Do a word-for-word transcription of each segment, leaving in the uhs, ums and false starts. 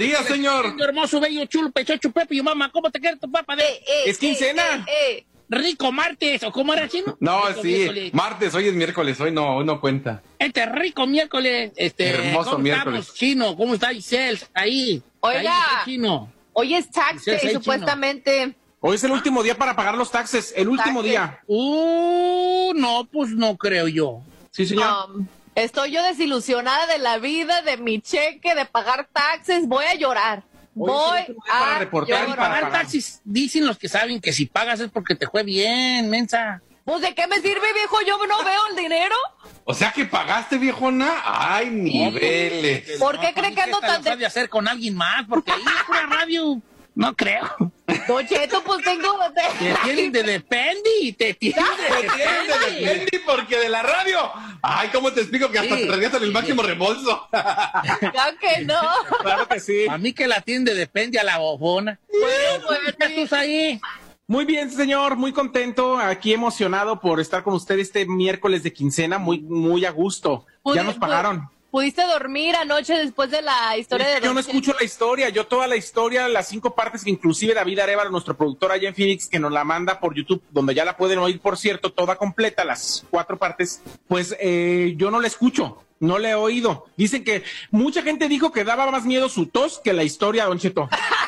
días, señor. Lindo, hermoso, bello, chulo, pechocho, Pepe y mamá. ¿Cómo te quiere tu papá? De... Eh, eh, ¿Es quincena? Eh, eh, Rico martes, ¿o cómo era, chino? No, Rico sí, miércoles. martes, hoy es miércoles, hoy no, hoy no cuenta. Este rico miércoles, este, Hermoso ¿cómo miércoles. estamos, chino? ¿Cómo está Giselle? Ahí. Oiga. Ahí está, chino. Hoy es tax Sí, sí, day, chino. supuestamente. Hoy es el último día para pagar los taxes, el último Taxes. día. Uh, no, pues no creo yo. Sí, señor. Um, estoy yo desilusionada de la vida, de mi cheque, de pagar taxes. Voy a llorar. Hoy es Voy el último día para a reportar y llorar. para Pagar pagar. taxis, dicen los que saben que si pagas es porque te fue bien, mensa. Pues, ¿de qué me sirve, viejo? Yo no veo el dinero. O sea que pagaste, viejona. Ay, niveles. ¿Por qué No, cree pues, que ando esta tan lo has de hacer con alguien más? Porque ahí es pura radio. No creo. Don Cheto, pues tengo... Te tienen de depende y te tienen de depende. Depende porque de la radio. Ay, ¿cómo te explico que hasta Sí. te regresan el máximo reembolso? Claro que no. Claro que sí. A mí que la tienda depende a la bofona. Bueno, ¿Cómo estás tú ahí? Muy bien, señor, muy contento, aquí emocionado por estar con usted este miércoles de quincena, muy, muy a gusto. Ya nos pagaron. ¿Pudiste dormir anoche después de la historia de Yo Don no Cheto? escucho la historia, yo toda la historia, las cinco partes que inclusive David Arevalo, nuestro productor allá en Phoenix, que nos la manda por YouTube, donde ya la pueden oír, por cierto, toda completa, las cuatro partes, pues eh, yo no la escucho, no la he oído. Dicen que mucha gente dijo que daba más miedo su tos que la historia, Don Cheto.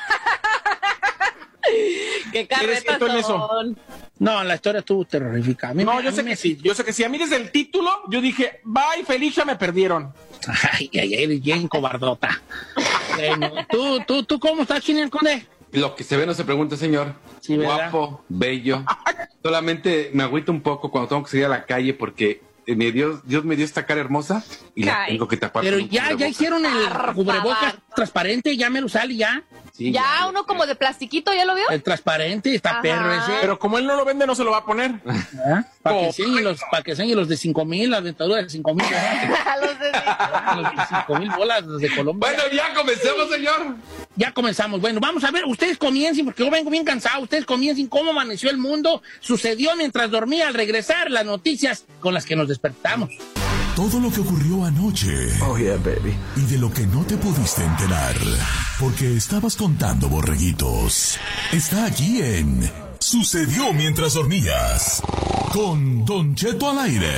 ¿Qué ¿Eres carretas cierto en eso? son? No, la historia estuvo terrorífica. A mí No, me- yo a mí sé me- que sí, yo sé que sí. A mí desde el título, yo dije, bye, Felicia, me perdieron. Ay, ay, ay, eres bien cobardota. Bueno, ¿tú, tú, tú cómo estás, Chinian Conde? Lo que se ve no se pregunta, señor. Sí, ¿verdad? Guapo, bello. Solamente me agüita un poco cuando tengo que salir a la calle porque eh, me dio, Dios me dio esta cara hermosa y la Ay. tengo que tapar. Pero con un ya, ya cubrebocas. hicieron el Por cubrebocas favor. transparente, ya me lo sale ya. Sí, Ya, uno como de plastiquito, ¿ya lo vio? El transparente, está Ajá. perro ese. Pero como él no lo vende, no se lo va a poner. Para que enseñen los, para que enseñen los de cinco mil, las dentaduras de cinco mil. Los de- Los de cinco mil bolas, los de Colombia. Bueno, ya comencemos, señor. Ya comenzamos. Bueno, vamos a ver, ustedes comiencen, porque yo vengo bien cansado. Ustedes comiencen cómo amaneció el mundo. Sucedió mientras dormía, al regresar, las noticias con las que nos despertamos. Todo lo que ocurrió anoche. Oh, yeah, baby. Y de lo que no te pudiste enterar. Porque estabas contando borreguitos. Está aquí en Sucedió mientras dormías. Con Don Cheto al aire.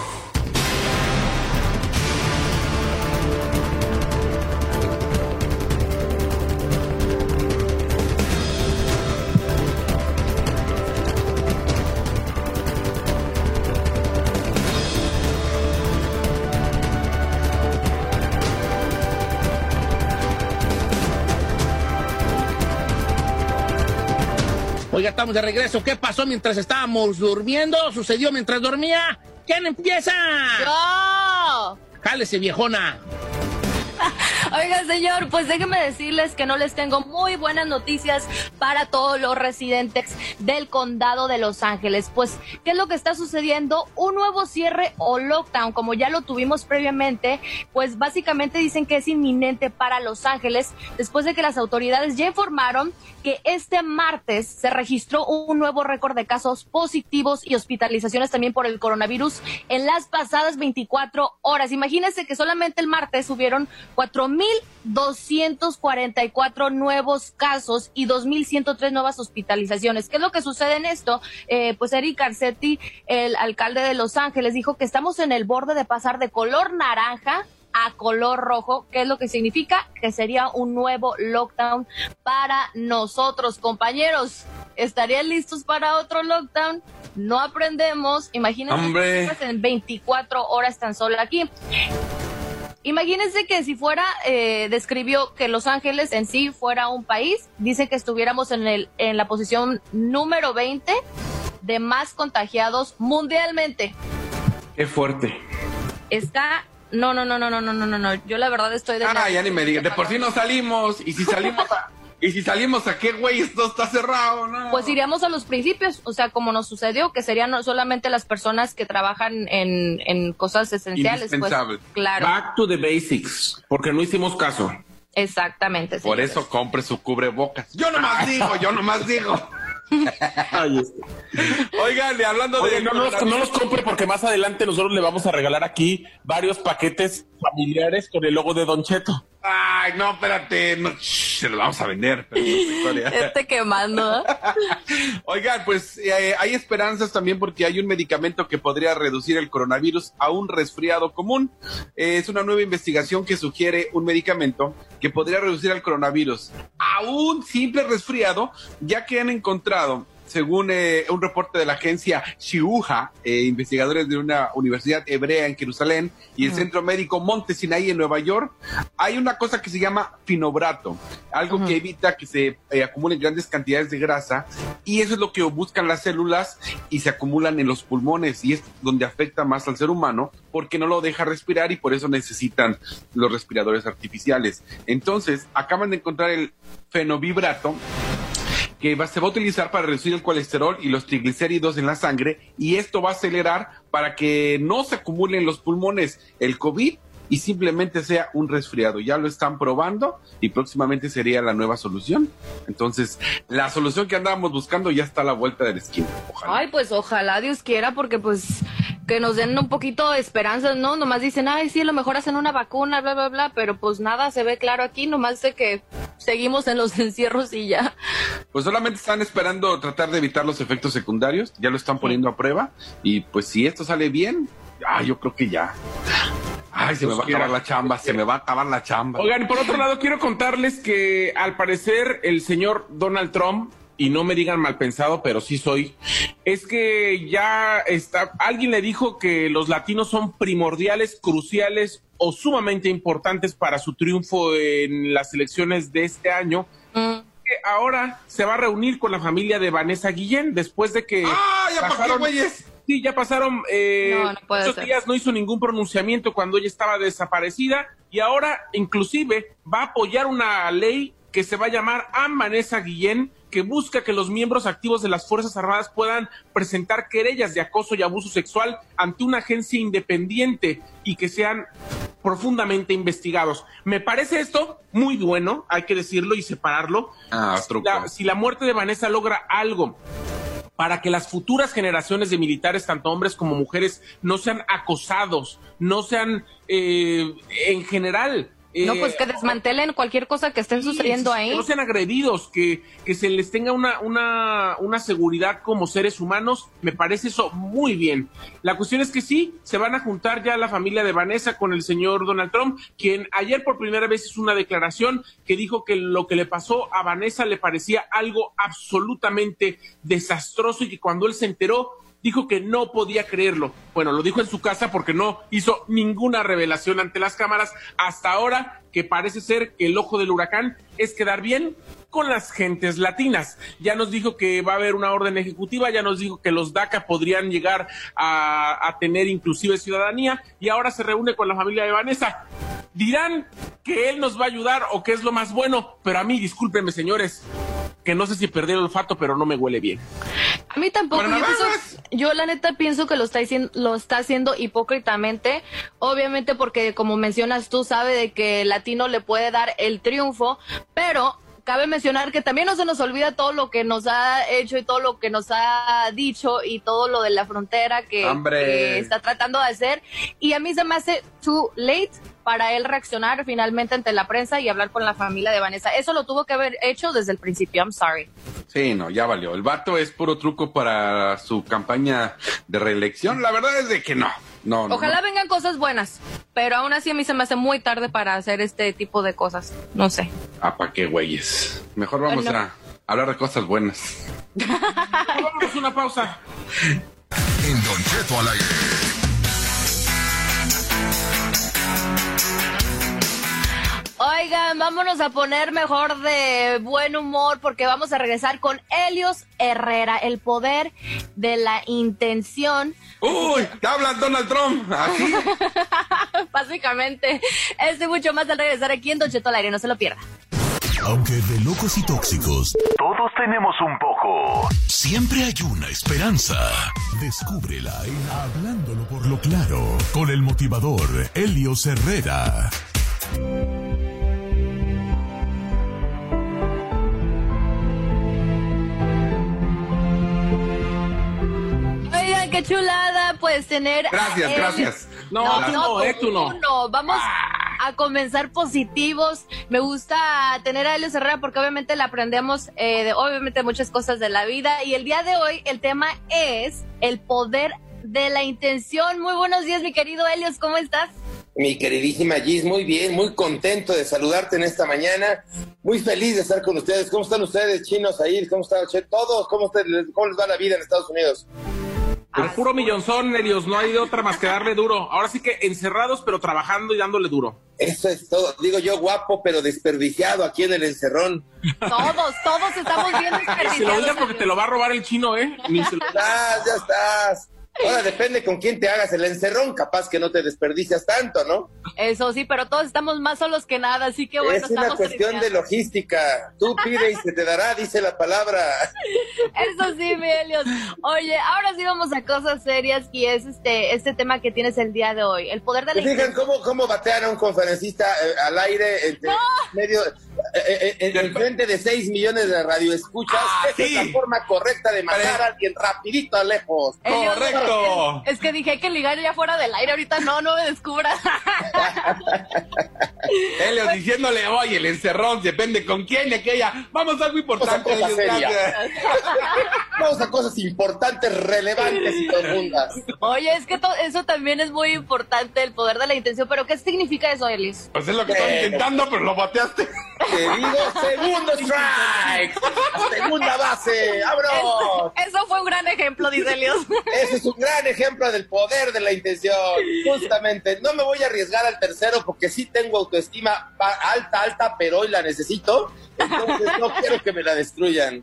Oiga, estamos de regreso. ¿Qué pasó mientras estábamos durmiendo? ¿Sucedió mientras dormía? ¿Quién empieza? ¡Yo! Jálese, viejona. Oiga, señor, pues déjenme decirles que no les tengo muy buenas noticias para todos los residentes del condado de Los Ángeles. Pues, ¿qué es lo que está sucediendo? Un nuevo cierre o lockdown, como ya lo tuvimos previamente, pues básicamente dicen que es inminente para Los Ángeles, después de que las autoridades ya informaron que este martes se registró un nuevo récord de casos positivos y hospitalizaciones también por el coronavirus en las pasadas veinticuatro horas. Imagínense que solamente el martes hubieron cuatro mil doscientos cuarenta y cuatro nuevos casos y dos mil ciento tres nuevas hospitalizaciones. ¿Qué es lo que sucede en esto? Eh, pues Eric Garcetti, el alcalde de Los Ángeles, dijo que estamos en el borde de pasar de color naranja a color rojo. ¿Qué es lo que significa? Que sería un nuevo lockdown para nosotros, compañeros. ¿Estarían listos para otro lockdown? No aprendemos. Imagínense Hombre. que en veinticuatro horas tan solo aquí. Imagínense que si fuera, eh, describió que Los Ángeles en sí fuera un país, dice que estuviéramos en el en la posición número veinte de más contagiados mundialmente. Qué fuerte. Está, no, no, no, no, no, no, no, no, no. Yo la verdad estoy de Ah, ya ni me digas. De por sí no salimos. Y si salimos a... Y si salimos a qué, güey, esto está cerrado, ¿no? Pues iríamos a los principios, o sea, como nos sucedió, que serían no solamente las personas que trabajan en, en cosas esenciales. Pues, Indispensable. claro, Back to the basics, porque no hicimos caso. exactamente. Por señores. eso compre su cubrebocas. Yo nomás digo, yo nomás digo. Ay, este. Oigan, y hablando Oye, de... no, los, no los compre porque más adelante nosotros le vamos a regalar aquí varios paquetes familiares con el logo de Don Cheto. Ay, Ay, no, espérate, no, shh, se lo vamos a vender. Pero no, este quemando. Oigan, pues eh, hay esperanzas también porque hay un medicamento que podría reducir el coronavirus a un resfriado común. Eh, es una nueva investigación que sugiere un medicamento que podría reducir el coronavirus a un simple resfriado, ya que han encontrado, según eh, un reporte de la agencia Shiuja, eh, investigadores de una universidad hebrea en Jerusalén y el uh-huh. Centro Médico Monte Sinaí en Nueva York, hay una cosa que se llama finobrato, algo uh-huh. que evita que se eh, acumulen grandes cantidades de grasa, y eso es lo que buscan las células y se acumulan en los pulmones, y es donde afecta más al ser humano porque no lo deja respirar y por eso necesitan los respiradores artificiales. Entonces, acaban de encontrar el fenovibrato, que va, se va a utilizar para reducir el colesterol y los triglicéridos en la sangre, y esto va a acelerar para que no se acumulen en los pulmones el COVID y simplemente sea un resfriado. Ya lo están probando y próximamente sería la nueva solución. Entonces, la solución que andábamos buscando ya está a la vuelta de la esquina. Ojalá. Ay, pues ojalá Dios quiera, porque pues que nos den un poquito de esperanza, ¿no? Nomás dicen, ay, sí, a lo mejor hacen una vacuna, bla, bla, bla, pero pues nada se ve claro aquí, nomás de que seguimos en los encierros y ya. Pues solamente están esperando tratar de evitar los efectos secundarios, ya lo están poniendo sí. a prueba, y pues si esto sale bien, ah, yo creo que ya. Ay, se me va a acabar la chamba, se me va a acabar la chamba. Oigan, y por otro lado, quiero contarles que al parecer el señor Donald Trump, y no me digan mal pensado, pero sí soy, es que ya está, alguien le dijo que los latinos son primordiales, cruciales o sumamente importantes para su triunfo en las elecciones de este año. Mm. Que ahora se va a reunir con la familia de Vanessa Guillén después de que ¡ah, ya pasaron, güeyes! Sí, ya pasaron eh, no, no muchos ser. días, no hizo ningún pronunciamiento cuando ella estaba desaparecida, y ahora inclusive va a apoyar una ley que se va a llamar A Vanessa Guillén, que busca que los miembros activos de las Fuerzas Armadas puedan presentar querellas de acoso y abuso sexual ante una agencia independiente y que sean profundamente investigados. Me parece esto muy bueno, hay que decirlo y separarlo. Ah, si, la, si la muerte de Vanessa logra algo para que las futuras generaciones de militares, tanto hombres como mujeres, no sean acosados, no sean eh, en general... No, pues que desmantelen cualquier cosa que estén sí, sucediendo ahí. Que no sean agredidos, que, que se les tenga una, una, una seguridad como seres humanos, me parece eso muy bien. La cuestión es que sí, se van a juntar ya la familia de Vanessa con el señor Donald Trump, quien ayer por primera vez hizo una declaración que dijo que lo que le pasó a Vanessa le parecía algo absolutamente desastroso y que cuando él se enteró, dijo que no podía creerlo. Bueno, lo dijo en su casa porque no hizo ninguna revelación ante las cámaras hasta ahora, que parece ser que el ojo del huracán es quedar bien con las gentes latinas. Ya nos dijo que va a haber una orden ejecutiva, ya nos dijo que los DACA podrían llegar a, a tener inclusive ciudadanía, y ahora se reúne con la familia de Vanessa. Dirán que él nos va a ayudar o que es lo más bueno, pero a mí, discúlpenme señores, que no sé si perdí el olfato, pero no me huele bien. A mí tampoco. Yo, pienso, yo la neta pienso que lo está diciendo, lo está haciendo hipócritamente, obviamente porque como mencionas tú, sabe de que el latino le puede dar el triunfo, pero cabe mencionar que también no se nos olvida todo lo que nos ha hecho y todo lo que nos ha dicho y todo lo de la frontera que, que está tratando de hacer, y a mí se me hace too late para él reaccionar finalmente ante la prensa y hablar con la familia de Vanessa. Eso lo tuvo que haber hecho desde el principio, I'm sorry. Sí, no, ya valió. El vato es puro truco para su campaña de reelección. La verdad es de que no. No, no Ojalá no. vengan cosas buenas, pero aún así a mí se me hace muy tarde para hacer este tipo de cosas. No sé. Ah, ¿para qué, güeyes? Mejor vamos bueno. a hablar de cosas buenas. Vamos a una pausa. En Don Cheto al aire. Oigan, vámonos a poner mejor de buen humor porque vamos a regresar con Helios Herrera, el poder de la intención. ¡Uy! ¡Te hablan Donald Trump! ¿Así? Básicamente. Este y mucho más al regresar aquí en Don Cheto al aire, no se lo pierda. Aunque de locos y tóxicos todos tenemos un poco. Siempre hay una esperanza. Descúbrela en Hablándolo por lo Claro con el motivador Helios Herrera. Oigan, qué chulada pues tener. Gracias, a gracias. No, no, no, no, eh, tú no. no. Vamos. Ah. a comenzar positivos. Me gusta tener a Helios Herrera porque obviamente le aprendemos eh, de, obviamente muchas cosas de la vida, y el día de hoy el tema es el poder de la intención. Muy buenos días, mi querido Helios, ¿cómo estás? Mi queridísima Gis, muy bien, muy contento de saludarte en esta mañana, muy feliz de estar con ustedes. ¿Cómo están ustedes, chinos, ahí? ¿Cómo están todos? ¿Cómo, ustedes, ¿Cómo les va la vida en Estados Unidos? El puro millonzón, Helios, no hay de otra más que darle duro. Ahora sí que encerrados, pero trabajando y dándole duro. Eso es todo. Digo yo, guapo, pero desperdiciado aquí en el encerrón. Todos, todos estamos bien desperdiciados. Si lo digas porque te lo va a robar el chino, ¿eh? Ni se lo... Ya, ya estás. Ahora depende con quién te hagas el encerrón, capaz que no te desperdicias tanto, ¿no? Eso sí, pero todos estamos más solos que nada, así que bueno, es una cuestión tristeando. de logística. Tú pide y se te dará, dice la palabra. Eso sí, mi Helios. Oye, ahora sí vamos a cosas serias, y es este este tema que tienes el día de hoy, el poder de la... Fijan cómo, cómo batean a un conferencista eh, al aire entre ¡no! medio... Eh, eh, en frente de seis millones de radioescuchas. Ah, esa sí. es la forma correcta de matar a alguien rapidito, lejos. Correcto. Es, es que dije que ligar ya fuera del aire, ahorita no, no me descubras. Helios diciéndole, oye, el encerrón depende con quién y aquella. Vamos a algo importante. Vamos a, cosas Vamos a cosas importantes, relevantes y profundas. Oye, es que to- eso también es muy importante, el poder de la intención. ¿Pero qué significa eso, Helios? Pues es lo que estoy eh, intentando, pero lo bateaste. Te digo, segundo strike, segunda base, ¡vámonos! Eso, eso fue un gran ejemplo, dice Helios. Ese es un gran ejemplo del poder de la intención. Justamente, no me voy a arriesgar al tercero porque sí tengo autoestima alta, alta, pero hoy la necesito. Entonces no quiero que me la destruyan.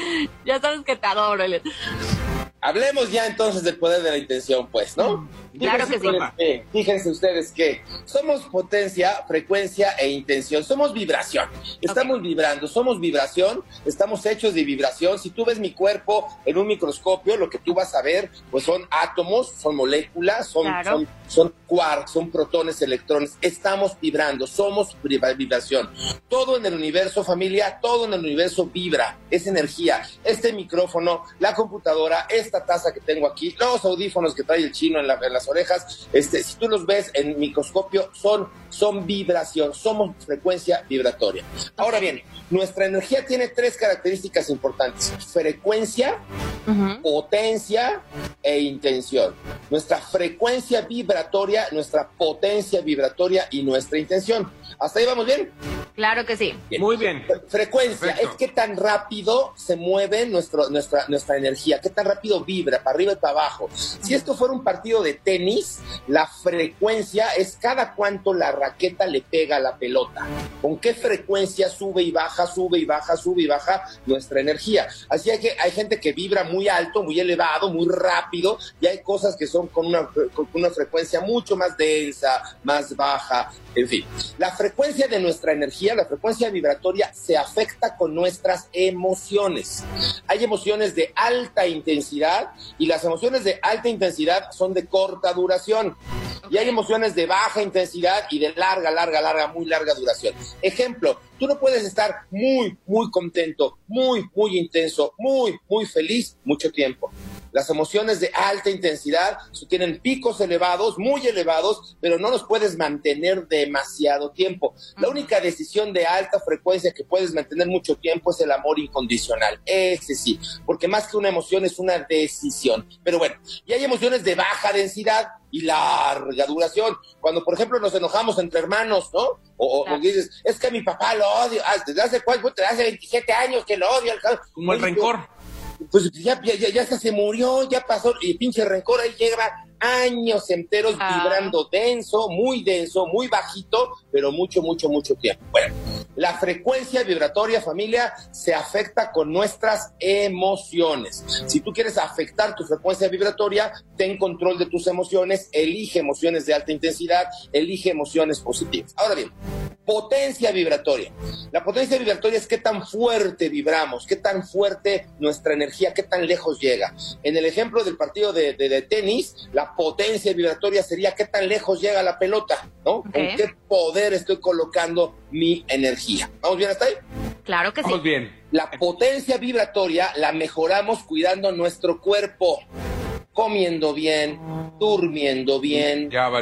Ya sabes que te adoro, Helios. Hablemos ya entonces del poder de la intención, pues, ¿no? Claro que sí. Que, fíjense ustedes que somos potencia, frecuencia e intención. Somos vibración. Estamos okay. vibrando, somos vibración, estamos hechos de vibración. Si tú ves mi cuerpo en un microscopio, lo que tú vas a ver, pues son átomos, son moléculas, son, claro. son, son quarks, son protones, electrones. Estamos vibrando, somos vibración. Todo en el universo, familia, todo en el universo vibra, es energía. Este micrófono, la computadora, esta taza que tengo aquí, los audífonos que trae el chino en, la, en las orejas, este, si tú los ves en microscopio, son, son vibración, somos frecuencia vibratoria. Ahora bien, nuestra energía tiene tres características importantes: frecuencia, uh-huh. potencia e intención. Nuestra frecuencia vibratoria, nuestra potencia vibratoria y nuestra intención. ¿Hasta ahí vamos bien? Claro que sí. Bien. Muy bien. Frecuencia, perfecto. Es qué tan rápido se mueve nuestro, nuestra, nuestra energía, qué tan rápido vibra, para arriba y para abajo. Si esto fuera un partido de tenis, la frecuencia es cada cuánto la raqueta le pega a la pelota. ¿Con qué frecuencia sube y baja, sube y baja, sube y baja nuestra energía? Así que hay gente que vibra muy alto, muy elevado, muy rápido, y hay cosas que son con una, con una frecuencia mucho más densa, más baja, en fin. La frecuencia de nuestra energía, la frecuencia vibratoria, se afecta con nuestras emociones. Hay emociones de alta intensidad, y las emociones de alta intensidad son de corta duración. Y hay emociones de baja intensidad y de larga, larga, larga, muy larga duración. Ejemplo, tú no puedes estar muy, muy contento, muy, muy intenso, muy, muy feliz mucho tiempo. Las emociones de alta intensidad tienen picos elevados, muy elevados, pero no los puedes mantener demasiado tiempo. La única decisión de alta frecuencia que puedes mantener mucho tiempo es el amor incondicional. Ese sí, porque más que una emoción es una decisión. Pero bueno, y hay emociones de baja densidad y larga duración. Cuando, por ejemplo, nos enojamos entre hermanos, ¿no? O, claro. o dices, es que mi papá lo odio. ¿Desde hace cuánto? Desde hace veintisiete años que lo odio. Como el rencor. Pues ya, ya, ya hasta se murió, ya pasó, y pinche rencor ahí lleva años enteros ah. vibrando denso, muy denso, muy bajito, pero mucho, mucho, mucho tiempo. Bueno, la frecuencia vibratoria, familia, se afecta con nuestras emociones. Si tú quieres afectar tu frecuencia vibratoria, ten control de tus emociones, elige emociones de alta intensidad, elige emociones positivas. Ahora bien, potencia vibratoria. La potencia vibratoria es qué tan fuerte vibramos, qué tan fuerte nuestra energía, qué tan lejos llega. En el ejemplo del partido de, de, de tenis, la potencia vibratoria sería qué tan lejos llega la pelota, ¿no? Okay. Con qué poder estoy colocando mi energía. ¿Vamos bien hasta ahí? Claro que sí. Vamos bien. La potencia vibratoria la mejoramos cuidando nuestro cuerpo, comiendo bien, durmiendo bien. Ya valió.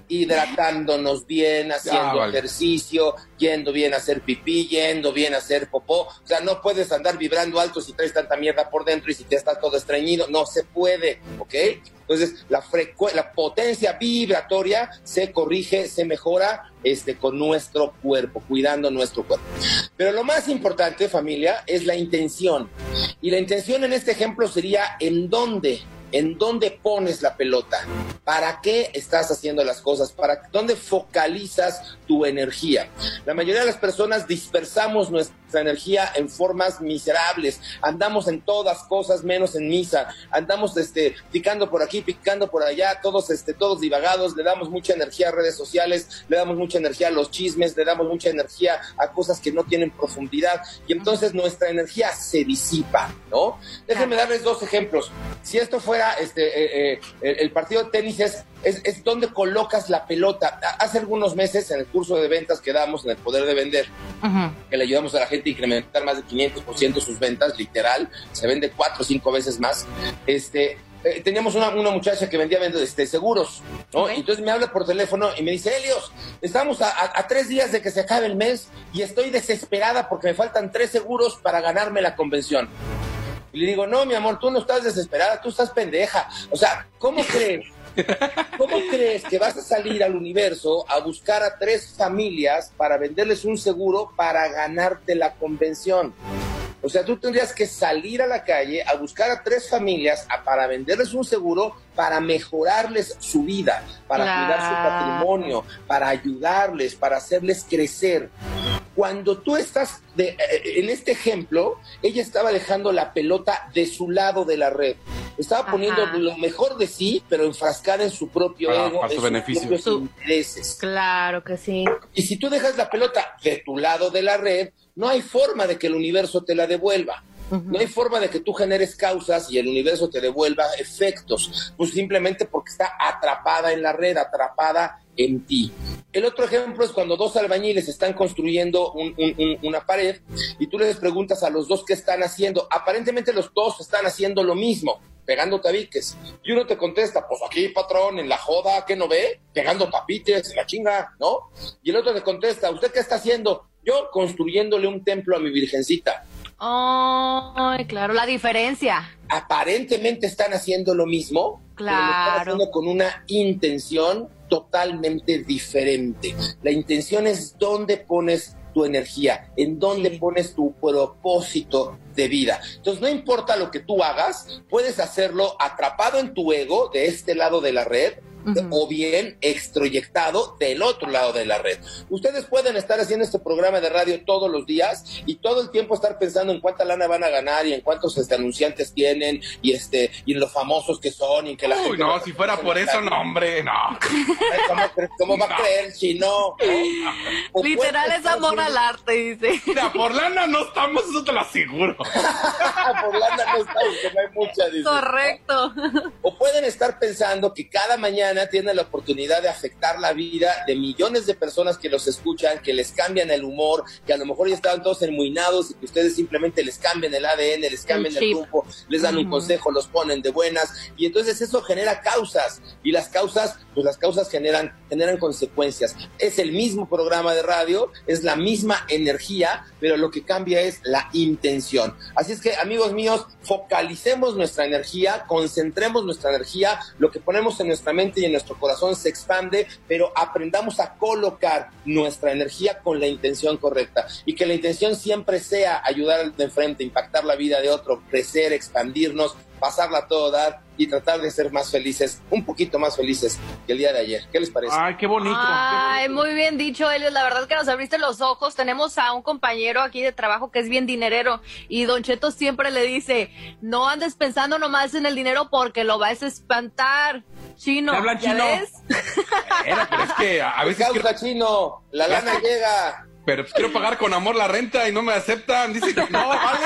hidratándonos bien, haciendo Ah, vale. ejercicio, yendo bien a hacer pipí, yendo bien a hacer popó. O sea, no puedes andar vibrando alto si traes tanta mierda por dentro y si te estás todo estreñido. No se puede, ¿ok? Entonces, la, frecu- la potencia vibratoria se corrige, se mejora este, con nuestro cuerpo, cuidando nuestro cuerpo. Pero lo más importante, familia, es la intención. Y la intención en este ejemplo sería en dónde, en dónde pones la pelota, para qué estás haciendo las cosas, para dónde focalizas tu energía. La mayoría de las personas dispersamos nuestra energía en formas miserables, andamos en todas cosas menos en misa, andamos este, picando por aquí, picando por allá, todos, este, todos divagados, le damos mucha energía a redes sociales, le damos mucha energía a los chismes, le damos mucha energía a cosas que no tienen profundidad, y entonces nuestra energía se disipa, ¿no? Déjenme darles dos ejemplos. Si esto fuera este, eh, eh, el, el partido de tenis es, es, es donde colocas la pelota. Hace algunos meses en el curso de ventas que damos en el Poder de Vender, uh-huh. que le ayudamos a la gente a incrementar más de quinientos por ciento sus ventas, literal, se vende cuatro o cinco veces más, este... Eh, teníamos una, una muchacha que vendía este, seguros, ¿no? Okay. Entonces me habla por teléfono y me dice, Helios, estamos a, a, a tres días de que se acabe el mes y estoy desesperada porque me faltan tres seguros para ganarme la convención. Y le digo, no, mi amor, tú no estás desesperada, tú estás pendeja. O sea, ¿cómo crees? ¿Cómo crees que vas a salir al universo a buscar a tres familias para venderles un seguro para ganarte la convención? O sea, tú tendrías que salir a la calle a buscar a tres familias a, para venderles un seguro para mejorarles su vida, para claro. cuidar su patrimonio, para ayudarles, para hacerles crecer. Cuando tú estás, de, eh, en este ejemplo, ella estaba dejando la pelota de su lado de la red. Estaba poniendo Ajá. lo mejor de sí, pero enfrascada en su propio para, ego, para en su sus beneficio. propios su... intereses. Claro que sí. Y si tú dejas la pelota de tu lado de la red, no hay forma de que el universo te la devuelva. Uh-huh. No hay forma de que tú generes causas y el universo te devuelva efectos, pues simplemente porque está atrapada en la red, atrapada en ti. El otro ejemplo es cuando dos albañiles están construyendo un, un, un, una pared y tú les preguntas a los dos qué están haciendo. Aparentemente los dos están haciendo lo mismo, pegando tabiques. Y uno te contesta, pues aquí, patrón, en la joda, ¿qué no ve? Pegando tapites, la chinga, ¿no? Y el otro te contesta, ¿usted qué está haciendo? Yo construyéndole un templo a mi virgencita. Ay, oh, claro, la diferencia. Aparentemente están haciendo lo mismo, claro, pero lo están haciendo con una intención totalmente diferente. La intención es dónde pones tu energía, en dónde sí. pones tu propósito de vida. Entonces, no importa lo que tú hagas, puedes hacerlo atrapado en tu ego, de este lado de la red, Uh-huh. o bien extroyectado del otro lado de la red. Ustedes pueden estar haciendo este programa de radio todos los días y todo el tiempo estar pensando en cuánta lana van a ganar y en cuántos este, anunciantes tienen y este y en lo famosos que son y en que la Uy, gente no, si fuera por eso, no, hombre, no. ¿Cómo, cómo va no. a creer si no? ¿no? Literal es amor al arte, dice. Mira, por lana no estamos, eso te lo aseguro. Por lana no estamos, que no hay mucha, dice. Correcto. O pueden estar pensando que cada mañana tiene la oportunidad de afectar la vida de millones de personas que los escuchan, que les cambian el humor, que a lo mejor ya estaban todos enmuinados y que ustedes simplemente les cambian el A D N, les cambian el, el rumbo, les dan uh-huh. un consejo, los ponen de buenas y entonces eso genera causas y las causas, pues las causas generan, generan consecuencias. Es el mismo programa de radio, es la misma energía, pero lo que cambia es la intención. Así es que, amigos míos, focalicemos nuestra energía, concentremos nuestra energía, lo que ponemos en nuestra mente y en nuestro corazón se expande, pero aprendamos a colocar nuestra energía con la intención correcta y que la intención siempre sea ayudar al de enfrente, impactar la vida de otro, crecer, expandirnos, pasarla a todo dar y tratar de ser más felices, un poquito más felices que el día de ayer. ¿Qué les parece? Ay, qué bonito. Ay, qué bonito. Muy bien dicho, Helios. La verdad es que nos abriste los ojos. Tenemos a un compañero aquí de trabajo que es bien dinerero y Don Cheto siempre le dice, no andes pensando nomás en el dinero porque lo vas a espantar. Chino, ¿Te hablan ¿ya chino? ves? Era, pero es que a, a veces causa quiero... chino, la lana llega. Pero pues quiero pagar con amor la renta y no me aceptan. Dicen que no, vale.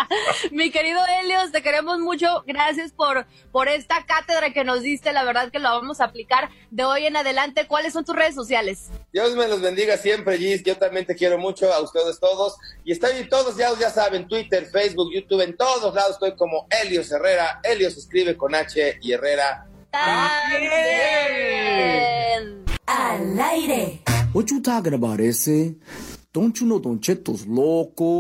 Mi querido Helios, te queremos mucho. Gracias por, por esta cátedra que nos diste. La verdad que la vamos a aplicar de hoy en adelante. ¿Cuáles son tus redes sociales? Dios me los bendiga siempre, Gis. Yo también te quiero mucho, a ustedes todos. Y estoy en todos lados, ya saben, Twitter, Facebook, YouTube, en todos lados estoy como Helios Herrera. Helios escribe con H y Herrera también. al aire. What you talking about, ese? Don't you know Don Cheto's loco?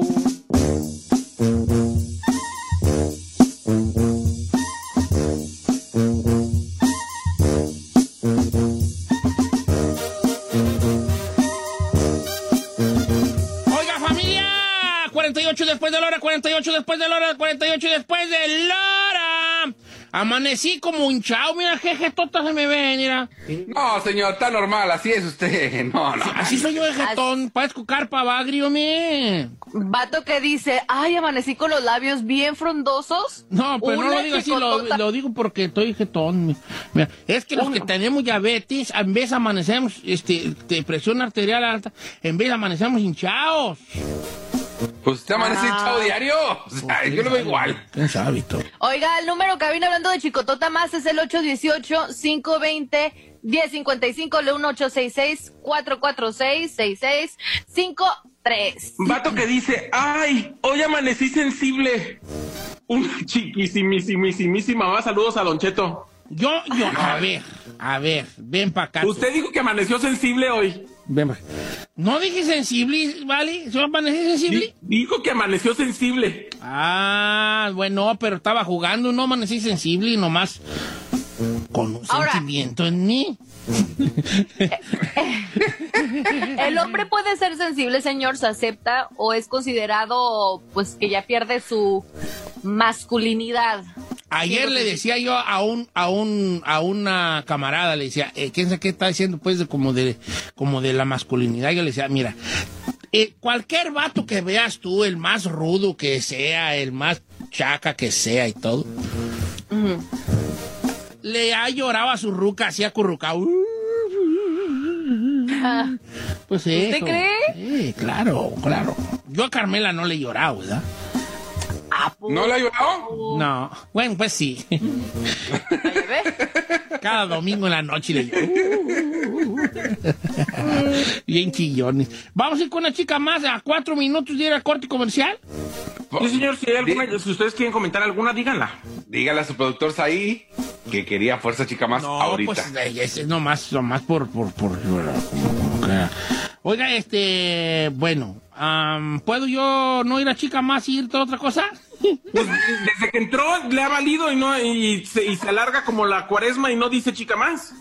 Oiga, familia, cuarenta y ocho después de la hora, cuarenta y ocho después de la hora, cuarenta y ocho después de la hora. Amanecí como hinchado, mira, jeje, tota se me ve, mira. No, señor, está normal, así es usted. No, no. Así soy yo de jetón, parezco carpa bagrio, me. Vato que dice, ay, amanecí con los labios bien frondosos. No, pero no Una lo digo así, lo, lo digo porque estoy jetón. Mira, es que los que tenemos diabetes, en vez amanecemos, este, de presión arterial alta, en vez amanecemos hinchados. Pues usted amanece Ah. hinchado diario. O sea, yo lo veo igual. ¿Quién sabe, todo? Oiga, el número que viene hablando de Chicotota más es el ocho uno ocho, cinco dos cero, uno cero cinco cinco, el uno ocho seis seis, cuatro cuatro seis, seis seis cinco tres. Vato que dice, ay, hoy amanecí sensible. Una chiquisimísimísima mamá, saludos a Don Cheto. Yo, yo, a ver, a ver, ven para acá. Usted dijo que amaneció sensible hoy. Ven pa' acá. No dije sensible, ¿vale? ¿Se va a amanecer sensible? Di- Dijo que amaneció sensible. Ah, bueno, pero estaba jugando, no amanecí sensible y nomás con un Ahora. sentimiento en mí. El hombre puede ser sensible, señor, se acepta o es considerado, pues, que ya pierde su masculinidad. Ayer le decía yo a un a un a una camarada, le decía, eh, ¿quién sabe qué está diciendo pues de como de como de la masculinidad? Yo le decía, mira, eh, cualquier vato que veas tú, el más rudo que sea, el más chaca que sea y todo, Ujú. le ha llorado a su ruca, así acurrucado. Ah, Pues ¿Usted eso. cree? Sí, claro, claro. Yo a Carmela no le he llorado, ¿verdad? ¿No le ha llorado? No. Bueno, pues sí. Cada domingo en la noche le lloro. Bien chillones. Vamos a ir con una chica más a cuatro minutos de ir al corte comercial. Sí, señor, si hay alguna, si ustedes quieren comentar alguna, díganla. Dígale a su productor ahí que quería fuerza chica más No, ahorita. pues eh, ese es nomás, nomás por, por, por, como- como que- Oiga, este, bueno, am, ¿puedo yo no ir a chica más y irte a otra cosa? Pues desde que entró le ha valido y no y se, y se alarga como la cuaresma y no dice chica más.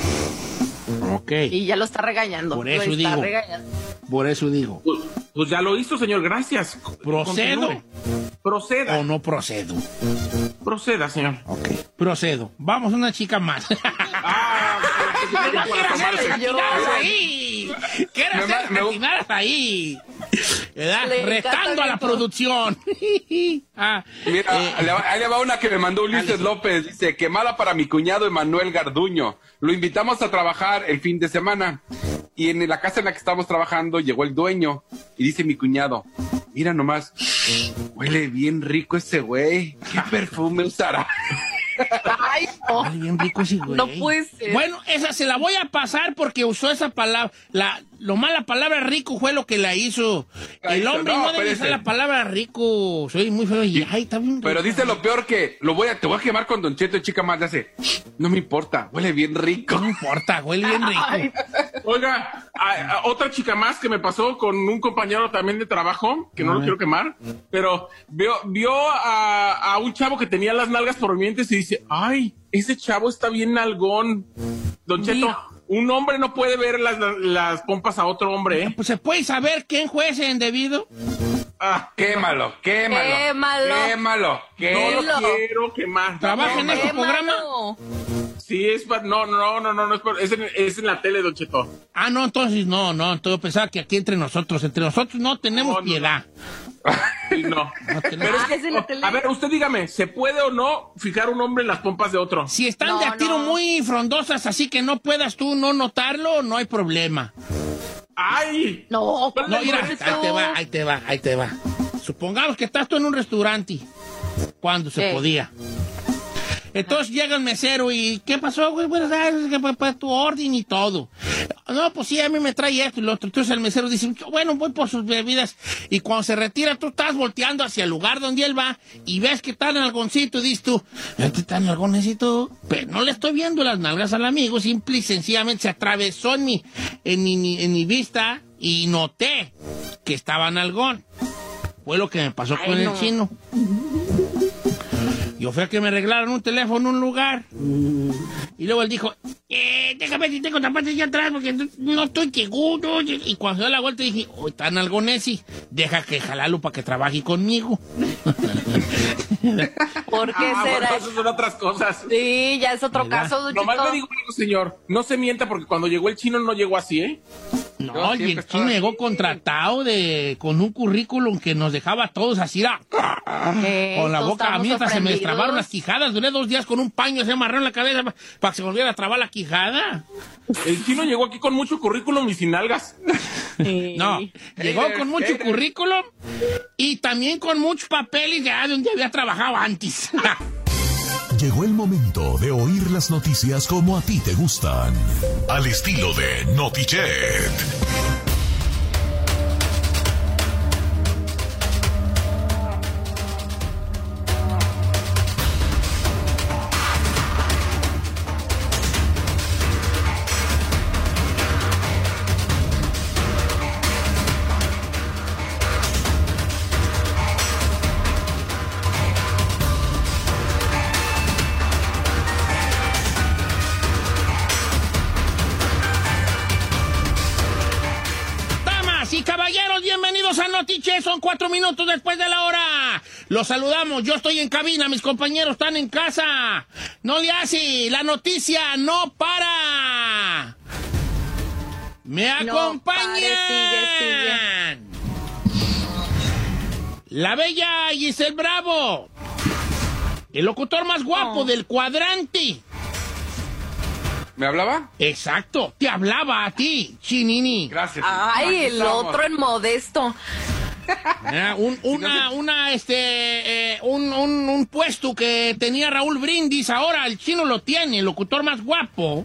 Ok, y ya lo está regañando. Por lo eso está digo. regañando. por eso digo, Pues, pues ya lo hizo, señor, gracias. ¿procedo Continúe. Proceda, o no procedo? proceda, señor. Ok, procedo. Vamos a una chica más. Ah, ¡Quiero para hacer tomarse. cantinadas ahí! ¡Quiero Me hacer ma- me- cantinadas ahí! ¿Verdad? Le Retando encanta a la esto. producción. Ah, Mira, eh, le va- ahí le va una que me mandó Ulises López. Dice, que mala para mi cuñado Emanuel Garduño. Lo invitamos a trabajar el fin de semana. Y en la casa en la que estábamos trabajando llegó el dueño. Y dice mi cuñado, mira nomás, huele bien rico ese güey. ¿Qué perfume usará? Ay, no. Ay, bien rico ese güey. No puede ser. Bueno, esa se la voy a pasar porque usó esa palabra. La, lo más la palabra rico fue lo que la hizo. La El hizo, hombre no, no, debe espérese. usar la palabra rico. Soy muy feo y ay, está bien Pero rico. dice lo peor que lo voy a, te voy a quemar con Don Cheto y chica más. Le hace, no me importa, huele bien rico. No importa, huele bien rico. Oiga, a- a otra chica más que me pasó con un compañero también de trabajo, que no lo quiero quemar, pero vio, vio a, a un chavo que tenía las nalgas prominentes y dice, ay, ese chavo está bien nalgón. Don Cheto, Mira. un hombre no puede ver las, las pompas a otro hombre, ¿eh? Pues se puede saber quién fue ese indebido. Ah, Quémalo, quémalo. Quémalo. Quémalo. no quémalo. lo quiero quemar. ¿Trabaja en No, este no, programa? Quémalo. Sí, es pa- no, no, no, no, no es, pa- es, en, es en la tele, Don Cheto. Ah, no, entonces no, no. Entonces yo pensaba que aquí entre nosotros, entre nosotros no tenemos No, no, piedad. Sí, no. No tenemos- Ah, es en la tele. A ver, usted dígame, ¿se puede o no fijar un hombre en las pompas de otro? Si están No, de a tiro no. muy frondosas, así que no puedas tú no notarlo, no hay problema. ¡Ay! No, No, mira, eso. ahí te va, ahí te va, ahí te va. Supongamos que estás tú en un restaurante, cuando se Sí. podía. Entonces llega el mesero y, ¿qué pasó, güey? Buenas tardes, que fue tu orden y todo. no, pues sí, a mí me trae esto y lo otro. Entonces el mesero dice, bueno, voy por sus bebidas. Y cuando se retira, tú estás volteando hacia el lugar donde él va y ves que está en algoncito y dices tú, este está en algoncito, pero no le estoy viendo las nalgas al amigo, simple y sencillamente se atravesó en mi, en mi, en mi vista y noté que estaba en algón. Fue lo que me pasó Ay, con no. el chino. Yo fui a que me arreglaran un teléfono en un lugar. Mm. Y luego él dijo, eh, déjame si tengo zapatos allá atrás porque no estoy seguro. Y cuando se dio la vuelta dije, oh, está en algonesi, deja que jalarlo para que trabaje conmigo. ¿Por qué ah, será? Bueno, esas son otras cosas. Sí, ya es otro ¿verdad? Caso, Don Nomás Chito. le digo algo, señor, no se mienta porque cuando llegó el chino no llegó así, ¿eh? No, y el chino llegó contratado de, con un currículum que nos dejaba a todos así, la, eh, con la boca a mí hasta se me destrabaron las quijadas. Duré dos días con un paño, se amarró en la cabeza para, para que se volviera a trabar la quijada. El chino llegó aquí con mucho currículum y sin algas. No, llegó con mucho currículum y también con muchos papeles ya de donde había trabajado antes. Llegó el momento de oír las noticias como a ti te gustan. Al estilo de Notichet. Notiche, son cuatro minutos después de la hora. Los saludamos, yo estoy en cabina, mis compañeros están en casa. No le hace, la noticia no para. Me acompañan. No pare, sigue, sigue. La bella Giselle Bravo, el locutor más guapo oh. del cuadrante. ¿Me hablaba? Exacto, te hablaba a ti, Chinini. Gracias. Ay, el otro en modesto. Mira, un, una, una, este, eh, un, un, un puesto que tenía Raúl Brindis, ahora el chino lo tiene, el locutor más guapo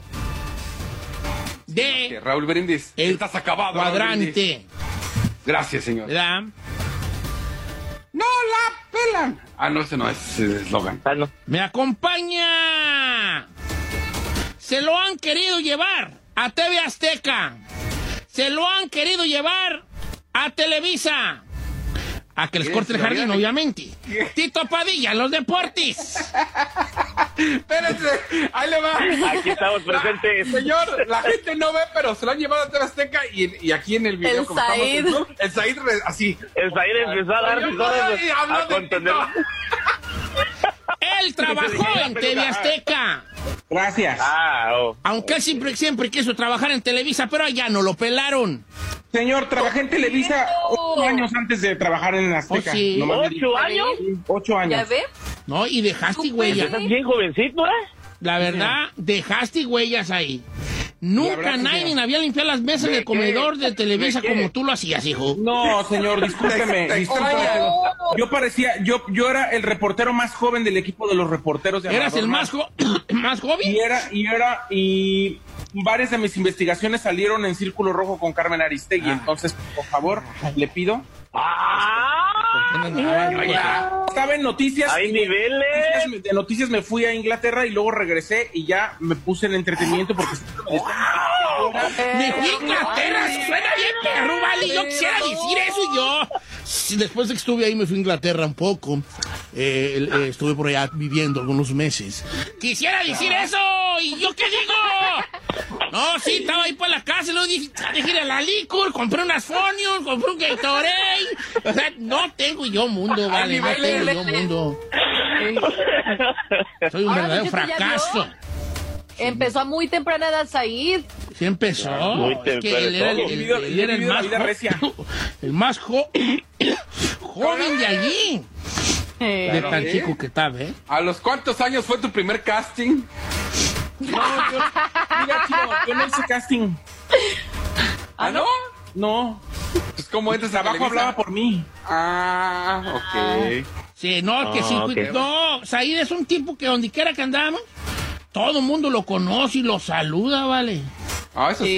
de... Sí, Raúl Brindis. El Estás acabado, cuadrante. Gracias, señor. ¿Verdad? No la pelan. Ah, no, ese no es eslogan. Ah, no. Me acompaña... Se lo han querido llevar a T V Azteca. Se lo han querido llevar a Televisa. A que les corte el jardín, obviamente. Tito Padilla, los deportes. Espérense, ahí le va. Aquí estamos presentes. La, señor, la gente no ve, pero se lo han llevado a T V Azteca y, y aquí en el video, el como Said. estamos en, el Said, así. El Said empezó a dar a, a contener. Él trabajó en T V Azteca. Gracias. Ah, oh. Aunque él siempre, siempre quiso trabajar en Televisa, pero allá no lo pelaron. Señor, trabajé en Televisa ocho años antes de trabajar en Azteca. Oh, sí. No ¿Ocho años? Ocho años. ¿Ya ve? No, y dejaste huellas. Estás bien jovencito, ¿eh? La verdad, dejaste huellas ahí. Nunca nadie había limpiado las mesas del comedor de Televisa como tú lo hacías, hijo. No, señor, discúlpeme. discúlpeme. Yo parecía, yo, yo era el reportero más joven del equipo de los reporteros de ¿Eras el más, jo más joven? Y era, y era, y varias de mis investigaciones salieron en Círculo Rojo con Carmen Aristegui. Ah. Entonces, por favor, le pido. ¡Ah! Estaba en noticias. Hay niveles. Noticias, de noticias me fui a Inglaterra y luego regresé y ya me puse en entretenimiento porque... ¡Wow! Me fui a Inglaterra, suena bien perro, vale. Yo quisiera decir eso y yo. Sí, después de que estuve ahí me fui a Inglaterra un poco. Eh, eh, estuve por allá viviendo algunos meses. Quisiera decir eso y yo qué digo. No, sí, estaba ahí por la casa y luego dije, dije a la licor, compré unas Fonios, compré un Gatorade. O sea, no tengo yo mundo, vale, no tengo yo mundo. Soy un Ahora, verdadero fracaso. Empezó a muy temprana edad Said. Sí empezó. Muy Es que él era el, el, el, él era el más jo el más jo joven de allí. Eh, de tan chico que estaba, ¿eh? ¿A los cuántos años fue tu primer casting? No, yo, mira, tío, yo no hice casting. ¿Ah, no? No. Pues cómo entras el trabajo hablaba por mí. Ah, ok. Sí, no, que oh, sí. Okay. No, Said es un tipo que donde quiera que andamos, todo el mundo lo conoce y lo saluda, ¿vale? Ah, eso sí. Sí,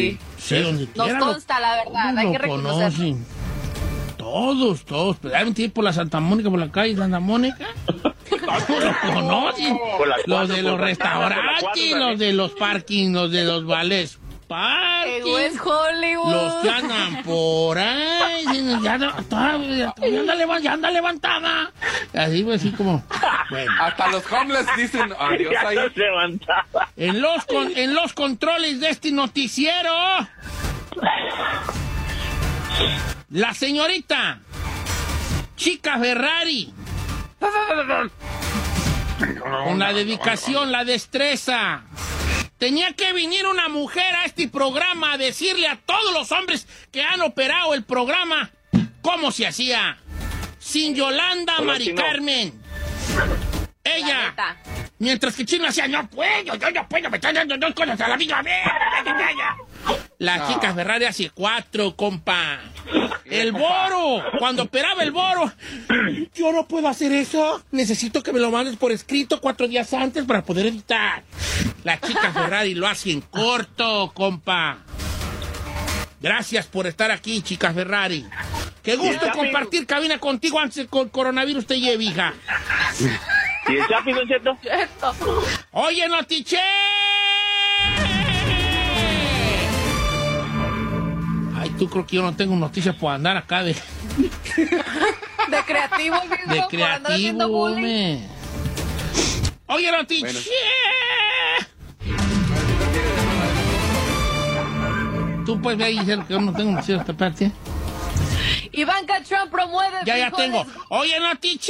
Sí, donde Nos quiera. consta, la verdad, todos hay lo que reconocerlo. conocen. Todos, todos. Pero hay un tipo por la Santa Mónica, por la calle Santa Mónica. Todos lo conocen. Por la Los cuatro, de por los la restaurantes, cuatro, los de los parkings, los de los vales. En Parking. West Hollywood. Los que andan por ahí, dicen, ya, ya, ya, ya anda, leva- ya anda levantada. Así, pues, así como. Bueno. Hasta los homeless dicen adiós Ya ahí. no se levantaba. En los, con- en los controles de este noticiero, la señorita Chica Ferrari, con la dedicación, la destreza. Tenía que venir una mujer a este programa a decirle a todos los hombres que han operado el programa cómo se hacía. Sin Yolanda Hola, Mari Chino. Carmen. La Ella. neta. Mientras que Chino hacía, no puedo, yo no puedo, me están dando dos cosas a la misma vez. La chica Ferrari hace cuatro, compa. El Boro, cuando operaba el Boro, yo no puedo hacer eso. Necesito que me lo mandes por escrito cuatro días antes para poder editar. La chica Ferrari lo hace en corto, compa. Gracias por estar aquí, chica Ferrari. Qué gusto compartir cabina contigo antes de que el coronavirus te lleve, hija. ¿Y el Chapi, Don Cheto? Oye, Notiche. Ay, tú creo que yo no tengo noticias por andar acá de, De creativo, mismo, de por andar haciendo creativo, bullying. hombre. Oye, Notiche. Tú puedes ver y decir que yo no tengo noticias esta parte. Ivanka Trump promueve Ya, ya frijoles. tengo. Oye, Notiche.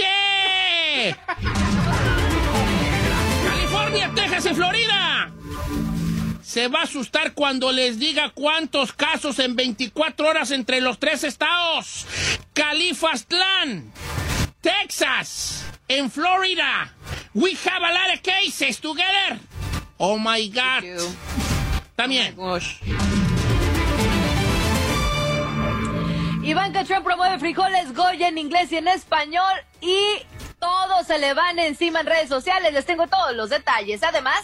California, Texas y Florida. Se va a asustar cuando les diga cuántos casos en veinticuatro horas entre los tres estados. Califastlán, Texas, en Florida. We have a lot of cases together. Oh my God. También. Gosh. Ivanka Trump promueve frijoles Goya en inglés y en español y todos se le van encima en redes sociales. Les tengo todos los detalles. Además,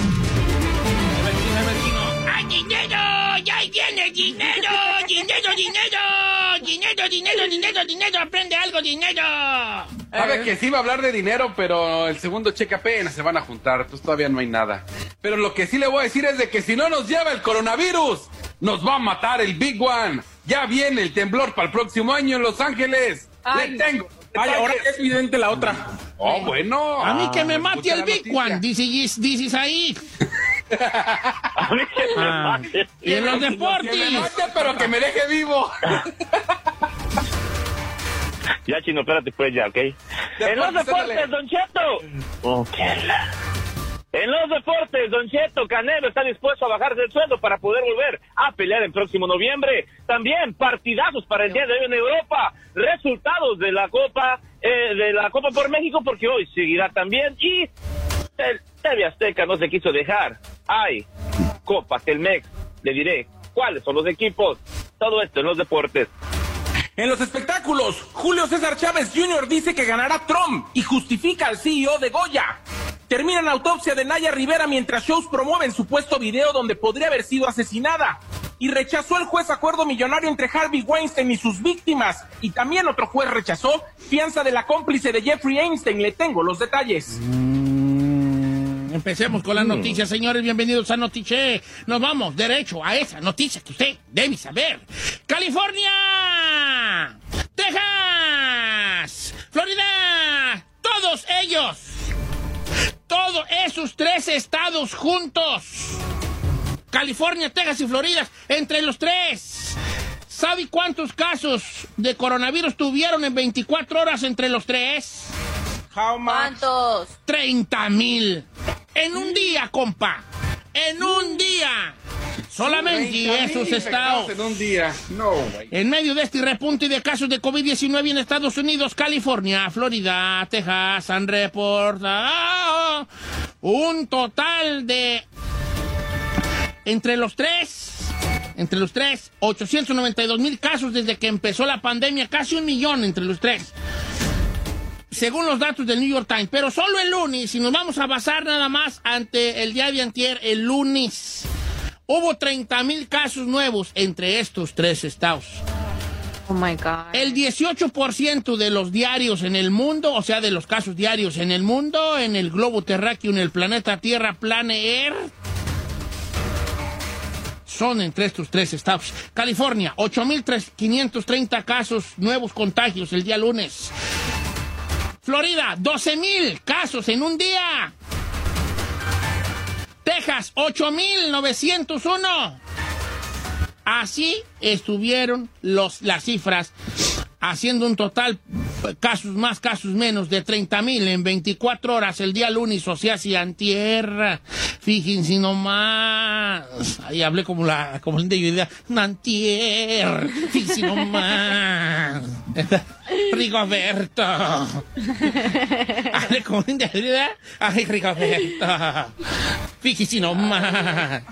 ¡Ay, dinero! ¡Ya ahí viene dinero! ¡Dinero, dinero! ¡Dinero, dinero, dinero, dinero! ¡Aprende algo, dinero! Sabe que sí iba a hablar de dinero, pero el segundo cheque apenas se van a juntar, entonces todavía no hay nada. Pero lo que sí le voy a decir es de que si no nos lleva el coronavirus, nos va a matar el Big One. Ya viene el temblor para el próximo año en Los Ángeles. Ay. Le tengo. Ay, ahora es evidente la otra. Oh, bueno. A mí que me Ah, mate escucha el la Big noticia. One, dices, dices ahí. A mí que me Ah, mate. y en los Que me deportes. mate, pero que me deje vivo. Ya, Chino, espérate pues ya, ¿ok? En los Deportes, deportes, órale. Don Cheto. Ok. En los deportes, Don Cheto, Canelo está dispuesto a bajarse el sueldo para poder volver a pelear el próximo noviembre. También partidazos para el día de hoy en Europa. Resultados de la Copa, eh, de la Copa por México, porque hoy seguirá también. Y el T V Azteca no se quiso dejar. Hay Copa Telmex. Le diré cuáles son los equipos. Todo esto en los deportes. En los espectáculos, Julio César Chávez junior dice que ganará Trump y justifica al C E O de Goya. Terminan autopsia de Naya Rivera mientras shows promueven supuesto video donde podría haber sido asesinada. Y rechazó el juez acuerdo millonario entre Harvey Weinstein y sus víctimas. Y también otro juez rechazó fianza de la cómplice de Jeffrey Einstein. Le tengo los detalles. Empecemos con las noticias, señores. Bienvenidos a Notiche. Nos vamos derecho a esa noticia que usted debe saber. California, Texas, Florida, todos ellos, todos esos tres estados juntos. California, Texas y Florida, entre los tres. ¿Sabe cuántos casos de coronavirus tuvieron en veinticuatro horas entre los tres? How much? ¿cuántos? treinta mil. En un día, compa. En un día. Solamente esos estados. En un día. No, güey. En medio de este repunte de casos de COVID diecinueve en Estados Unidos, California, Florida, Texas han reportado un total de, entre los tres, entre los tres, ochocientos noventa y dos mil casos desde que empezó la pandemia, casi un millón entre los tres, según los datos del New York Times. Pero solo el lunes, si nos vamos a basar nada más ante el día de antier, el lunes, Hubo treinta mil casos nuevos entre estos tres estados. Oh my God. El dieciocho por ciento de los diarios en el mundo, o sea, de los casos diarios en el mundo, en el globo terráqueo, en el planeta Tierra, Planeer, son entre estos tres estados. California, ocho mil quinientos treinta casos nuevos contagios el día lunes. Florida, doce mil casos en un día. Texas, ocho mil novecientos uno. Así estuvieron los, las cifras, haciendo un total, casos más, casos menos, de treinta mil en veinticuatro horas el día lunes, o sea, si antier. Fíjense nomás. Ahí hablé como la, como el de idea. Antier. Fíjense nomás. Rigoberto. Hablé como el de idea. Ay, Rigoberto. Fíjense nomás.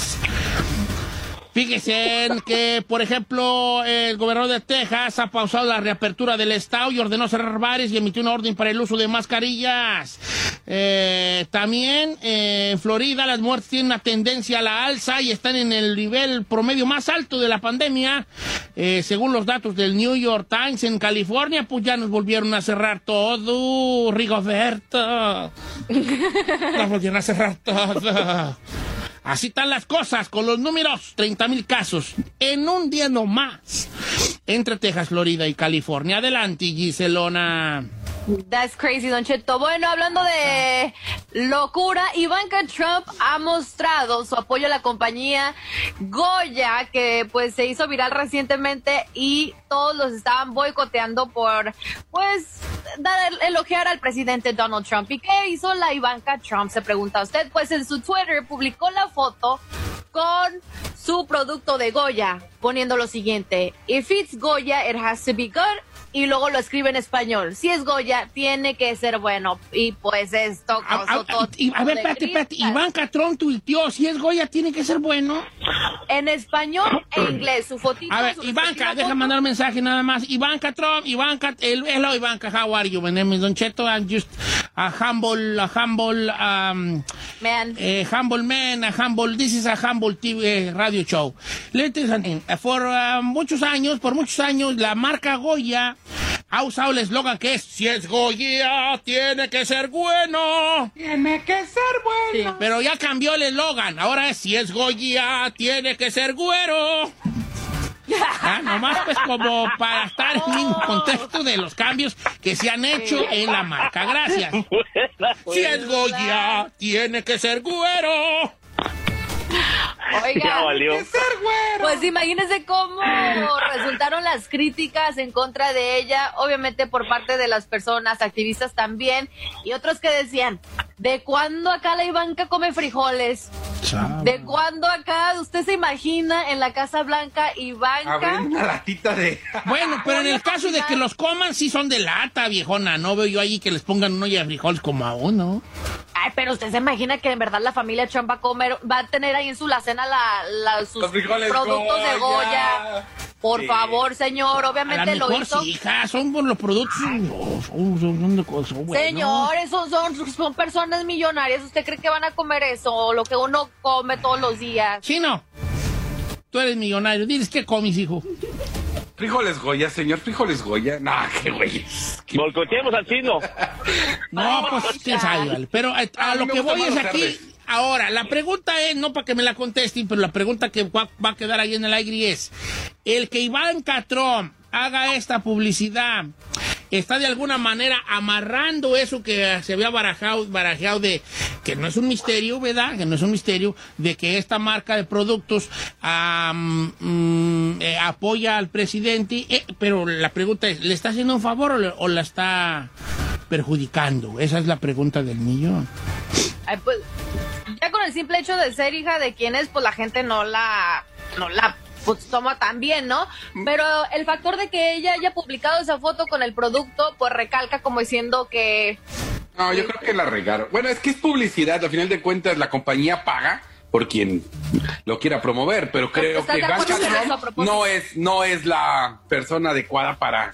Fíjese en que, por ejemplo, el gobernador de Texas ha pausado la reapertura del estado y ordenó cerrar bares y emitió una orden para el uso de mascarillas. Eh, también eh, en Florida las muertes tienen una tendencia a la alza y están en el nivel promedio más alto de la pandemia. Eh, según los datos del New York Times, en California, pues ya nos volvieron a cerrar todo, Rigoberto. Nos volvieron a cerrar todo. Así están las cosas con los números. treinta mil casos en un día nomás entre Texas, Florida y California. Adelante, Giselona. That's crazy, Don Cheto. Bueno, hablando de locura, Ivanka Trump ha mostrado su apoyo a la compañía Goya, que pues se hizo viral recientemente y todos los estaban boicoteando por, pues, dar, elogiar al presidente Donald Trump. ¿Y qué hizo la Ivanka Trump? Se pregunta usted. Pues en su Twitter publicó la foto con su producto de Goya, poniendo lo siguiente: If it's Goya, it has to be good. Y luego lo escribe en español. Si es Goya, tiene que ser bueno. Y pues esto causó A, a, todo a, a ver, espérate, espérate. Ivanka Trump tuiteó, si es Goya, tiene que ser bueno. En español e inglés, su fotito. A ver, Ivanka, deja mandar un mensaje nada más. Ivanka Trump, Ivanka, el, hello Ivanka, how are you? My name is Don Cheto, I'm just a humble, a humble, um, man. Eh, humble man, a humble, this is a humble T V radio show. Let me tell you something. For uh, muchos años, por muchos años, la marca Goya ha usado el eslogan que es: si es Goya, tiene que ser bueno. Tiene que ser bueno. Sí. Pero ya cambió el eslogan. Ahora es: si es Goya, tiene que ser güero. Ah, nomás pues como para estar en el contexto de los cambios que se han hecho en la marca. Gracias. Si es Goya, tiene que ser güero. Oiga, pues imagínense cómo resultaron las críticas en contra de ella, obviamente por parte de las personas, activistas también, y otros que decían: ¿de cuándo acá la Ivanka come frijoles? Chava. ¿De cuándo acá usted se imagina en la Casa Blanca Ivanka? A ver, una latita de... Bueno, pero en el caso de que los coman, sí son de lata, viejona. No veo yo ahí que les pongan una olla de frijoles como a uno. Ay, pero usted se imagina que en verdad la familia Trump va a comer, va a tener ahí en su alacena la, la, sus productos Goya. de Goya. Por sí. favor, señor, obviamente a lo lo mejor hizo. Sí, hija, son por los productos. No, son, son, son de cosas buenas. Señor, esos son, son personas millonarias. ¿Usted cree que van a comer eso? Lo que uno come todos los días. Chino, tú eres millonario. Diles qué comes, hijo. Frijoles Goya, señor, frijoles Goya. No, qué güey. Volcoteemos al chino. No, pues quién sabe, vale. Pero a, a, a lo que voy es aquí. Tardes. Ahora, la pregunta es, no para que me la contesten, pero la pregunta que va, va a quedar ahí en el aire es: el que Ivanka Trump haga esta publicidad, ¿está de alguna manera amarrando eso que se había barajado, barajado de, que no es un misterio, ¿verdad? Que no es un misterio, de que esta marca de productos um, um, eh, apoya al presidente, eh, pero la pregunta es, ¿le está haciendo un favor o, le, o la está perjudicando? Esa es la pregunta del millón. Ay, pues, ya con el simple hecho de ser hija de quien es, pues la gente no la, no la pues toma tan bien, ¿no? Pero el factor de que ella haya publicado esa foto con el producto, pues recalca como diciendo que... No, yo creo que la regaron. Bueno, es que es publicidad, al final de cuentas la compañía paga por quien lo quiera promover, pero creo que Ivanka Trump no es, no es la persona adecuada para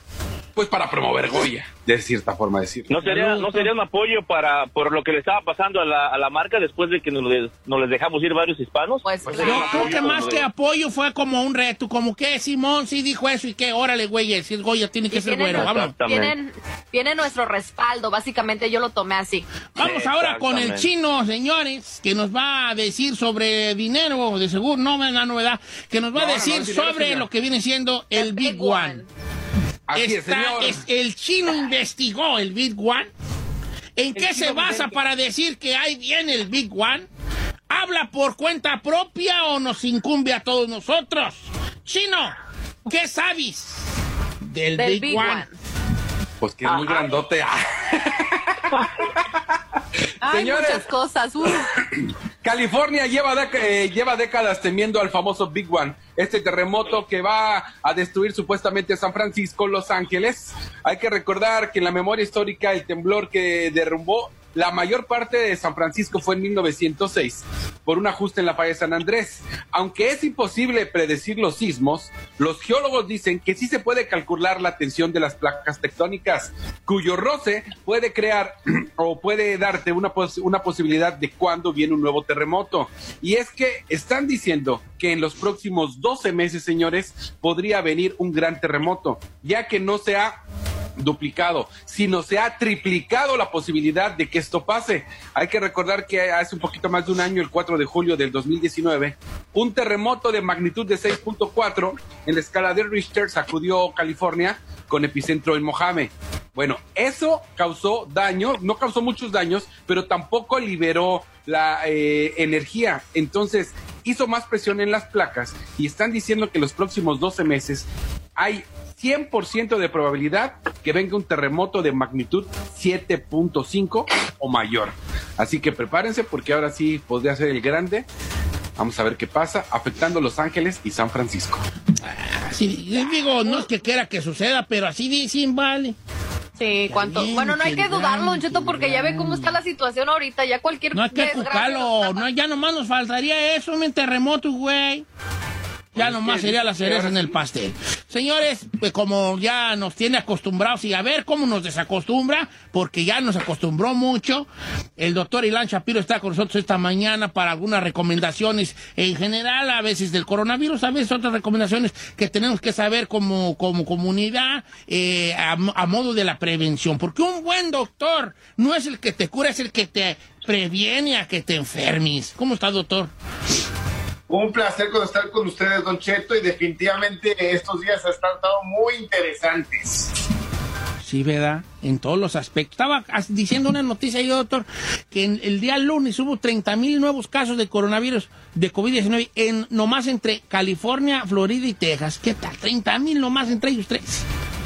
pues para promover Goya, de cierta forma decirlo. ¿No sería, no sería un apoyo para por lo que le estaba pasando a la, a la marca después de que nos les, nos les dejamos ir varios hispanos? Pues, Pues Yo sería un creo apoyo que más por- que apoyo fue como un reto, como que Simón sí dijo eso y que órale, güey, si es Goya tiene que Y ser tienen, güero, vámonos. tienen, tienen nuestro respaldo, básicamente yo lo tomé así. Vamos ahora con el Exactamente. chino, señores, que nos va a decir sobre dinero, de seguro, no es una novedad, que nos va No, a no, decir es dinero, sobre señor. lo que viene siendo el Big One. Así es, Está- señor. es- el chino investigó el Big One. ¿En qué se basa para decir que ahí viene el Big One? ¿Habla por cuenta propia o nos incumbe a todos nosotros? Chino, ¿qué sabes del, Del Big, Big One? One. Pues que es muy grandote. Hay Señores. muchas cosas. uh. California lleva, dec- eh, lleva décadas temiendo al famoso Big One, este terremoto que va a destruir supuestamente San Francisco, Los Ángeles. Hay que recordar que en la memoria histórica el temblor que derrumbó la mayor parte de San Francisco fue en mil novecientos seis, por un ajuste en la falla de San Andrés. Aunque es imposible predecir los sismos, los geólogos dicen que sí se puede calcular la tensión de las placas tectónicas, cuyo roce puede crear o puede darte una, pos- una posibilidad de cuándo viene un nuevo terremoto. Y es que están diciendo que en los próximos doce meses, señores, podría venir un gran terremoto, ya que no se ha duplicado, sino se ha triplicado la posibilidad de que esto pase. Hay que recordar que hace un poquito más de un año, el cuatro de julio del dos mil diecinueve, un terremoto de magnitud de seis punto cuatro en la escala de Richter sacudió California con epicentro en Mojave. Bueno, eso causó daño, no causó muchos daños, pero tampoco liberó la eh, energía. Entonces, hizo más presión en las placas y están diciendo que los próximos doce meses hay cien por ciento de probabilidad que venga un terremoto de magnitud siete punto cinco o mayor. Así que prepárense porque ahora sí podría ser el grande. Vamos a ver qué pasa, afectando Los Ángeles y San Francisco. Así, les digo, no es que quiera que suceda, pero así dicen, vale. Sí, cuánto. bien, Bueno, no hay qué que dudarlo, gran, Cheto, qué porque ya ve cómo está la situación ahorita. Ya cualquier. No hay que desgracia cucarlo, nos tapa. no, ya nomás nos faltaría eso, un terremoto, güey. Ya nomás sería la cereza en el pastel. Señores, pues como ya nos tiene acostumbrados y a ver cómo nos desacostumbra, porque ya nos acostumbró mucho, el doctor Ilan Shapiro está con nosotros esta mañana para algunas recomendaciones en general, a veces del coronavirus, a veces otras recomendaciones que tenemos que saber como, como comunidad eh, a, a modo de la prevención. Porque un buen doctor no es el que te cura, es el que te previene a que te enfermes. ¿Cómo está, doctor? Un placer con estar con ustedes, Don Cheto, y definitivamente estos días han estado muy interesantes. Sí, ¿verdad? En todos los aspectos. Estaba as- diciendo una noticia yo, doctor, que en el día lunes hubo treinta mil nuevos casos de coronavirus, de COVID diecinueve, en, nomás entre California, Florida y Texas. ¿Qué tal? treinta mil nomás entre ellos tres.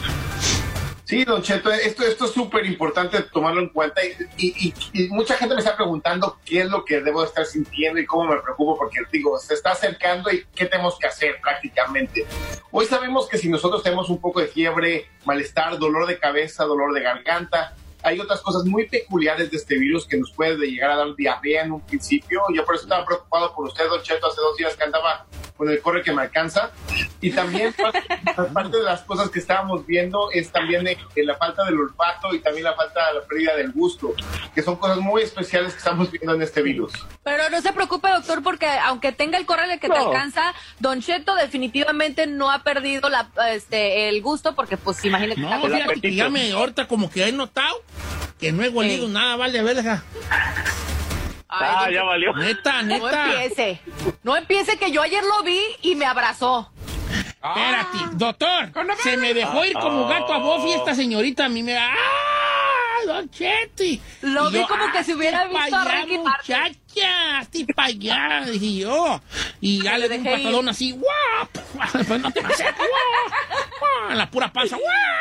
Sí, Don Cheto, esto, esto es súper importante tomarlo en cuenta y, y, y, y mucha gente me está preguntando qué es lo que debo estar sintiendo y cómo me preocupo porque digo, se está acercando y qué tenemos que hacer prácticamente. Hoy sabemos que si nosotros tenemos un poco de fiebre, malestar, dolor de cabeza, dolor de garganta, hay otras cosas muy peculiares de este virus que nos puede llegar a dar diarrea en un principio. Yo por eso estaba preocupado por usted, Don Cheto, hace dos días que andaba con el corre que me alcanza. Y también parte, parte de las cosas que estábamos viendo es también de, de la falta del olfato y también la falta de la pérdida del gusto, que son cosas muy especiales que estamos viendo en este virus. Pero no se preocupe, doctor, porque aunque tenga el córrele que te No. alcanza, Don Cheto definitivamente no ha perdido la, este, el gusto, porque pues imagínate. No, está- fíjate que ya me, ahorita como que he notado que no he olido Sí. nada, vale, a ver, deja. Ay, Ah, don ya Cheto, valió. Neta, No neta. empiece. No empiece que yo ayer lo vi y me abrazó. Espérate, doctor, se me dejó ir como gato a Buffy esta señorita, a mí me... ¡Ah, don Chetty! Lo Y vi yo, como que "Ah, si hubiera hazte visto pa' a allá, Ricky Martin". muchacha, hazte pa' allá, dije yo. Y ya Me le di un dejé ir. patadón así, ¡guap! Pues no te me acerques, ¡guap! ¡guap! En la pura panza,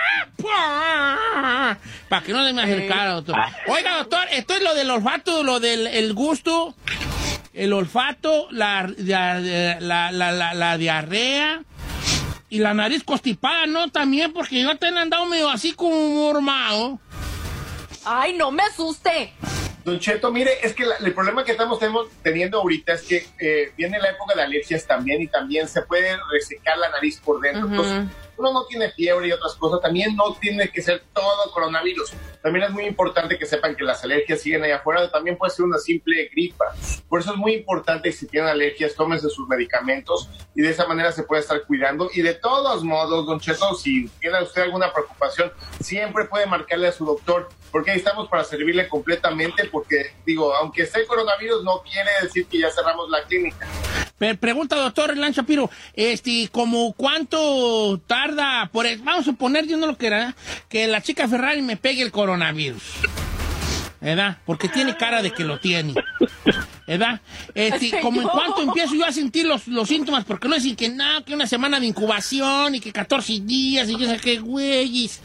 ¡guap! Para que no se me acercara, doctor. Oiga, doctor, esto es lo del olfato, lo del el gusto, el olfato, la, la, la, la, la, la diarrea y la nariz constipada, ¿no? También, porque yo te he andado medio así como mormado. Ay, no me asuste. Don Cheto, mire, es que la, el problema que estamos tenemos, teniendo ahorita es que eh, viene la época de alergias también y también se puede resecar la nariz por dentro. Uh-huh. Entonces, uno no tiene fiebre y otras cosas, también no tiene que ser todo coronavirus. También es muy importante que sepan que las alergias siguen allá afuera, también puede ser una simple gripa. Por eso es muy importante, si tienen alergias, tómense sus medicamentos y de esa manera se puede estar cuidando. Y de todos modos, don Cheto, si tiene usted alguna preocupación, siempre puede marcarle a su doctor, porque ahí estamos para servirle completamente, porque digo, aunque esté el coronavirus, no quiere decir que ya cerramos la clínica. Pregunta, doctor Elan Shapiro, este, ¿como cuánto tarda, por el, vamos a suponer, yo no lo quiera, que la chica Ferrari me pegue el coronavirus? ¿Verdad? Porque tiene cara de que lo tiene. ¿Verdad? Este, como en cuanto empiezo yo a sentir los, los síntomas, porque no dicen que no, que una semana de incubación y que catorce días y que sé qué güeyes.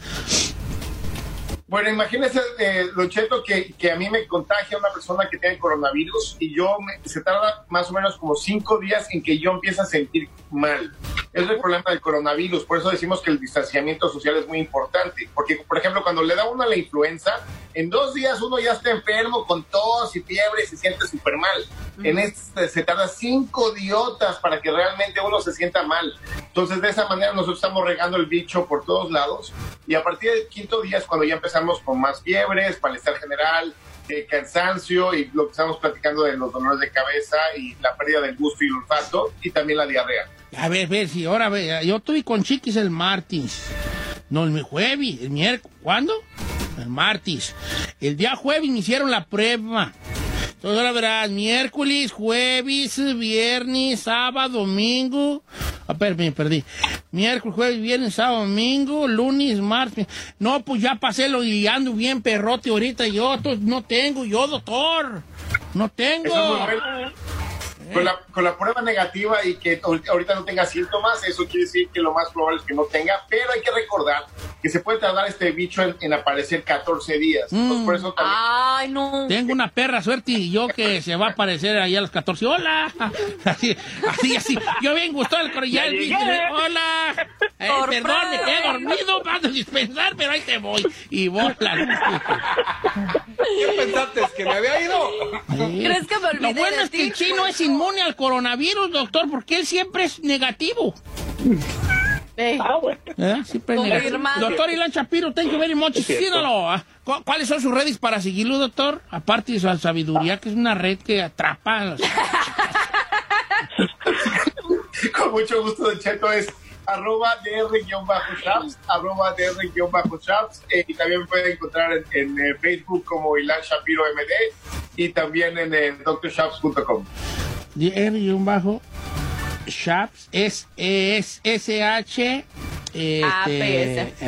Bueno, imagínese, eh, Don Cheto, que, que a mí me contagia una persona que tiene coronavirus y yo me, se tarda más o menos como cinco días en que yo empiezo a sentir mal. Es el problema del coronavirus, por eso decimos que el distanciamiento social es muy importante, porque, por ejemplo, cuando le da uno la influenza, en dos días uno ya está enfermo con tos y fiebre y se siente súper mal. Mm. En este se tarda cinco diotas para que realmente uno se sienta mal. Entonces, de esa manera nosotros estamos regando el bicho por todos lados y a partir del quinto día es cuando ya empezamos con más fiebres, malestar general, eh, cansancio y lo que estamos platicando de los dolores de cabeza y la pérdida del gusto y el olfato y también la diarrea. A ver, ver, si ahora ve, yo estuve con Chiquis el martes, no el jueves, el miércoles, ¿cuándo? El martes. El día jueves me hicieron la prueba. Entonces ahora verás, miércoles, jueves, viernes, sábado, domingo. A ver, me perdí. Miércoles, jueves, viernes, sábado, domingo, lunes, martes. No, pues ya pasé lo y ando bien perrote ahorita. Yo no tengo, yo doctor. No tengo. Con la, con la prueba negativa y que ahorita no tenga síntomas, eso quiere decir que lo más probable es que no tenga, pero hay que recordar que se puede tardar este bicho en, en aparecer catorce días. Mm. Entonces, por eso también... Ay, no. Tengo una perra suerte y yo que se va a aparecer ahí a los catorce. ¡Hola! Así, así, así. Yo bien gustó el cordial. ¡Hola! Eh, perdón, me quedé dormido, vas a dispensar, pero ahí te voy. Y bola. ¿Qué pensaste? ¿Que me había ido? ¿Sí? ¿Crees que me olvidé? Lo bueno es que el chino es inmune al coronavirus, doctor, porque él siempre es negativo. Hey. Ah, bueno. ¿Eh? Siempre es negativo. Doctor Elan Shapiro, thank you very much. Sinaloa. ¿Cuáles son sus redes para seguirlo, doctor? Aparte de su sabiduría, que es una red que atrapa a los... Con mucho gusto, Don Cheto, es arroba dr-shaps, arroba dr-shaps, eh, y también me pueden encontrar en, en eh, Facebook como Elan Shapiro M D y también en eh, doctor shaps punto com. dr-shaps es es S H A P S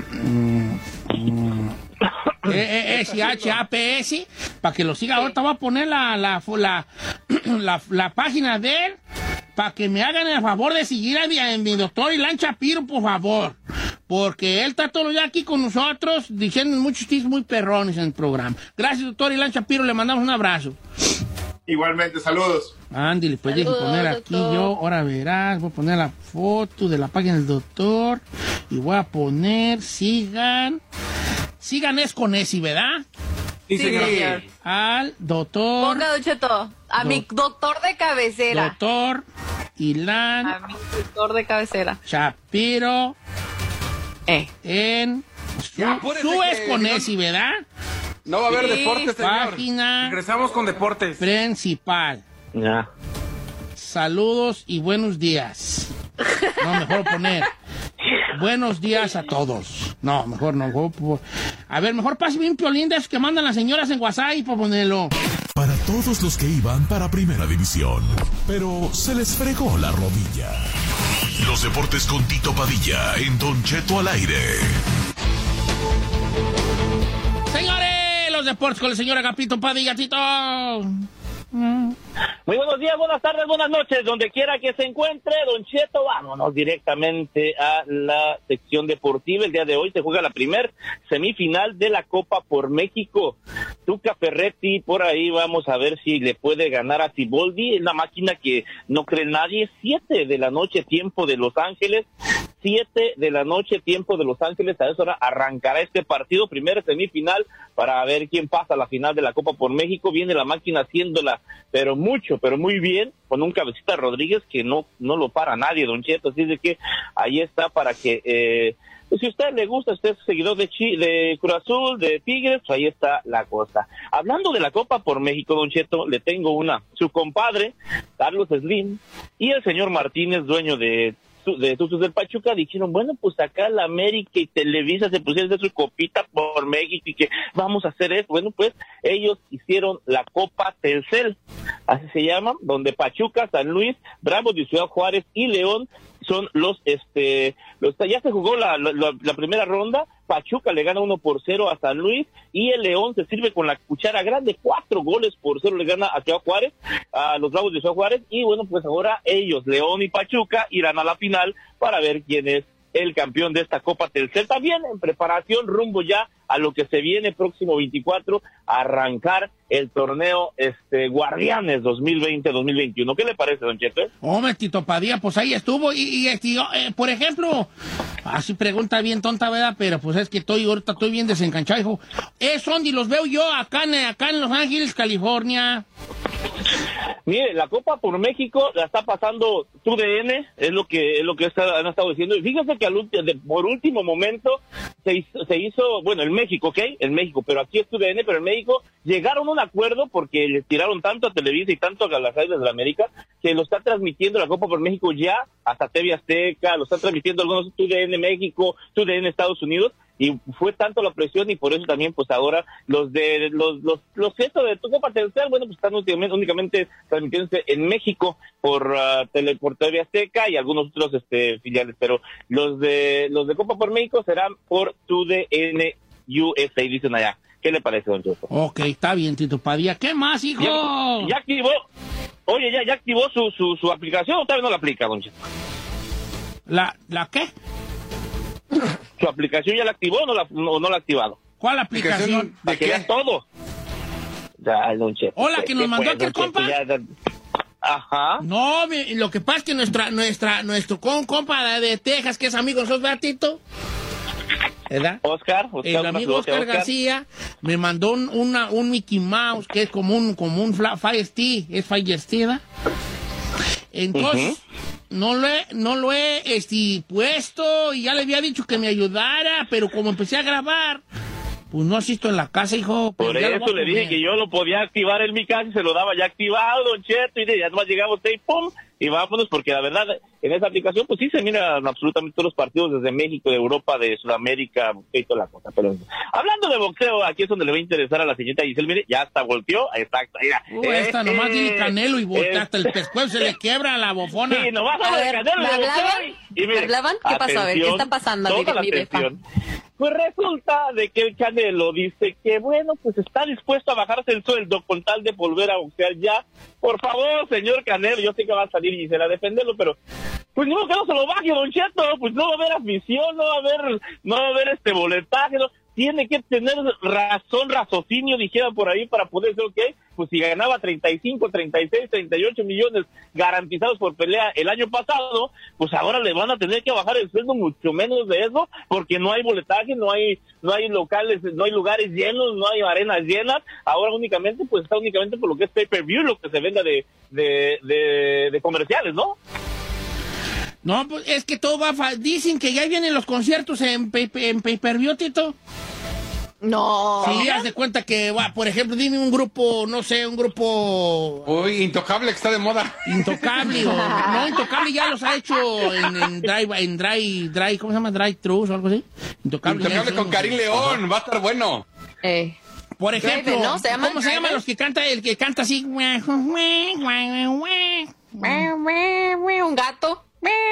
S H A P S para que lo siga. Ahorita voy a poner la la la, la, la página de él para que me hagan el favor de seguir a mi, a mi doctor Elan Shapiro, por favor. Porque él está todo el día aquí con nosotros diciendo muchos chistes muy perrones en el programa. Gracias, doctor Elan Shapiro, le mandamos un abrazo. Igualmente, saludos. Andy, pues deje poner aquí doctor. Yo, ahora verás, voy a poner la foto de la página del doctor y voy a poner, sigan, sigan es con ese, ¿verdad? Sí, señor. Al doctor. Ponga, Don Cheto, a do, mi doctor de cabecera. Doctor Elan. A mi doctor de cabecera. Shapiro. Eh. En su, ya, su es con ese, ¿verdad? No va a haber sí. deportes, señor. Página. Regresamos con deportes. Principal. Ya. Saludos y buenos días. No, mejor poner. Buenos días a todos. No, mejor no. Mejor, a ver, mejor pásame un piolín de esos que mandan las señoras en WhatsApp y para ponerlo. Para todos los que iban para Primera División, pero se les fregó la rodilla. Los deportes con Tito Padilla en Don Cheto al aire. Señores, los deportes con el señor Agapito Padilla, Tito. Muy buenos días, buenas tardes, buenas noches, donde quiera que se encuentre, Don Cheto. Vámonos directamente a la sección deportiva. El día de hoy se juega la primer semifinal de la Copa por México. Tuca Ferretti, por ahí vamos a ver si le puede ganar a Siboldi. Es la máquina que no cree nadie. Siete de la noche, tiempo de Los Ángeles. siete de la noche, tiempo de Los Ángeles. A esa hora arrancará este partido, primera semifinal, para ver quién pasa a la final de la Copa por México. Viene la máquina haciéndola, pero mucho, pero muy bien, con un Cabecita Rodríguez que no, no lo para nadie, Don Cheto. Así de que ahí está para que... Eh, si a usted le gusta, usted es seguidor de, Chi, de Cruz Azul, de Tigres, pues ahí está la cosa. Hablando de la Copa por México, Don Cheto, le tengo una. Su compadre, Carlos Slim, y el señor Martínez, dueño de... de Tuzos del Pachuca, dijeron, bueno, pues acá la América y Televisa se pusieron de su copita por México y que vamos a hacer eso. Bueno, pues ellos hicieron la Copa Telcel, así se llama, donde Pachuca, San Luis, Bravos de Ciudad Juárez y León son los, este, los, ya se jugó la, la, la primera ronda. Pachuca le gana uno por cero a San Luis y el León se sirve con la cuchara grande, cuatro goles por cero le gana a Ciudad Juárez, a los Bravos de Ciudad Juárez, y bueno, pues ahora ellos, León y Pachuca, irán a la final para ver quién es el campeón de esta Copa Telcel. También en preparación rumbo ya a lo que se viene próximo veinticuatro, a arrancar el torneo este Guardianes dos mil veinte dos mil veintiuno. ¿Qué le parece, Don Cheto? Hombre, Tito Padilla, pues ahí estuvo. Y, y este, eh, por ejemplo, así pregunta bien tonta, ¿verdad? Pero pues es que estoy ahorita estoy bien desencanchado, hijo. Es donde los veo yo, acá en, acá en Los Ángeles, California. Mire, la Copa por México la está pasando T U D N, es lo que es lo que está, han estado diciendo. Y fíjense que al, de, por último momento se hizo, se hizo, bueno, en México, ¿ok? En México, pero aquí es T U D N, pero en México llegaron a un acuerdo porque les tiraron tanto a Televisa y tanto a las Águilas de la América que lo está transmitiendo la Copa por México ya hasta T V Azteca, lo están transmitiendo algunos T U D N México, T U D N Estados Unidos. Y fue tanto la presión y por eso también pues ahora los de los los los ciertos de tu Copa Telcel, bueno, pues están únicamente, únicamente transmitiéndose en México por uh, tele, por T V Azteca y algunos otros este filiales, pero los de los de Copa por México serán por T U D N U S A, dicen allá. ¿Qué le parece, Don Choco? Ok, está bien, Tito Padilla. ¿Qué más, hijo? Ya, ya activó. Oye, ya ya activó su su su aplicación o todavía no la aplica, Don Choco. ¿La la qué? ¿Su aplicación ya la activó o no la, no, no la ha activado? ¿Cuál aplicación? Para que vean todo. Ya, Don Cheto. Hola, que nos mandó pues, aquel compa. Ya, ya, ajá. No, mi, lo que pasa es que nuestra, nuestra, nuestro con, compa de, de Texas, que es amigo de nosotros, ¿verdad, Tito? ¿Verdad? Oscar, Oscar. El amigo Oscar, Oscar García me mandó un, una, un Mickey Mouse, que es como un, como un Fire Stick, es Fire Stick, ¿verdad? Entonces... Uh-huh. No lo he, no lo he este, puesto y ya le había dicho que me ayudara, pero como empecé a grabar, pues no asisto en la casa, hijo. Por eso le dije que yo lo podía activar en mi casa y se lo daba ya activado, Don Cheto, y ya nomás llegamos ahí, pum, y vámonos, porque la verdad, en esa aplicación, pues sí se miran absolutamente todos los partidos desde México, de Europa, de Sudamérica, y toda la cosa. Pero hablando de boxeo, aquí es donde le va a interesar a la señorita Giselle, mire, ya hasta volteó, ahí está, mira. Uh, esta, eh, nomás eh, dile Canelo y voltea, eh, hasta el pescuezo se le quiebra la bofona. Sí, nomás a ver, Canelo ¿me hablaban? Y mire, ¿me hablaban? ¿Qué pasó? A ver, ¿qué está pasando? Toda la atención. Pues resulta de que el Canelo dice que, bueno, pues está dispuesto a bajarse el sueldo con tal de volver a boxear ya. Por favor, señor Canelo, yo sé que va a salir Gisela a defenderlo, pero pues ni modo que no se lo baje, Don Cheto, pues no va a haber afición, no va a haber, no va a haber este boletaje, no. Tiene que tener razón, raciocinio, dijera por ahí, para poder ser ok. Pues si ganaba treinta y cinco, treinta y seis, treinta y ocho millones garantizados por pelea el año pasado, pues ahora le van a tener que bajar el sueldo mucho menos de eso, porque no hay boletaje, no hay no hay locales, no hay lugares llenos, no hay arenas llenas. Ahora únicamente, pues está únicamente por lo que es pay-per-view, lo que se venda de, de, de, de comerciales, ¿no? No, pues es que todo va... Fa- Dicen que ya vienen los conciertos en, pay- en pay-per-view, Tito. No. Sí, haz de cuenta que, va, por ejemplo, dime un grupo, no sé, un grupo... Uy, Intocable, que está de moda. Intocable, o... No, Intocable ya los ha hecho en, en Drive, en Dry, Dry, ¿cómo se llama? Dry Trus o algo así. Intocable, Intocable con Karim León, ajá. Va a estar bueno. Eh. Por ejemplo, Drive, ¿no? ¿Se llama ¿cómo se llaman los que canta, el que canta así? Un gato.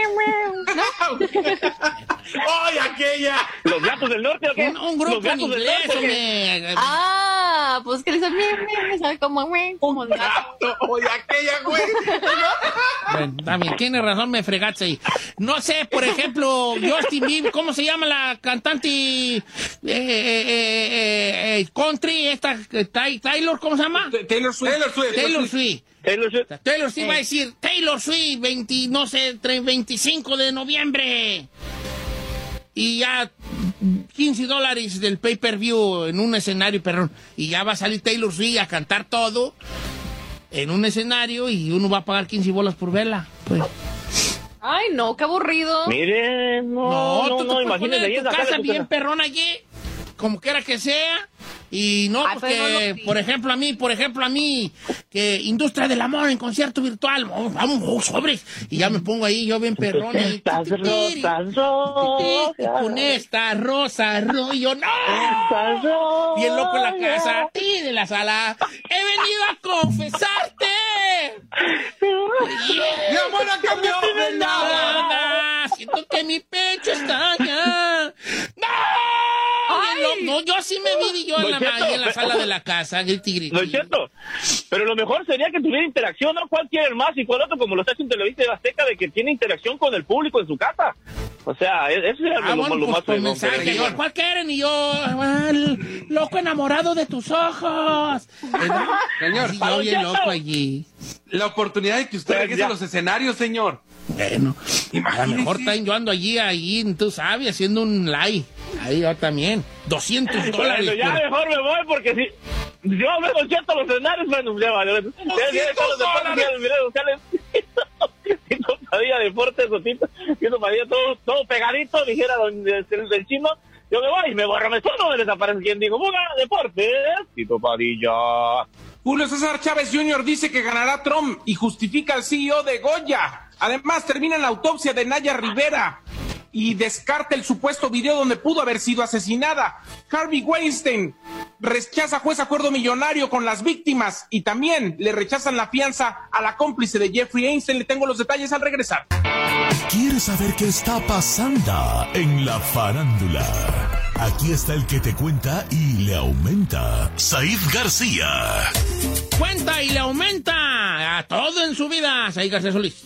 ¡Ay, aquella! ¿Los gatos del norte o qué? Un, un grupo en inglés, hombre. Ah, pues que le dicen, ¿sabe cómo, güey? Como de gato. ¡Oye, aquella, güey! Bueno, también, tiene razón, me fregaste ahí. No sé, por ejemplo, Justin Bieber, ¿cómo se llama la cantante eh, eh, eh, eh, country? Esta, Taylor, ¿cómo se llama? Taylor Swift. Taylor Swift. Taylor Swift. Taylor Swift. Taylor Swift va a decir, Taylor Swift, veinte, no sé, veinticinco de noviembre. y ya quince dólares del pay-per-view en un escenario, perdón, y ya va a salir Taylor Swift a cantar todo en un escenario y uno va a pagar quince bolas por verla, pues. Ay, no, qué aburrido. Mire, no, No, no, tú no, te puedes imagínese poner ahí en en tu la casa casa bien perrón allí, como quiera que sea. Y no, Ay, porque, pero no lo vi. por ejemplo, a mí, por ejemplo, a mí, que Industria del Amor en concierto virtual, vamos, vamos, oh, sobres, y ya me pongo ahí, yo bien perrón, y, Estas rosas, rosas. con esta rosa, rollo, no, Estas rosas. bien loco en la casa, y de la sala, he venido a confesarte, Mi amor no cambió de nada. nada, siento que mi pecho estalla, no, Ay. Bien lo- no, yo sí me vi yo en la, Don Cheto, ahí en la pero- sala de la casa, griti, griti. Don Cheto, pero lo mejor sería que tuviera interacción, ¿no? ¿Cuál quiere más y cuál otro? Como lo está haciendo Televisa de Azteca, de que tiene interacción con el público en su casa. O sea, e- eso sería Ah, lo, bueno, lo pues más por fregón, mensaje, pero- yo, ¿cuál quieren? Y yo, ah, loco enamorado de tus ojos. Señor, Sí, yo bien loco allí. la oportunidad de que usted Pues regrese ya. a los escenarios, señor. Bueno, a lo Imagínese. mejor también yo ando allí, allí, tú sabes, haciendo un live. Ahí yo también. doscientos dólares. Bueno, ya por- mejor me voy porque si yo me Don Cheto los escenarios, bueno, ya vale. Ya, ya, ya, están los deportes, ya los videos sociales. Tito Padilla Deportes, o Tito, Tito Padilla, todo, todo pegadito, dijera don, el, del chino. Yo me voy y me borro, me sueno, me desaparece quien digo, ¡Buga Deportes! Tito Padilla. Julio César Chávez junior dice que ganará Trump y justifica al C E O de Goya. Además, termina la autopsia de Naya Rivera y descarta el supuesto video donde pudo haber sido asesinada. Harvey Weinstein rechaza juez acuerdo millonario con las víctimas y también le rechazan la fianza a la cómplice de Jeffrey Einstein. Le tengo los detalles al regresar. ¿Quieres saber qué está pasando en la farándula? Aquí está el que te cuenta y le aumenta, Said García. Cuenta y le aumenta a todo en su vida. Ahí García Solís.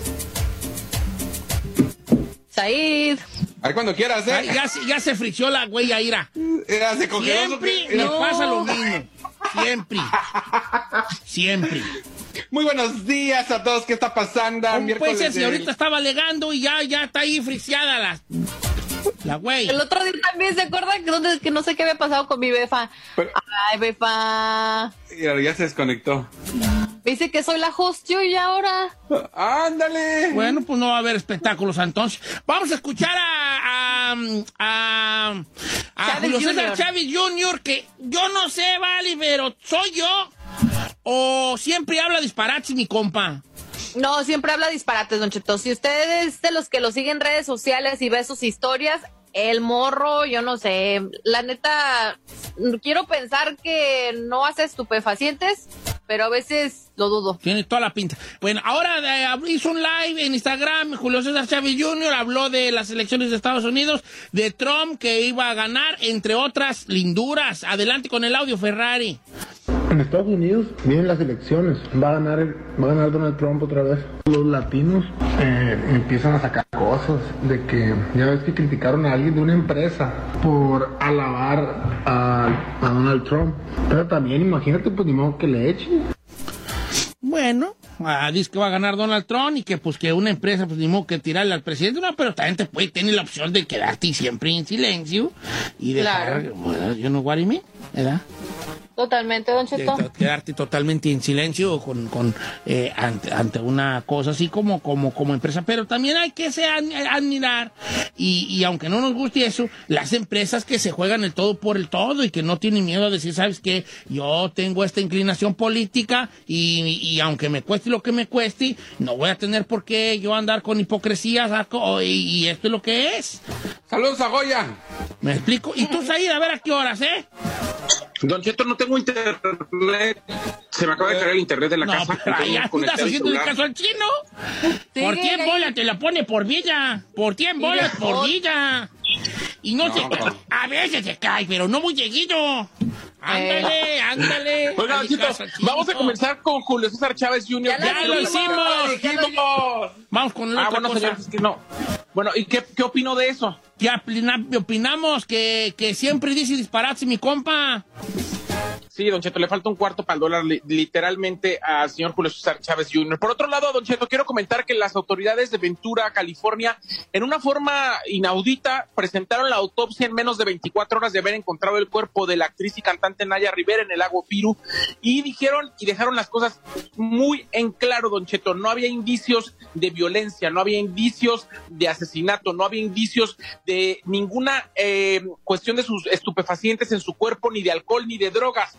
Said. Ahí cuando quieras, Ay, ¿eh? ya, se- ya se frició la güey Ira. Ya se congeló su- Siempre Mira. nos pasa lo mismo. Siempre. Siempre. Muy buenos días a todos. ¿Qué está pasando? ¿Cómo Miércoles puede ser si de- ahorita estaba alegando y ya, ya está ahí friseada la, la güey? El otro día también se acuerdan que, no- que no sé qué había pasado con mi befa. Pero- Ay, befa. Mira, ya se desconectó. Me dice que soy la host yo y ahora. ¡Ándale! Bueno, pues no va a haber espectáculos entonces. Vamos a escuchar a, a, a, a Chávez Julio César junior Chávez junior, que yo no sé, vale, pero ¿soy yo? ¿O siempre habla disparates mi compa? No, siempre habla disparates, Don Cheto. Si usted es de los que lo siguen en redes sociales y ve sus historias, el morro, yo no sé. La neta, quiero pensar que no hace estupefacientes, pero a veces lo dudo. Tiene toda la pinta. Bueno, ahora eh, hizo un live en Instagram, Julio César Chávez junior habló de las elecciones de Estados Unidos, de Trump que iba a ganar, entre otras linduras. Adelante con el audio, Ferrari. En Estados Unidos vienen las elecciones, va a ganar el- va a ganar Donald Trump otra vez. Los latinos eh, empiezan a sacar cosas de que ya ves que criticaron a alguien de una empresa por alabar a, a Donald Trump. Pero también imagínate, pues ni modo que le echen. Bueno, ah, dice que va a ganar Donald Trump y que pues que una empresa pues ni modo que tirarle al presidente, no, pero también te puede tener la opción de quedarte siempre en silencio y dejar, Claro. bueno, you know what I mean, ¿verdad? Totalmente, Don De- Cheto. de quedarte totalmente en silencio con, con eh, ante, ante una cosa así como, como, como empresa, pero también hay que ser, admirar y, y aunque no nos guste eso, las empresas que se juegan el todo por el todo y que no tienen miedo a decir, sabes qué, yo tengo esta inclinación política y, y aunque me cueste lo que me cueste, no voy a tener por qué yo andar con hipocresía, saco, y, y esto es lo que es. Saludos a Goya. ¿Me explico? Y tú, Said, a ver a qué horas, ¿eh? Don Cheto, no tengo internet. Se me acaba de caer el internet de la No, casa. pero ahí Tengo tú estás conectado el haciendo el celular. caso al chino. Sí, por cien ahí. bolas te la pone por villa. Por cien bolas de por todo. villa. Y no, No, se no. a veces se cae, pero no muy lleguito. Ándale, ándale. Oiga, Don Hazle Cheto, caso al chino. vamos a comenzar con Julio César Chávez junior Ya Ya lo hicimos. Dijimos. Vamos con la Ah, otra bueno, cosa. señores, es que no. Bueno, ¿y qué, qué opino de eso? Ya opina- opinamos que, que siempre dice disparates mi compa. Sí, Don Cheto, le falta un cuarto para el dólar li- literalmente al señor Julio César Chávez junior Por otro lado, Don Cheto, quiero comentar que las autoridades de Ventura, California, en una forma inaudita, presentaron la autopsia en menos de veinticuatro horas de haber encontrado el cuerpo de la actriz y cantante Naya Rivera en el lago Piru, y dijeron y dejaron las cosas muy en claro, Don Cheto, no había indicios de violencia, no había indicios de asesinato, no había indicios de ninguna eh, cuestión de sus estupefacientes en su cuerpo, ni de alcohol, ni de drogas.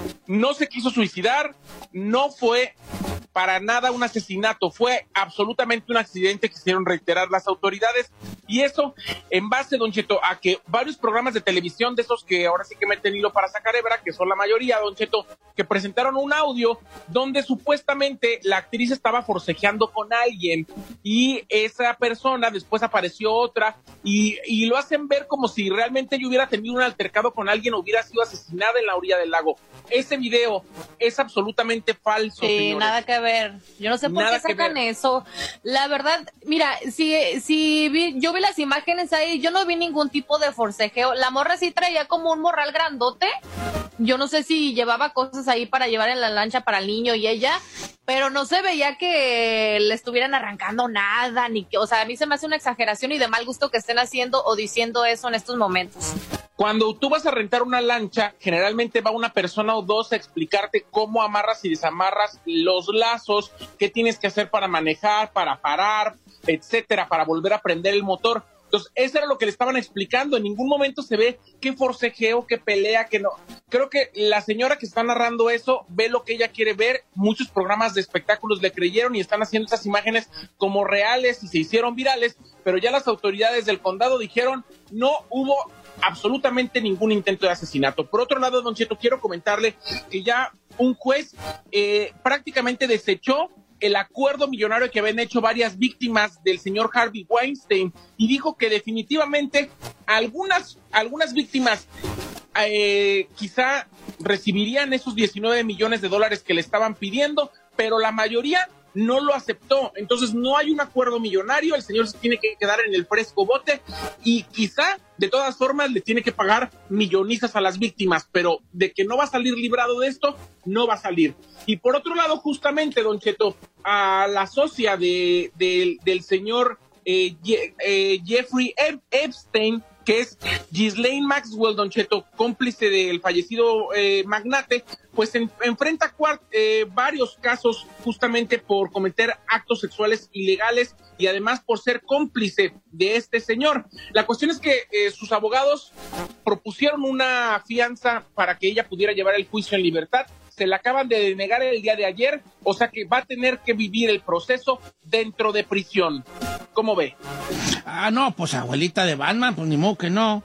No se quiso suicidar, no fue para nada un asesinato, fue absolutamente un accidente, quisieron reiterar las autoridades, y eso en base, Don Cheto, a que varios programas de televisión de esos que ahora sí que meten hilo para sacar hebra, que son la mayoría, Don Cheto, que presentaron un audio donde supuestamente la actriz estaba forcejeando con alguien y esa persona después apareció otra y, y lo hacen ver como si realmente ella hubiera tenido un altercado con alguien o hubiera sido asesinada en la orilla del lago. Ese video es absolutamente falso, Sí, señores. nada que ver. Yo no sé por Nada qué que sacan ver. eso. La verdad, mira, si, si vi, yo vi las imágenes ahí, yo no vi ningún tipo de forcejeo. La morra sí traía como un morral grandote. Yo no sé si llevaba cosas ahí para llevar en la lancha para el niño y ella, pero no se veía que le estuvieran arrancando nada, ni que, o sea, a mí se me hace una exageración y de mal gusto que estén haciendo o diciendo eso en estos momentos. Cuando tú vas a rentar una lancha, generalmente va una persona o dos a explicarte cómo amarras y desamarras los lazos, qué tienes que hacer para manejar, para parar, etcétera, para volver a prender el motor. Entonces, eso era lo que le estaban explicando. En ningún momento se ve qué forcejeo, qué pelea, que no. Creo que la señora que está narrando eso ve lo que ella quiere ver. Muchos programas de espectáculos le creyeron y están haciendo esas imágenes como reales y se hicieron virales, pero ya las autoridades del condado dijeron no hubo absolutamente ningún intento de asesinato. Por otro lado, Don Cheto, quiero comentarle que ya un juez eh, prácticamente desechó el acuerdo millonario que habían hecho varias víctimas del señor Harvey Weinstein y dijo que definitivamente algunas, algunas víctimas eh, quizá recibirían esos diecinueve millones de dólares que le estaban pidiendo, pero la mayoría no lo aceptó. Entonces no hay un acuerdo millonario, el señor se tiene que quedar en el fresco bote y quizá de todas formas le tiene que pagar millonizas a las víctimas, pero de que no va a salir librado de esto, no va a salir. Y por otro lado, justamente, Don Cheto, a la socia de, de, del señor eh, Je, eh, Jeffrey Epstein, que es Ghislaine Maxwell, Don Cheto, cómplice del fallecido eh, magnate, pues en, enfrenta cuart, eh, varios casos justamente por cometer actos sexuales ilegales y además por ser cómplice de este señor. La cuestión es que eh, sus abogados propusieron una fianza para que ella pudiera llevar el juicio en libertad. Se la acaban de denegar el día de ayer, o sea que va a tener que vivir el proceso dentro de prisión. ¿Cómo ve? Ah, no, pues abuelita de Batman, pues ni modo que no.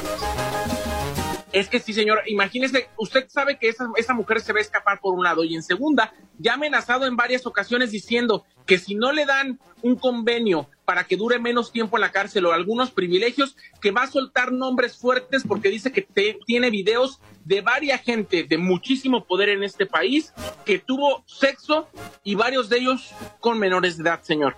Es que sí, señor, imagínese, usted sabe que esa, esa mujer se va a escapar por un lado, y en segunda, ya ha amenazado en varias ocasiones diciendo que si no le dan un convenio para que dure menos tiempo en la cárcel o algunos privilegios, que va a soltar nombres fuertes porque dice que te, tiene videos de varias gente de muchísimo poder en este país que tuvo sexo y varios de ellos con menores de edad, señor.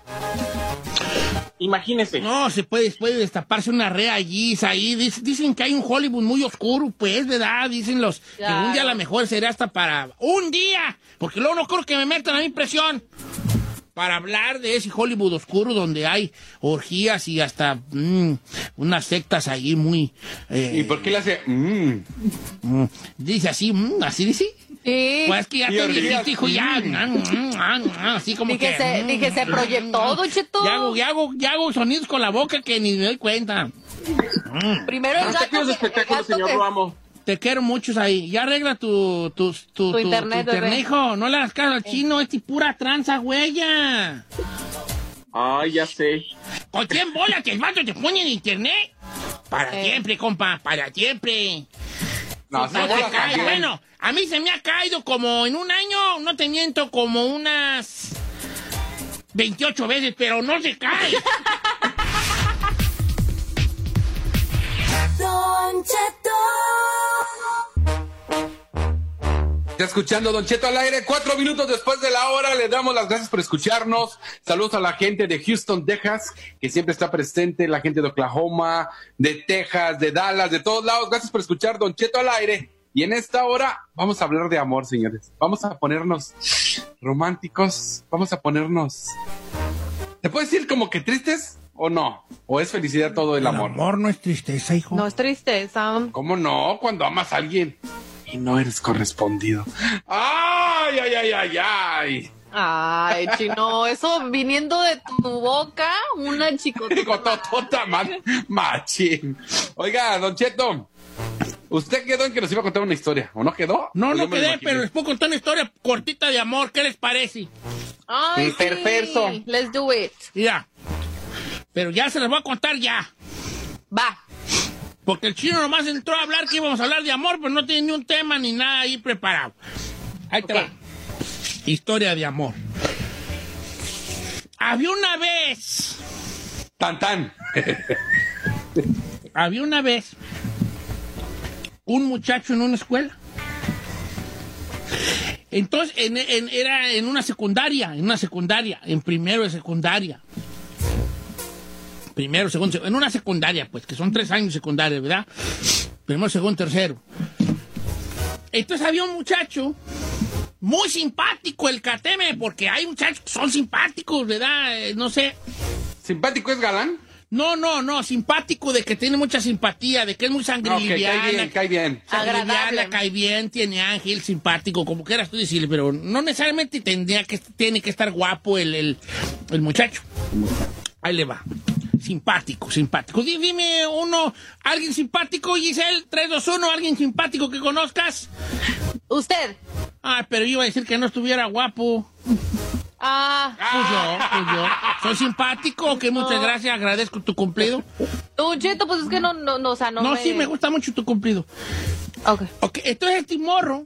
Imagínese. No, se puede, puede destaparse una rea allí, ahí. Dicen, dicen que hay un Hollywood muy oscuro, pues, ¿verdad? Dicen los claro. que un día a lo mejor será hasta para un día, porque luego no creo que me metan a mi presión para hablar de ese Hollywood oscuro donde hay orgías y hasta mmm, unas sectas ahí muy... Eh, ¿Y por qué le hace...? Mm. Mm, dice así, mm, así dice. Sí. Pues que ya te dijiste, hijo, ya, así como dije que... Se, dije, se proyectó, Don Cheto. Ya hago, ya, hago, ya hago sonidos con la boca que ni me doy cuenta. Primero el gato, de espectáculo, señor, que... lo amo. Te quiero muchos ahí. Ya arregla tu, tu, tu, tu, tu internet, tu internet hijo. No le hagas caso al chino, es pura tranza, huella. Ay, ya sé. ¿Con quién bola que el vato te pone en internet? Para eh. siempre, compa, para siempre. No, no se cae. Bueno, a mí se me ha caído como en un año, no te miento, como unas veintiocho veces, pero no se cae. Don Cheto. Está escuchando Don Cheto al aire, cuatro minutos después de la hora. Le damos las gracias por escucharnos. Saludos a la gente de Houston, Texas, que siempre está presente, la gente de Oklahoma, de Texas, de Dallas, de todos lados. Gracias por escuchar Don Cheto al aire. Y en esta hora vamos a hablar de amor, señores. Vamos a ponernos románticos, vamos a ponernos... ¿Te puedes decir como que tristes o no? ¿O es felicidad todo el, el amor? El amor no es tristeza, hijo. No es tristeza. ¿Cómo no? Cuando amas a alguien y no eres correspondido. ¡Ay, ay, ay, ay, ay! Ay, Chino, eso viniendo de tu boca, una chicotota. Chicotota, machín. Oiga, Don Cheto, usted quedó en que nos iba a contar una historia, ¿o no quedó? No, pues no quedé, pero les puedo contar una historia cortita de amor. ¿Qué les parece? Ay, sí, perfecto. Let's do it. Ya. Pero ya se las voy a contar ya. Va. Porque el Chino nomás entró a hablar que íbamos a hablar de amor, pero no tiene ni un tema ni nada ahí preparado. Ahí te Okay. va. Historia de amor. Había una vez. Tan tan. Había una vez un muchacho en una escuela. Entonces, en, en, era en una secundaria, en una secundaria, en primero de secundaria. Primero, segundo, en una secundaria, pues, que son tres años de secundaria, ¿verdad? Primero, segundo, tercero. Entonces había un muchacho muy simpático, el Cateme, porque hay muchachos que son simpáticos, ¿verdad? Eh, no sé. ¿Simpático es galán? No, no, no, simpático de que tiene mucha simpatía, de que es muy sangriliviana. Okay, cae bien, cae bien. Agradable. Cae bien, tiene ángel, simpático, como quieras tú decirle, pero no necesariamente tendría que, tiene que estar guapo el, el, el muchacho. Ahí le va. Simpático, simpático. Dime uno, alguien simpático, Giselle, tres, dos, uno, alguien simpático que conozcas. Usted. Ah, pero yo iba a decir que no estuviera guapo. Ah. Pues yo, pues yo. Soy simpático, que muchas gracias, agradezco tu cumplido. Don Cheto, pues es que no, no, no, o sea, no No, me... sí, me gusta mucho tu cumplido. Ok. Ok, entonces este morro...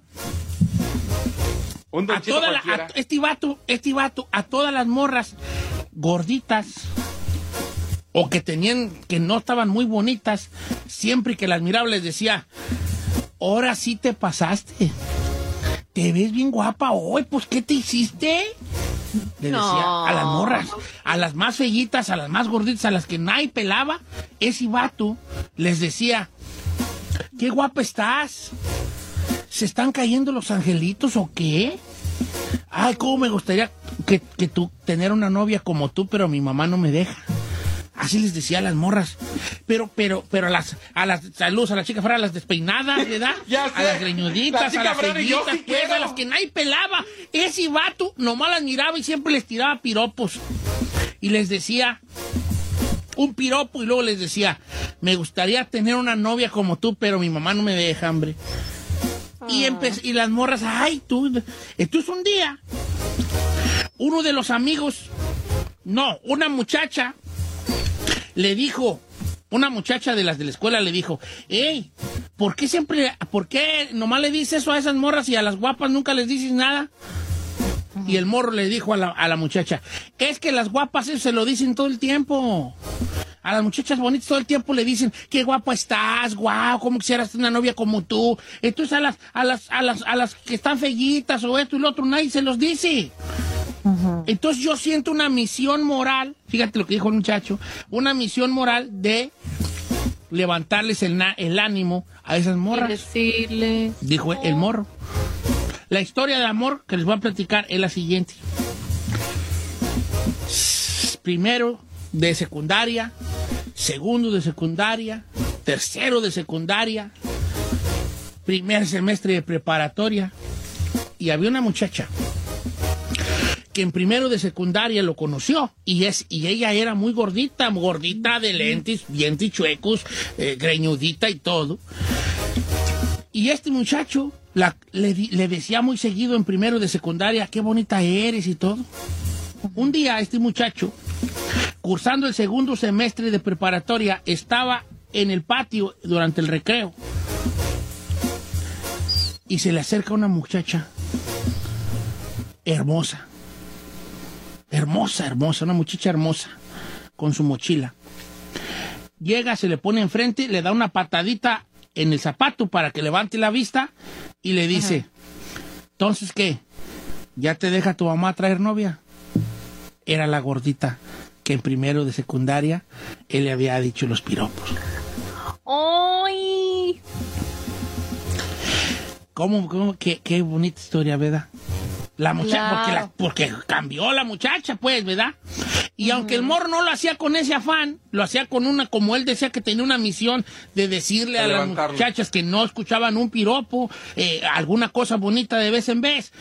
Un a toda la, a, este vato, este vato, a todas las morras gorditas o que tenían, que no estaban muy bonitas, siempre que las miraba les decía, ahora sí te pasaste. Te ves bien guapa hoy, pues ¿qué te hiciste? Le No. decía a las morras, a las más fellitas, a las más gorditas, a las que nadie pelaba, ese vato les decía, qué guapa estás. ¿Se están cayendo los angelitos o qué? Ay, cómo me gustaría que, que tú, tener una novia como tú, pero mi mamá no me deja. Así les decía a las morras. Pero, pero, pero a las, a las, saludos a las chicas fuera, a las despeinadas, ¿verdad? Ya sé. A las greñuditas, La a las chica Fran y yo fellitas, sí pues, quiero. a las que nadie pelaba. Ese vato nomás las miraba y siempre les tiraba piropos. Y les decía un piropo y luego les decía, me gustaría tener una novia como tú, pero mi mamá no me deja, hombre. Y, empe- y las morras, ay, tú. Entonces un día, uno de los amigos, no, una muchacha, le dijo, una muchacha de las de la escuela le dijo, hey, ¿por qué siempre, por qué nomás le dices eso a esas morras y a las guapas nunca les dices nada? Y el morro le dijo a la, a la muchacha, es que las guapas eso se lo dicen todo el tiempo. A las muchachas bonitas todo el tiempo le dicen, qué guapa estás, guau, cómo quisieras tener una novia como tú. Entonces a las, a las, a las, a las que están fellitas o esto y lo otro, nadie se los dice. Uh-huh. Entonces yo siento una misión moral, fíjate lo que dijo el muchacho, una misión moral de levantarles el, na- el ánimo a esas morras. Decirles. Dijo el morro. La historia de amor que les voy a platicar es la siguiente. Primero de secundaria, segundo de secundaria, tercero de secundaria, primer semestre de preparatoria, y había una muchacha que en primero de secundaria lo conoció y es y ella era muy gordita, gordita de lentes, dientes chuecos, eh, greñudita y todo. Y este muchacho la, le, le decía muy seguido en primero de secundaria, qué bonita eres y todo. Un día este muchacho, cursando el segundo semestre de preparatoria, estaba en el patio durante el recreo y se le acerca una muchacha hermosa, hermosa, hermosa, una muchacha hermosa con su mochila. Llega, se le pone enfrente, le da una patadita en el zapato para que levante la vista y le dice, entonces, ¿qué? ¿Ya te deja tu mamá traer novia? Era la gordita que en primero de secundaria él le había dicho los piropos. ¡Ay! ¿Cómo, cómo? Qué, qué bonita historia, ¿verdad? La muchacha, Claro. porque, la, porque cambió la muchacha, pues, ¿verdad? Y uh-huh. aunque el morro no lo hacía con ese afán, lo hacía con una, como él decía que tenía una misión de decirle a, a las muchachas que no escuchaban un piropo, eh, alguna cosa bonita de vez en vez.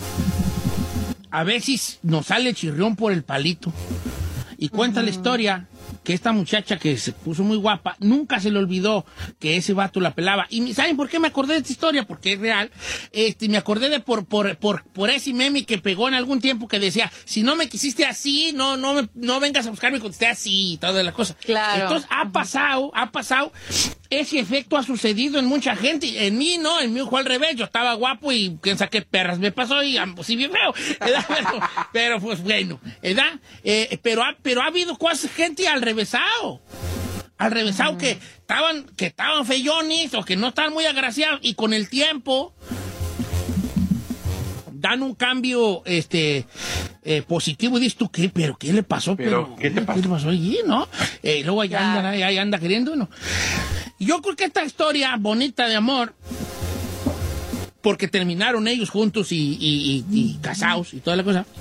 A veces nos sale chirrión por el palito. Y cuenta uh-huh. la historia que esta muchacha que se puso muy guapa, nunca se le olvidó que ese vato la pelaba. Y ¿saben por qué me acordé de esta historia? Porque es real. Este, me acordé de por, por, por, por ese meme que pegó en algún tiempo que decía, si no me quisiste así, no, no, me, no vengas a buscarme cuando esté así y toda la cosa. Claro. Entonces ha pasado, ha pasado, ese efecto ha sucedido en mucha gente. En mí no, en mí fue al revés. Yo estaba guapo y quién sabe qué perras me pasó y ambos sí bien feo. Pero, pero pues bueno, ¿verdad? Eh, pero, ha, pero ha habido cosas, gente al revésado. Al revésado uh-huh. que estaban, que estaban feyones o que no estaban muy agraciados y con el tiempo dan un cambio este eh, positivo y dices tú, ¿qué? ¿Pero qué le pasó? ¿Pero, ¿Pero qué te pasó? ¿Qué le pasó allí, no? Eh, luego allá yeah. anda, allá anda queriendo uno. Yo creo que esta historia bonita de amor, porque terminaron ellos juntos y, y, y, y casados y toda la cosa,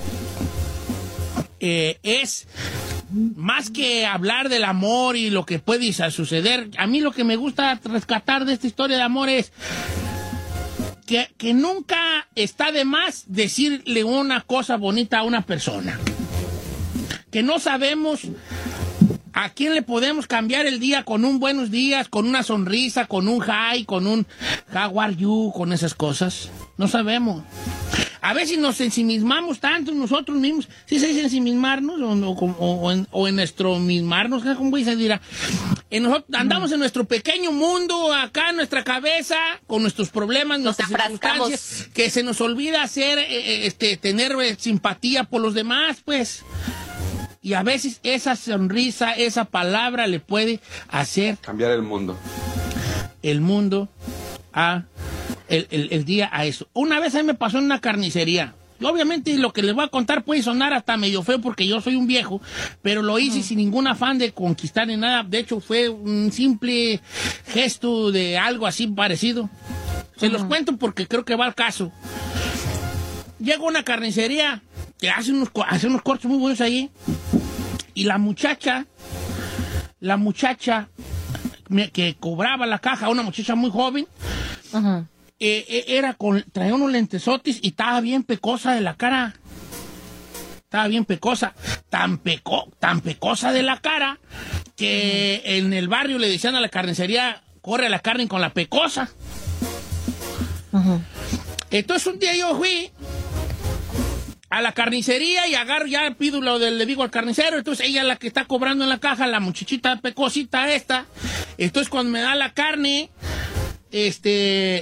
eh, es más que hablar del amor y lo que puede suceder. A mí lo que me gusta rescatar de esta historia de amor es que, que nunca está de más decirle una cosa bonita a una persona. Que no sabemos a quién le podemos cambiar el día con un buenos días, con una sonrisa, con un hi, con un how are you, con esas cosas. No sabemos. A veces nos ensimismamos tanto nosotros mismos. ¿Sí se dice ensimismarnos? O, o, o, en, o en nuestro mismarnos, ¿cómo se dirá? En nosotros, andamos en nuestro pequeño mundo, acá en nuestra cabeza, con nuestros problemas, nos nuestras circunstancias, que se nos olvida hacer, eh, este, tener eh, simpatía por los demás, pues. Y a veces esa sonrisa, esa palabra le puede hacer cambiar el mundo. El mundo a el, el, el día a eso. Una vez a mí me pasó en una carnicería. Y obviamente lo que les voy a contar puede sonar hasta medio feo porque yo soy un viejo, pero lo hice uh-huh. sin ningún afán de conquistar ni nada. De hecho, fue un simple gesto de algo así parecido. Se uh-huh. los cuento porque creo que va al caso. Llego a una carnicería que hace unos, hace unos cortes muy buenos allí. Y la muchacha, la muchacha me, que cobraba la caja, una muchacha muy joven, uh-huh. eh, era con, traía unos lentesotis y estaba bien pecosa de la cara. Estaba bien pecosa. Tan, peco, tan pecosa de la cara que uh-huh. en el barrio le decían a la carnicería, corre a la carne con la pecosa. Uh-huh. Entonces un día yo fui a la carnicería y agarro, ya pido lo del, le digo al carnicero, entonces ella es la que está cobrando en la caja, la muchachita pecosita esta. Entonces cuando me da la carne, este,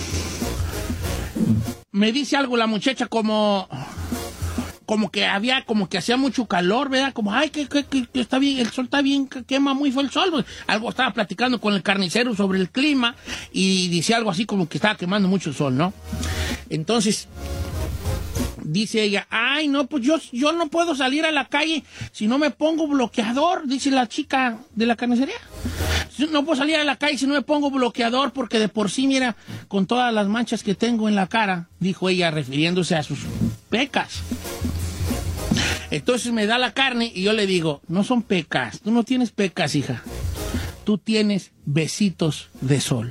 me dice algo la muchacha como, como que había, como que hacía mucho calor, ¿verdad? Como, ay, que, que, que, que está bien, el sol está bien, que quema muy fue el sol. Algo estaba platicando con el carnicero sobre el clima y dice algo así como que estaba quemando mucho el sol, ¿no? Entonces dice ella, ay, no, pues yo, yo no puedo salir a la calle si no me pongo bloqueador, dice la chica de la carnicería. No puedo salir a la calle si no me pongo bloqueador porque de por sí, mira, con todas las manchas que tengo en la cara, dijo ella refiriéndose a sus pecas. Entonces me da la carne y yo le digo, no son pecas, tú no tienes pecas, hija. Tú tienes besitos de sol.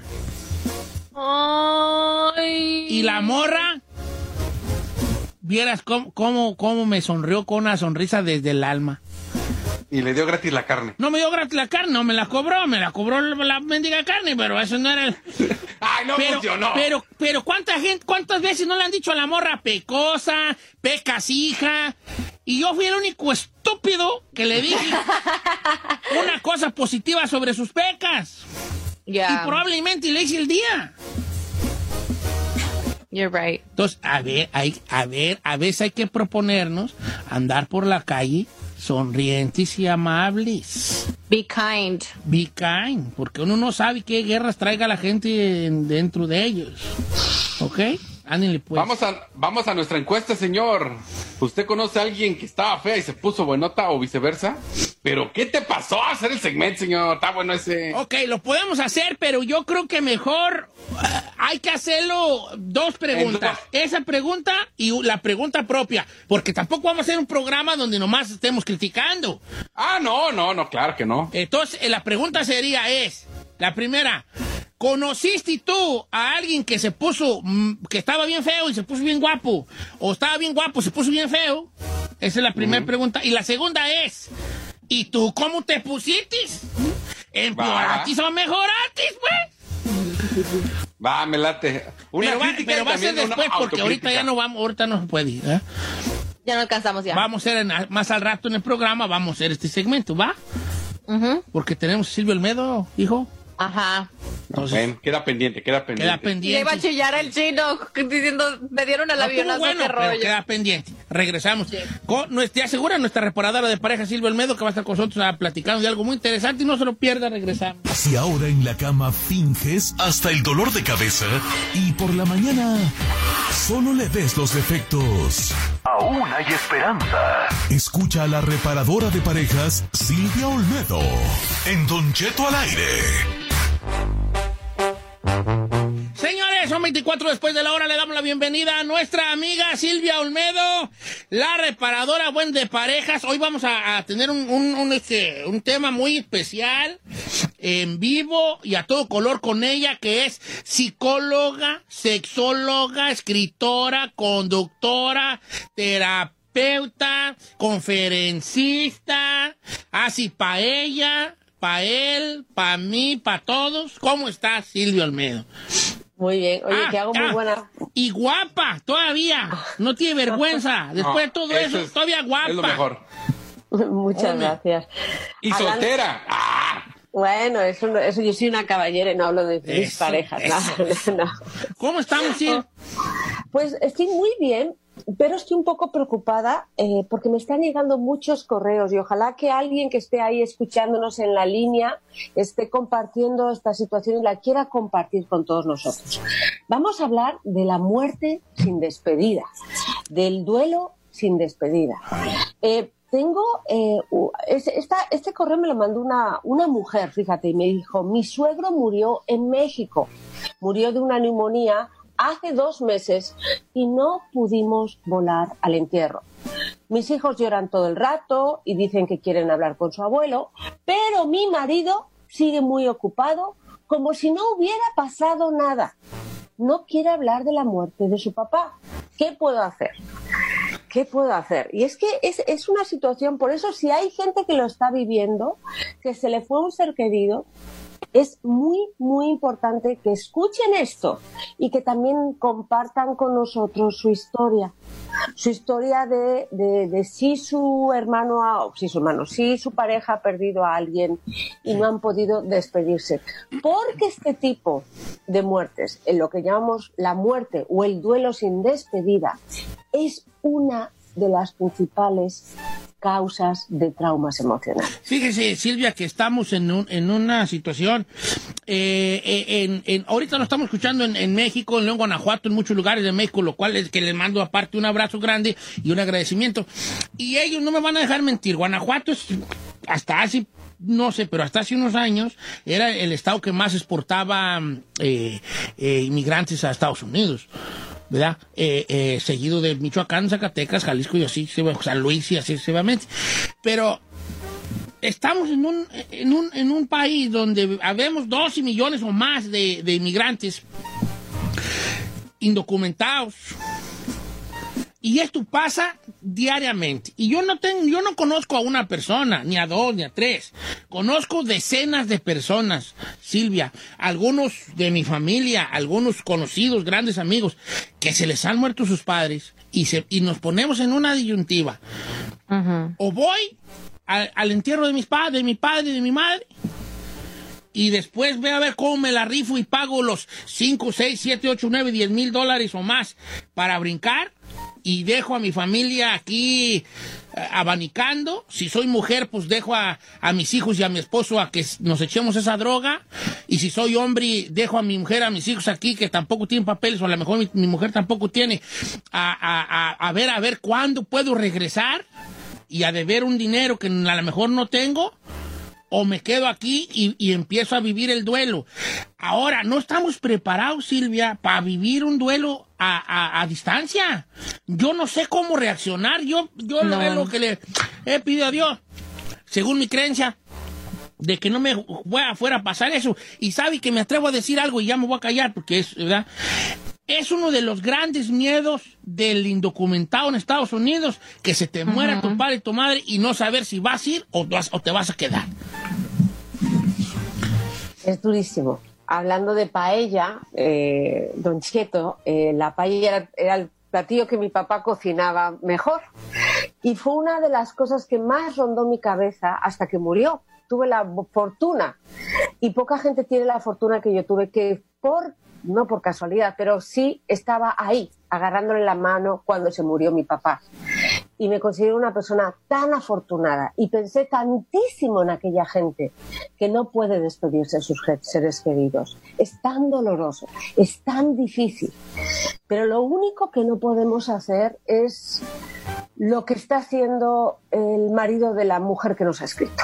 Ay. Y la morra, vieras cómo, cómo, cómo me sonrió con una sonrisa desde el alma. Y le dio gratis la carne. No me dio gratis la carne, no me la cobró, me la cobró la, la mendiga carne, pero eso no era el... ¡Ay, no pero, funcionó! Pero, pero, ¿cuánta gente, cuántas veces no le han dicho a la morra pecosa, pecas, hija? Y yo fui el único estúpido que le dije una cosa positiva sobre sus pecas. Yeah. Y probablemente le hice el día. You're right. Entonces, a ver, hay, a ver, a veces hay que proponernos andar por la calle sonrientes y amables. Be kind. Be kind, porque uno no sabe qué guerras traiga la gente en, dentro de ellos. ¿Ok? Ándale, pues. Vamos a, vamos a nuestra encuesta, señor. ¿Usted conoce a alguien que estaba fea y se puso buenota o viceversa? Pero, ¿qué te pasó a hacer el segmento, señor? Está bueno ese. Ok, lo podemos hacer, pero yo creo que mejor uh, hay que hacerlo dos preguntas. Esa pregunta y la pregunta propia. Porque tampoco vamos a hacer un programa donde nomás estemos criticando. Ah, no, no, no, claro que no. Entonces, eh, la pregunta sería es, la primera, ¿conociste tú a alguien que se puso, mm, que estaba bien feo y se puso bien guapo? ¿O estaba bien guapo y se puso bien feo? Esa es la primera uh-huh. pregunta. Y la segunda es, ¿y tú cómo te pusiste? ¿Empeoratis o mejoratis, pues? Va, me late. Una pero va, pero va a ser después porque ahorita ya no vamos, ahorita no se puede. ¿eh? Ya no alcanzamos ya. Vamos a hacer en, más al rato en el programa, vamos a hacer este segmento, ¿va? Uh-huh. Porque tenemos a Silvio Olmedo, hijo. Ajá. Entonces, Ven, queda pendiente, queda pendiente. Queda pendiente. Y iba a chillar el chino diciendo, me dieron el no, avionazo, bueno, qué rollo. Queda pendiente. Regresamos. Sí. Con, ¿Te asegura nuestra reparadora de pareja Silvio Olmedo que va a estar con nosotros a platicando de algo muy interesante y no se lo pierda, regresamos. Si ahora en la cama finges hasta el dolor de cabeza y por la mañana solo le ves los defectos. Aún hay esperanza. Escucha a la reparadora de parejas Silvia Olmedo en Don Cheto al aire. Señores, son veinticuatro después de la hora, le damos la bienvenida a nuestra amiga Silvia Olmedo, la reparadora buen de parejas. Hoy vamos a, a tener un, un, un, este, un tema muy especial, en vivo y a todo color con ella, que es psicóloga, sexóloga, escritora, conductora, terapeuta, conferencista, así pa' ella, pa' él, pa' mí, pa' todos. ¿Cómo estás, Silvia Olmedo? Muy bien. Oye, ah, que hago ah, muy buena... Y guapa, todavía. No tiene vergüenza. Después de todo eso, es, todavía guapa. Es lo mejor. Muchas Hombre. gracias. Y Hablando... soltera. ¡Ah! Bueno, eso, eso yo soy una caballera y no hablo de mis eso, parejas. Eso. No, no. ¿Cómo estamos, Sil? Pues estoy muy bien. Pero estoy un poco preocupada eh, porque me están llegando muchos correos y ojalá que alguien que esté ahí escuchándonos en la línea esté compartiendo esta situación y la quiera compartir con todos nosotros. Vamos a hablar de la muerte sin despedida, del duelo sin despedida. Eh, tengo, eh, esta, este correo me lo mandó una, una mujer, fíjate, y me dijo, mi suegro murió en México, murió de una neumonía hace dos meses y no pudimos volar al entierro. Mis hijos lloran todo el rato y dicen que quieren hablar con su abuelo, pero mi marido sigue muy ocupado como si no hubiera pasado nada. No quiere hablar de la muerte de su papá. ¿Qué puedo hacer? ¿Qué puedo hacer? Y es que es, es una situación, por eso si hay gente que lo está viviendo, que se le fue un ser querido, es muy, muy importante que escuchen esto y que también compartan con nosotros su historia. Su historia de, de, de si su hermano, ha, si su hermano, si su pareja ha perdido a alguien y no han podido despedirse. Porque este tipo de muertes, en lo que llamamos la muerte o el duelo sin despedida, es una de las principales causas de traumas emocionales. Fíjese, Silvia, que estamos en, un, en una situación, eh, en, en, ahorita lo estamos escuchando en, en México, en León, Guanajuato, en muchos lugares de México, lo cual es que les mando aparte un abrazo grande y un agradecimiento. Y ellos no me van a dejar mentir, Guanajuato es, hasta hace, no sé, pero hasta hace unos años, era el estado que más exportaba eh, eh, inmigrantes a Estados Unidos, ¿verdad? Eh, eh, seguido de Michoacán, Zacatecas, Jalisco y así, San Luis y así sucesivamente. Pero estamos en un, en un, en un país donde habemos doce millones o más de, de inmigrantes indocumentados. Y esto pasa diariamente. Y yo no tengo, yo no conozco a una persona, ni a dos, ni a tres. Conozco decenas de personas, Silvia, algunos de mi familia, algunos conocidos, grandes amigos, que se les han muerto sus padres y, se, y nos ponemos en una disyuntiva. Uh-huh. O voy al, al entierro de mis padres, de mi padre y de mi madre, y después voy a ver cómo me la rifo y pago los cinco, seis, siete, ocho, nueve, diez mil dólares o más para brincar. Y dejo a mi familia aquí eh, abanicando. Si soy mujer, pues dejo a, a mis hijos y a mi esposo a que nos echemos esa droga. Y si soy hombre, dejo a mi mujer, a mis hijos aquí que tampoco tienen papeles, o a lo mejor mi, mi mujer tampoco tiene, a, a, a, a ver, a ver cuándo puedo regresar. y a deber un dinero que a lo mejor no tengo, o me quedo aquí y, y empiezo a vivir el duelo. Ahora, no estamos preparados, Silvia, para vivir un duelo a, a, a distancia. Yo no sé cómo reaccionar. Yo, yo no. es lo que le he pedido a Dios, según mi creencia, de que no me fuera a pasar eso. Y sabe que me atrevo a decir algo y ya me voy a callar, porque es, ¿verdad? Es uno de los grandes miedos del indocumentado en Estados Unidos, que se te muera uh-huh. tu padre y tu madre y no saber si vas a ir o, vas, o te vas a quedar. Es durísimo. Hablando de paella, eh, Don Cheto, eh, la paella era, era el platillo que mi papá cocinaba mejor. Y fue una de las cosas que más rondó mi cabeza hasta que murió. Tuve la fortuna, y poca gente tiene la fortuna que yo tuve, que por... no por casualidad, pero sí estaba ahí, agarrándole la mano cuando se murió mi papá. Y me considero una persona tan afortunada y pensé tantísimo en aquella gente que no puede despedirse de sus seres queridos. Es tan doloroso, es tan difícil. Pero lo único que no podemos hacer es lo que está haciendo el marido de la mujer que nos ha escrito.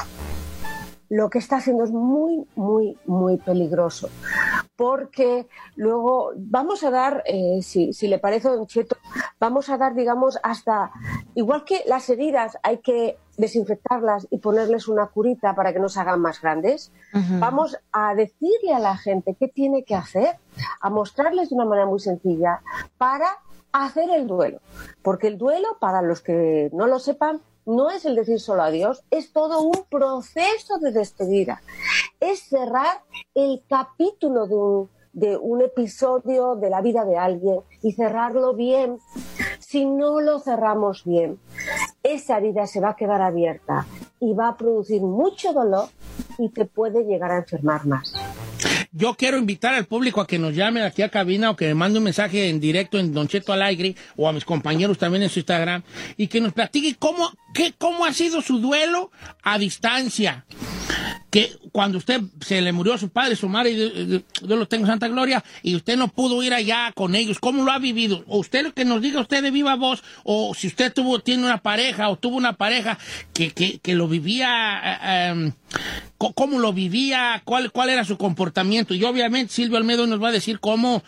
Lo que está haciendo es muy, muy, muy peligroso. Porque luego vamos a dar, eh, si, si le parece, Don Cheto, vamos a dar, digamos, hasta... Igual que las heridas hay que desinfectarlas y ponerles una curita para que no se hagan más grandes, uh-huh. vamos a decirle a la gente qué tiene que hacer, a mostrarles de una manera muy sencilla para hacer el duelo. Porque el duelo, para los que no lo sepan, no es el decir solo adiós, es todo un proceso de despedida. Es cerrar el capítulo de un, de un episodio de la vida de alguien y cerrarlo bien. Si no lo cerramos bien, esa herida se va a quedar abierta y va a producir mucho dolor y te puede llegar a enfermar más. Yo quiero invitar al público a que nos llame aquí a cabina o que me mande un mensaje en directo en Don Cheto al aire o a mis compañeros también en su Instagram y que nos platique cómo, qué, cómo ha sido su duelo a distancia. Que cuando usted se le murió a su padre, su madre, Dios lo tenga en santa gloria, y usted no pudo ir allá con ellos, ¿cómo lo ha vivido? O usted lo que nos diga usted de viva voz, o si usted tuvo, tiene una pareja, o tuvo una pareja que, que, que lo vivía, um, cómo lo vivía, cuál, cuál era su comportamiento. Y obviamente Silvio Almedo nos va a decir cómo,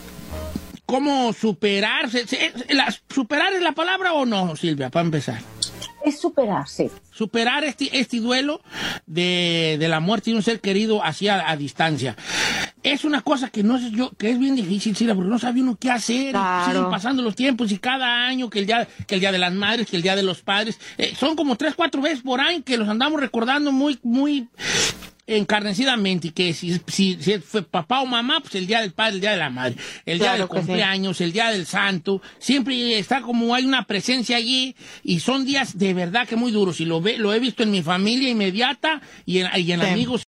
cómo superarse. ¿Superar es la palabra o no, Silvia, para empezar? Es superar, sí. Superar este, este duelo de, de la muerte de un ser querido así a, a distancia. Es una cosa que no sé yo, que es bien difícil, Silvia, porque no sabe uno qué hacer. Claro. Siguen pasando los tiempos y cada año que el día, que el día de las madres, que el día de los padres, eh, son como tres, cuatro veces por año que los andamos recordando muy, muy encarnecidamente, y que si, si, si fue papá o mamá, pues el día del padre, el día de la madre, el día claro del cumpleaños, sí. El día del santo, siempre está como hay una presencia allí, y son días de verdad que muy duros, y lo ve, lo he visto en mi familia inmediata y en, y en sí. amigos.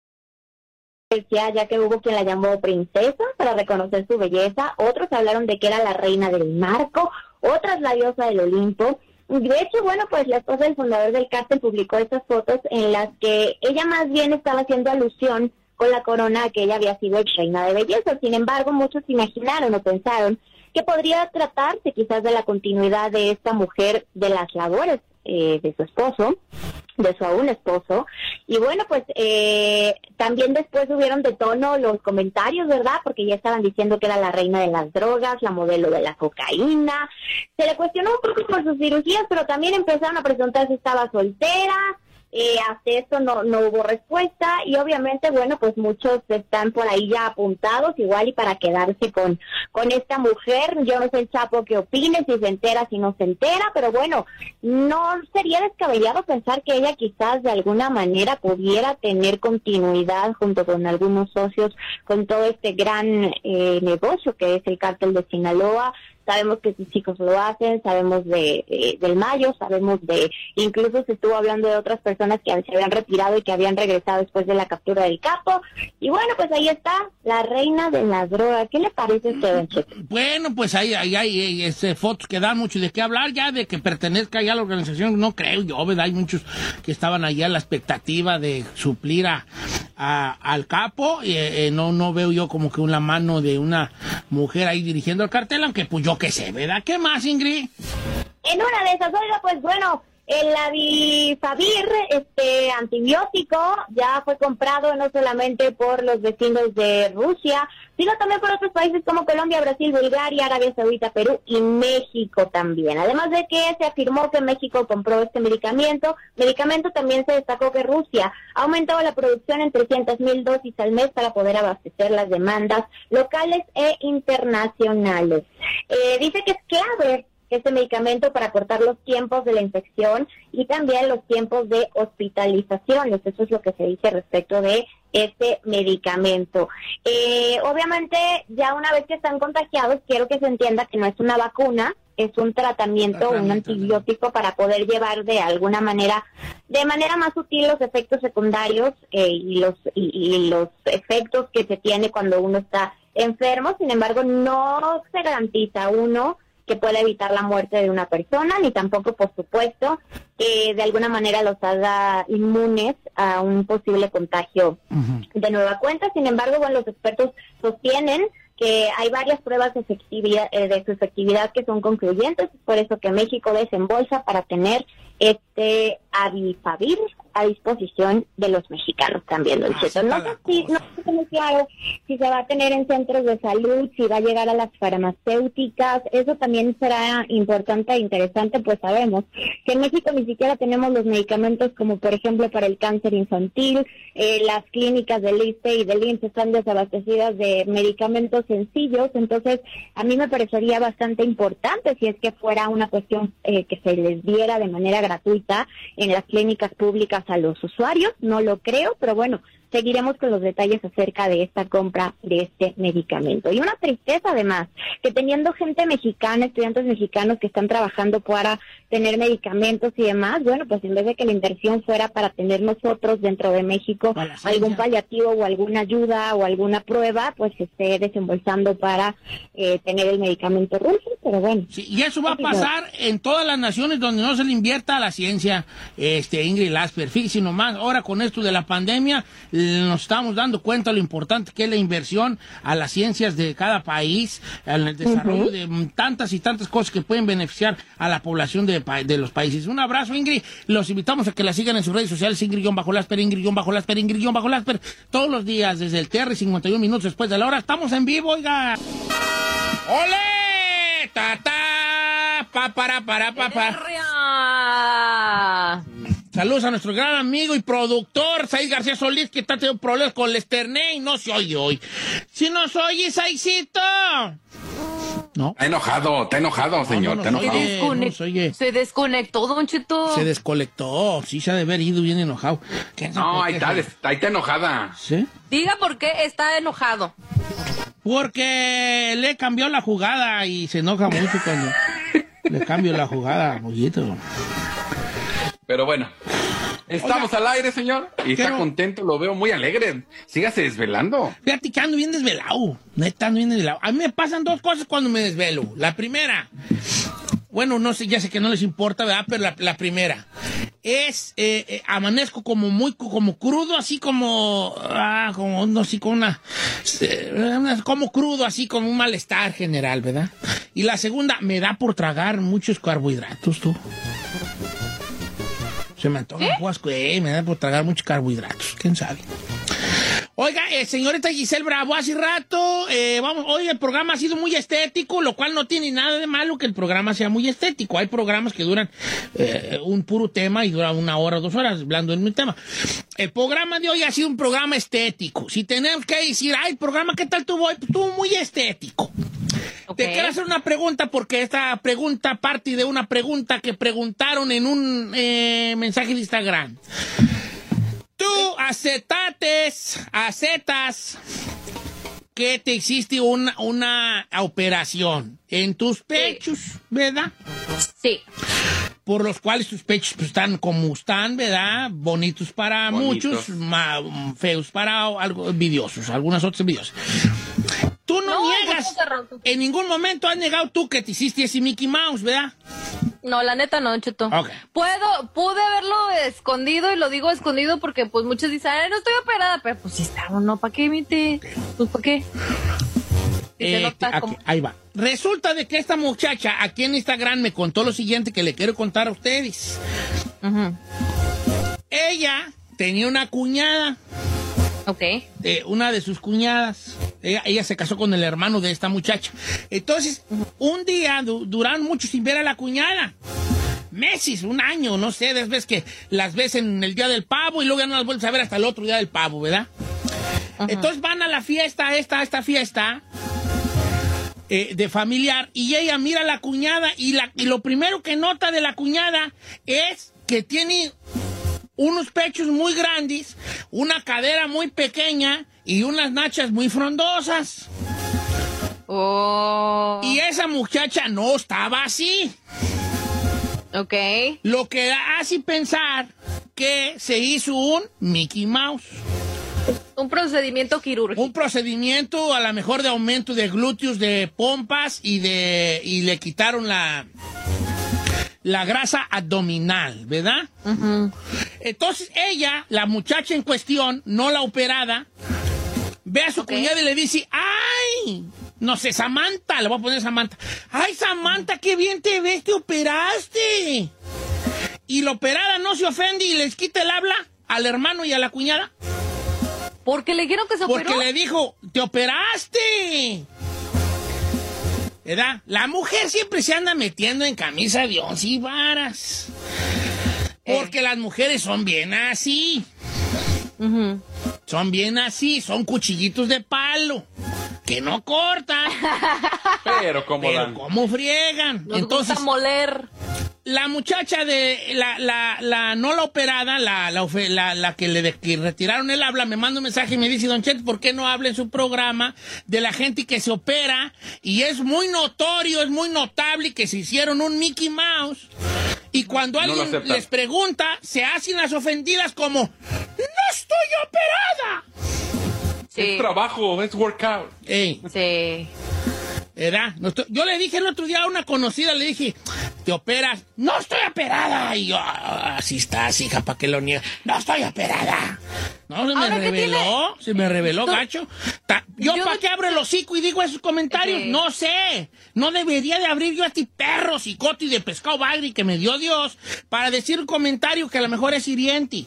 Ya que hubo quien la llamó princesa para reconocer su belleza, otros hablaron de que era la reina del narco, otras la diosa del Olimpo. De hecho, bueno, pues la esposa del fundador del cártel publicó estas fotos en las que ella más bien estaba haciendo alusión con la corona a que ella había sido reina de belleza. Sin embargo, muchos imaginaron o pensaron que podría tratarse quizás de la continuidad de esta mujer de las labores eh, de su esposo, de su aún esposo. Y bueno, pues eh, también después subieron de tono los comentarios, ¿verdad? Porque ya estaban diciendo que era la reina de las drogas, la modelo de la cocaína. Se le cuestionó un poco por sus cirugías, pero también empezaron a preguntar si estaba soltera. Eh, hasta esto no, no hubo respuesta, y obviamente, bueno, pues muchos están por ahí ya apuntados, igual y para quedarse con, con esta mujer. Yo no sé, el Chapo, qué opine, si se entera, si no se entera, pero bueno, no sería descabellado pensar que ella quizás de alguna manera pudiera tener continuidad junto con algunos socios con todo este gran eh, negocio que es el cártel de Sinaloa. Sabemos que sus chicos lo hacen, sabemos de, de del Mayo, sabemos de, incluso se estuvo hablando de otras personas que se habían retirado y que habían regresado después de la captura del capo. Y bueno, pues ahí está, la reina de las drogas. ¿Qué le parece a usted, Don Cheto? Bueno, pues ahí hay, hay, hay, hay fotos que dan mucho de qué hablar, ya de que pertenezca ya a la organización, no creo yo, ¿verdad? Hay muchos que estaban allá a la expectativa de suplir a, a al capo, y eh, no, no veo yo como que una mano de una mujer ahí dirigiendo el cartel, aunque pues yo qué sé, ¿verdad? ¿Qué más, Ingrid? En una de esas, oiga, pues bueno, El Avifavir, este antibiótico, ya fue comprado no solamente por los vecinos de Rusia, sino también por otros países como Colombia, Brasil, Bulgaria, Arabia Saudita, Perú y México también. Además de que se afirmó que México compró este medicamento, medicamento también se destacó que Rusia ha aumentado la producción en trescientas mil dosis al mes para poder abastecer las demandas locales e internacionales. Eh, dice que es clave este medicamento para cortar los tiempos de la infección y también los tiempos de hospitalizaciones. Eso es lo que se dice respecto de este medicamento. Eh, obviamente, ya una vez que están contagiados, quiero que se entienda que no es una vacuna, es un tratamiento, tratamiento un antibiótico ¿no? para poder llevar de alguna manera, de manera más sutil los efectos secundarios eh, y los y, y los efectos que se tiene cuando uno está enfermo. Sin embargo, no se garantiza uno que pueda evitar la muerte de una persona, ni tampoco, por supuesto, que de alguna manera los haga inmunes a un posible contagio uh-huh. de nueva cuenta. Sin embargo, bueno, los expertos sostienen que hay varias pruebas de efectividad, eh, de su efectividad que son concluyentes, es por eso que México desembolsa para tener este Avifavir a disposición de los mexicanos también, Don Cheto. No sé si, no sé muy claro si se va a tener en centros de salud, si va a llegar a las farmacéuticas, eso también será importante e interesante, pues sabemos que en México ni siquiera tenemos los medicamentos como por ejemplo para el cáncer infantil, eh, las clínicas del I S S S T E y del I M S S están desabastecidas de medicamentos sencillos, entonces a mí me parecería bastante importante si es que fuera una cuestión eh, que se les diera de manera gratuita en las clínicas públicas a los usuarios, no lo creo, pero bueno, seguiremos con los detalles acerca de esta compra de este medicamento. Y una tristeza además, que teniendo gente mexicana, estudiantes mexicanos que están trabajando para tener medicamentos y demás, bueno, pues en vez de que la inversión fuera para tener nosotros dentro de México algún paliativo o alguna ayuda o alguna prueba, pues se esté desembolsando para eh, tener el medicamento ruso, pero bueno. Sí, y eso va a pasar en todas las naciones donde no se le invierta a la ciencia, este Ingrid Lasper. Fíjese nomás, ahora con esto de la pandemia, nos estamos dando cuenta de lo importante que es la inversión a las ciencias de cada país, en el desarrollo uh-huh. de tantas y tantas cosas que pueden beneficiar a la población de, de los países. Un abrazo, Ingrid. Los invitamos a que la sigan en sus redes sociales, Ingrid-Lasper, Ingrid-Lasper, Ingrid-Lasper, todos los días desde el T R, cincuenta y un minutos después de la hora. Estamos en vivo, oiga. ¡Ole! ¡Ta, ta! ¡Pa, para, para, pa, pa! Saludos a nuestro gran amigo y productor, Said García Solís, que está teniendo problemas con el Esterné y no se oye hoy. Si nos oye, Saicito. ¿No? Está enojado, está enojado, señor, no, está no, enojado. Oye, no se, oye. Se desconectó, Don Cheto. Se desconectó, sí se ha de haber ido bien enojado. No, ahí está, está, ahí está enojada. ¿Sí? Diga por qué está enojado. Porque le cambió la jugada y se enoja mucho cuando le cambio la jugada, pollito. Pero bueno, estamos Oiga, al aire, señor, y está no? contento, lo veo muy alegre. Sígase desvelando. Fíjate que ando bien desvelado, neta, ando bien desvelado. A mí me pasan dos cosas cuando me desvelo. La primera, bueno, no sé, ya sé que no les importa, ¿verdad? Pero la, la primera es, eh, eh, amanezco como muy, como crudo, así como, ah, como, no sé, como una, eh, como crudo, así como un malestar general, ¿verdad? Y la segunda, me da por tragar muchos carbohidratos, tú. Se me antoja un poco, eh, me da por tragar muchos carbohidratos, quién sabe. Oiga, eh, señorita Giselle Bravo, hace rato, eh, vamos, hoy el programa ha sido muy estético, lo cual no tiene nada de malo que el programa sea muy estético. Hay programas que duran eh, un puro tema y duran una hora o dos horas hablando del mismo tema. El programa de hoy ha sido un programa estético. Si tenemos que decir, ay, el programa, ¿qué tal tuvo hoy? Estuvo muy estético. Okay. Te quiero hacer una pregunta porque esta pregunta parte de una pregunta que preguntaron en un eh, mensaje de Instagram. Tú acetates, acetas que te hiciste una, una operación en tus pechos, sí. ¿verdad? Sí. Por los cuales tus pechos pues, están como están, ¿verdad? Bonitos para Bonitos. muchos, ma, feos para algo, envidiosos, algunas otras envidiosas. Tú no, no niegas, en ningún momento has negado tú que te hiciste ese Mickey Mouse, ¿verdad? No, la neta no, Cheto. Okay. Puedo, pude haberlo escondido y lo digo escondido porque pues muchos dicen, ay, no estoy operada, pero pues si está, no, ¿para qué, mite? Pues ¿para qué? Eh, aquí, como... Ahí va. Resulta de que esta muchacha aquí en Instagram me contó lo siguiente que le quiero contar a ustedes. Uh-huh. Ella tenía una cuñada. Ok. Eh, una de sus cuñadas. Ella, ella se casó con el hermano de esta muchacha. Entonces, uh-huh. un día du- duraron mucho sin ver a la cuñada. Meses, un año, no sé, después que las ves en el día del pavo y luego ya no las vuelves a ver hasta el otro día del pavo, ¿verdad? Uh-huh. Entonces van a la fiesta, esta, esta fiesta eh, de familiar y ella mira a la cuñada y, la, y lo primero que nota de la cuñada es que tiene unos pechos muy grandes, una cadera muy pequeña y unas nachas muy frondosas. Oh. Y esa muchacha no estaba así. Ok. Lo que hace pensar que se hizo un Mickey Mouse. Un procedimiento quirúrgico. Un procedimiento a lo mejor de aumento de glúteos, de pompas y de y le quitaron la la grasa abdominal, ¿verdad? Uh-huh. Entonces ella, la muchacha en cuestión, no la operada, ve a su okay. cuñada y le dice, ¡ay! No sé, Samantha, le voy a poner Samantha. ¡Ay, Samantha, qué bien te ves, te operaste! Y la operada no se ofende y les quita el habla al hermano y a la cuñada. ¿Por qué le dijeron que se operó? Porque le dijo, ¡te operaste! ¿Verdad? La mujer siempre se anda metiendo en camisa de once y varas. Porque eh. las mujeres son bien así. Uh-huh. Son bien así, son cuchillitos de palo. Que no cortan. Pero cómo Pero dan. cómo friegan. Nos Entonces, gusta moler. La muchacha de la, la, la no la operada, la, la, la, la que le de, que retiraron el habla, me manda un mensaje y me dice, Don Chet, ¿por qué no habla en su programa de la gente que se opera? Y es muy notorio, es muy notable que se hicieron un Mickey Mouse. Y cuando no alguien les pregunta, se hacen las ofendidas como, ¡no estoy operada! Sí. Es trabajo, es workout. Ey. Sí. ¿Verdad? No estoy... Yo le dije el otro día a una conocida, le dije, ¿te operas? ¡No estoy operada! Y yo, ah, así estás, hija, ¿para qué lo niegas? ¡No estoy operada! No, se me reveló, se me reveló, ¿Tú? gacho. Ta... ¿Yo, yo para de... qué abro el hocico y digo esos comentarios? Sí. No sé. No debería de abrir yo a este perro cicote de pescado bagri que me dio Dios para decir un comentario que a lo mejor es hiriente.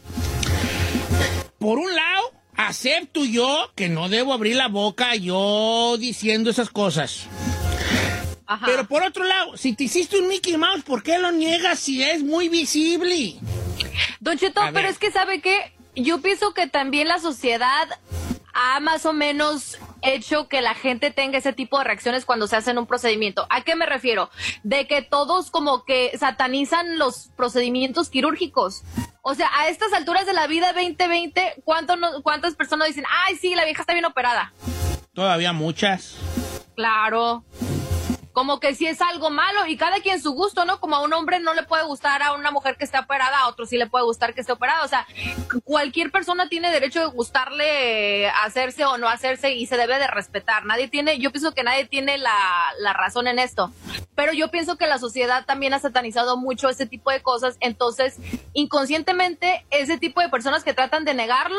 Por un lado, acepto yo que no debo abrir la boca yo diciendo esas cosas. Ajá. Pero por otro lado, si te hiciste un Mickey Mouse, ¿por qué lo niegas si es muy visible? Don Cheto, pero es que ¿sabe qué? Yo pienso que también la sociedad ha más o menos hecho que la gente tenga ese tipo de reacciones cuando se hacen un procedimiento. ¿A qué me refiero? De que todos como que satanizan los procedimientos quirúrgicos. O sea, a estas alturas de la vida veinte veinte, ¿cuánto no, ¿cuántas personas dicen, ay, sí, la vieja está bien operada? Todavía muchas. Claro. Como que sí es algo malo y cada quien su gusto, ¿no? Como a un hombre no le puede gustar a una mujer que esté operada, a otro sí le puede gustar que esté operada. O sea, cualquier persona tiene derecho de gustarle hacerse o no hacerse y se debe de respetar. Nadie tiene, yo pienso que nadie tiene la, la razón en esto. Pero yo pienso que la sociedad también ha satanizado mucho ese tipo de cosas. Entonces, inconscientemente, ese tipo de personas que tratan de negarlo,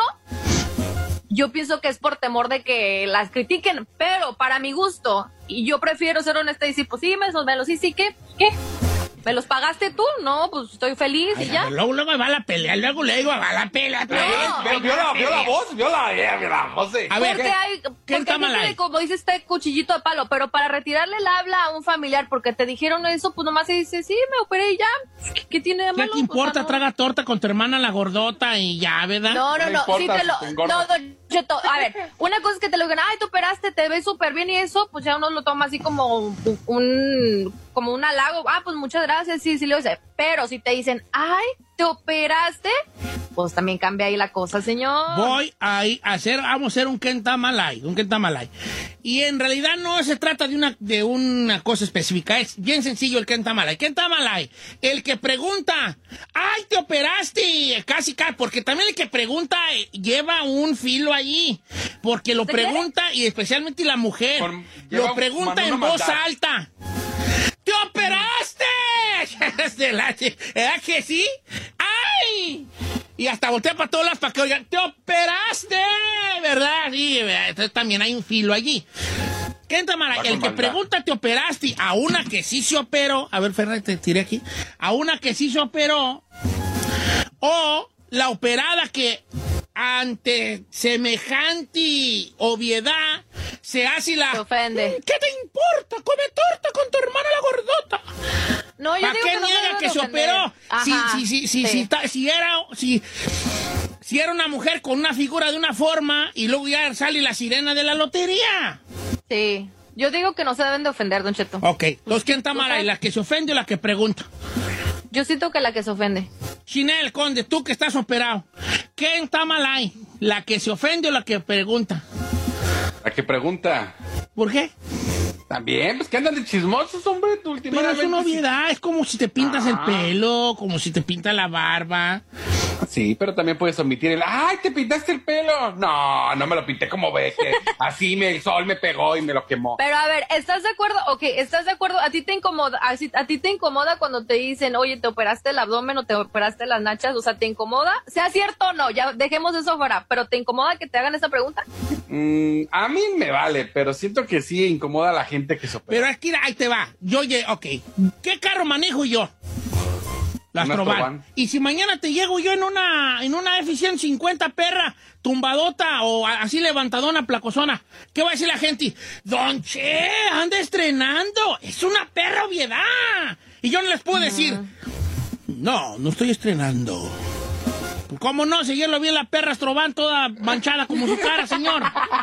yo pienso que es por temor de que las critiquen, pero para mi gusto, y yo prefiero ser honesta y decir, pues sí, me, me los hice, ¿qué? ¿Qué? ¿Me los pagaste tú? No, pues estoy feliz. Ay, y ya. Luego, luego va la pelea, luego le digo, va la pelea. No, vio, vio, la, vio la voz, vio la, vio la voz. Sí. A ver, porque ¿qué, hay, ¿qué porque está mal ahí? Como dice este cuchillito de palo, pero para retirarle el habla a un familiar porque te dijeron eso, pues nomás se dice, sí, me operé y ya. ¿Qué, qué tiene de malo? ¿Qué te importa? O sea, no... Traga torta con tu hermana la gordota y ya, ¿verdad? No, no, no. no Sí te lo, no, don Cheto, a ver, una cosa es que te lo digan, ay, tú operaste, te ves súper bien y eso, pues ya uno lo toma así como un, un como un halago. Ah, pues muchas gracias, sí, sí lo hice. Pero si te dicen, ay, ¿te operaste? Pues también cambia ahí la cosa, señor. Voy a hacer, vamos a hacer un kentamalay, un kentamalay. Y en realidad no se trata de una, de una cosa específica, es bien sencillo el kentamalay. Kentamalay, el que pregunta, ay, ¿te operaste? Casi, casi, porque también el que pregunta lleva un filo allí, porque lo pregunta, qué? Y especialmente la mujer, Por, lo pregunta en voz maldad. alta. ¡Te operaste! ¿Era que sí? ¡Ay! Y hasta voltea para todas las para que oigan, ¡te operaste! ¿Verdad? Sí, ¿verdad? Entonces también hay un filo allí. ¿Qué está mal? El que pregunta, ¿te operaste? A una que sí se operó. A ver, Fernández, te tiré aquí. A una que sí se operó. O la operada que ante semejante obviedad se hace la... Se ofende. ¿Qué te importa? Come torta con tu hermana la gordota. No, yo ¿Para digo qué que no niega se que se ofender. operó? Ajá, Si, si, si, si, sí. si, ta- si era... Si, si era una mujer con una figura de una forma y luego ya sale la sirena de la lotería. Sí. Yo digo que no se deben de ofender, Don Cheto. Ok. Entonces, ¿quién está mal ahí? ¿La que se ofende o la que pregunta? Yo siento que la que se ofende. Chinel, Conde, tú que estás operado. ¿Quién está mal ahí? ¿La que se ofende o la que pregunta? La que pregunta. ¿Por qué? También, pues que andan de chismosos, hombre, tú Pero últimamente. es una obviedad, es como si te pintas Ah. el pelo, como si te pintas la barba. Sí, pero también puedes omitir el, ¡ay, te pintaste el pelo! No, no me lo pinté como ves, que así me, el sol me pegó y me lo quemó. Pero a ver, ¿estás de acuerdo? Ok, ¿estás de acuerdo? ¿A ti te incomoda, a, si- a ti te incomoda cuando te dicen, oye, te operaste el abdomen o te operaste las nachas? O sea, ¿te incomoda? Sea cierto o no, ya dejemos eso fuera, pero ¿te incomoda que te hagan esa pregunta? Mm, a mí me vale, pero siento que sí incomoda a la gente que se opera. Pero aquí, ahí te va. Yo, lle- ok. ¿Qué carro manejo yo? La Una Astrovan. Astrovan. Y si mañana te llego yo en una, en una F ciento cincuenta perra, tumbadota o a- así levantadona, placosona, ¿qué va a decir la gente? Don Che, anda estrenando. Es una perra obviedad. Y yo no les puedo decir, no, no estoy estrenando. ¿Cómo no? Si yo lo vi en la perra Astrovan toda manchada como su cara, señor.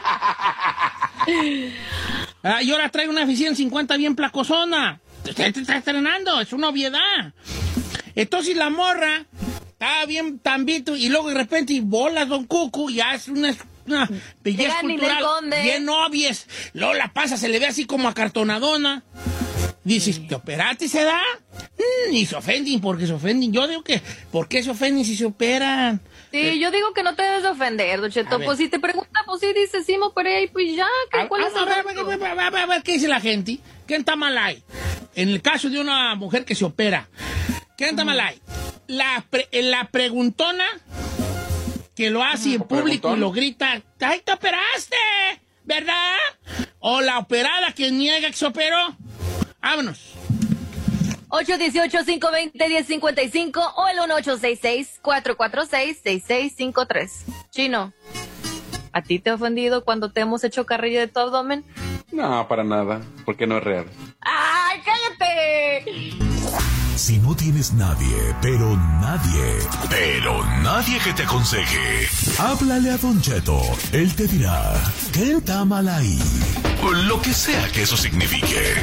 Ah, y ahora trae una F ciento cincuenta bien placosona. Usted te está estrenando, es una obviedad. Entonces la morra estaba bien tambito y luego de repente bolas Don Cucu, ya es una, una belleza Llega Ninel cultural Conde. bien obvias. Luego la pasa, se le ve así como acartonadona. Dices, ¿te operaste se da? Mm, y se ofenden porque se ofenden. Yo digo que, ¿por qué se ofenden si se operan? Sí, Eh, yo digo que no te debes de ofender, Don A Cheto. ver. Pues si te pregunta, pues sí, dices, sí, me operé y pues ya, ¿qué, A, ¿cuál a- es a el ver, a reto? ver, a ver, a ver, a ver, ¿qué dice la gente? ¿Quién está mal ahí? En el caso de una mujer que se opera, ¿quién está mal ahí? La, pre- la preguntona que lo hace en ¿O público preguntón? y lo grita, ¡ay, te operaste! ¿Verdad? O la operada que niega que se operó. Vámonos. ocho uno ocho, cinco dos cero, uno cero cinco cinco o el uno ocho seis seis, cuatro cuatro seis, seis seis cinco tres. Chino, ¿a ti te ha ofendido cuando te hemos hecho carrilla de tu abdomen? No, para nada, porque no es real. ¡Ay, cállate! Si no tienes nadie, pero nadie, pero nadie que te aconseje, háblale a Don Cheto. Él te dirá, ¿qué está mal ahí? O lo que sea que eso signifique.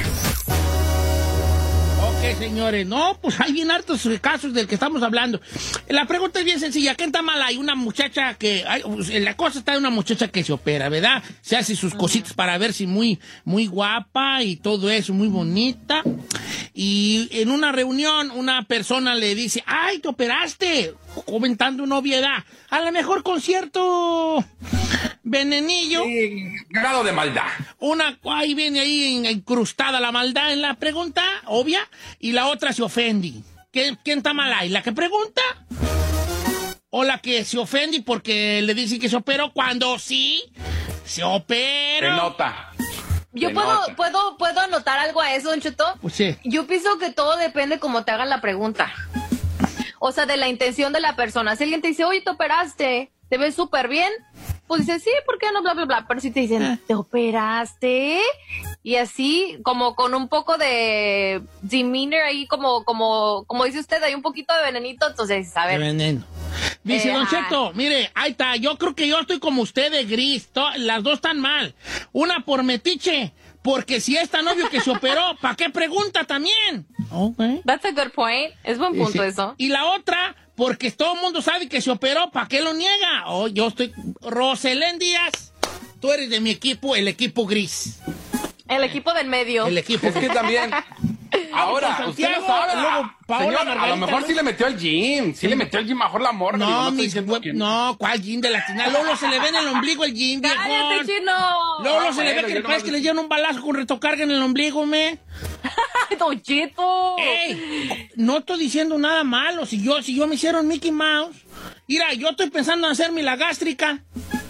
Ok, señores, no, pues hay bien hartos casos del que estamos hablando. La pregunta es bien sencilla, ¿qué está mal? Hay una muchacha que, hay, la cosa está de una muchacha que se opera, ¿verdad? Se hace sus cositas para verse muy, muy guapa y todo eso, muy bonita. Y en una reunión una persona le dice, ¡ay, te operaste! Comentando una obviedad. A lo mejor con cierto venenillo. Sí, grado de maldad. Una, ahí viene ahí incrustada la maldad en la pregunta, obvia, y la otra se ofende. ¿Quién, quién está mal ahí? ¿La que pregunta? ¿O la que se ofende porque le dicen que se operó cuando sí se operó? Se nota. Yo Se puedo, nota. puedo, puedo anotar algo a eso, Don Cheto. Pues sí. Yo pienso que todo depende cómo te hagan la pregunta. O sea, de la intención de la persona. Si alguien te dice, oye, te operaste, te ves súper bien, pues dices, sí, ¿por qué no? Bla, bla, bla. Pero si te dicen, ¿te operaste? Y así, como con un poco de demeanor ahí, como, como, como dice usted, hay un poquito de venenito, entonces, a De ver. veneno. Dice Eh, Don ajá. Cheto, mire, ahí está, yo creo que yo estoy como usted de gris, to- las dos están mal. Una por metiche, porque si es tan obvio que se operó, ¿para qué pregunta también? Okay. That's a good point. Es buen punto Dice, eso. Y la otra, porque todo el mundo sabe que se operó, ¿para qué lo niega? Oh, yo estoy, Roselén Díaz, tú eres de mi equipo, el equipo gris. El equipo del medio. El equipo Es que también. Ahora, con usted no Santiago, sabe. luego Paola Señor, a Margarita, lo mejor ¿no? sí le metió al gym. Sí le metió al gym mejor la morra. digo, No, estoy mis diciendo hue- que- no, ¿cuál gym de la tina? Lolo se le ve en el ombligo el gym, viejo. ¡Cállate, chino! Lolo Ah, se le ve bueno, que yo le parece nomás- que le dieron un balazo con retocarga en el ombligo, me. ¡Ay, Don Cheto! Ey, no estoy diciendo nada malo. Si yo, si yo me hicieron Mickey Mouse, mira, yo estoy pensando en hacerme la gástrica.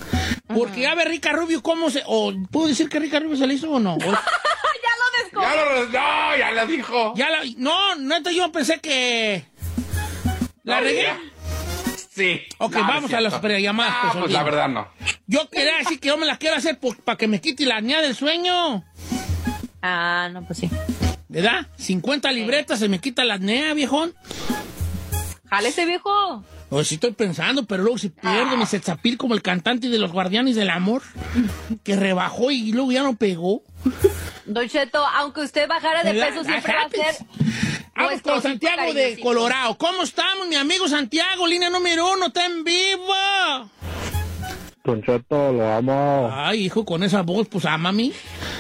Porque ya ve Rica Rubio cómo se... O, ¿puedo decir que Rica Rubio se le hizo o no? O, ya lo descubrió. Ya lo, no, ya lo dijo. Ya la, no, neta, yo pensé que... ¿La no, regué? Ya. Sí. Ok, no, vamos no a las prellamadas. Ah, pues, pues la verdad no. Yo quería decir que yo me las quiero hacer para que me quite la apnea del sueño. Ah, no, pues sí. ¿Verdad? cincuenta libretas se me quita la apnea, viejón. Jálese, viejo. Pues sí estoy pensando, pero luego se pierde mi sexapil como el cantante de los Guardianes del Amor, que rebajó y luego ya no pegó. Don Cheto, aunque usted bajara de peso, siempre va a ser... Vamos con Santiago de Colorado. ¿Cómo estamos, mi amigo Santiago? Línea número uno, está en vivo. Don Cheto, lo amo. Ay, hijo, con esa voz, pues ámame.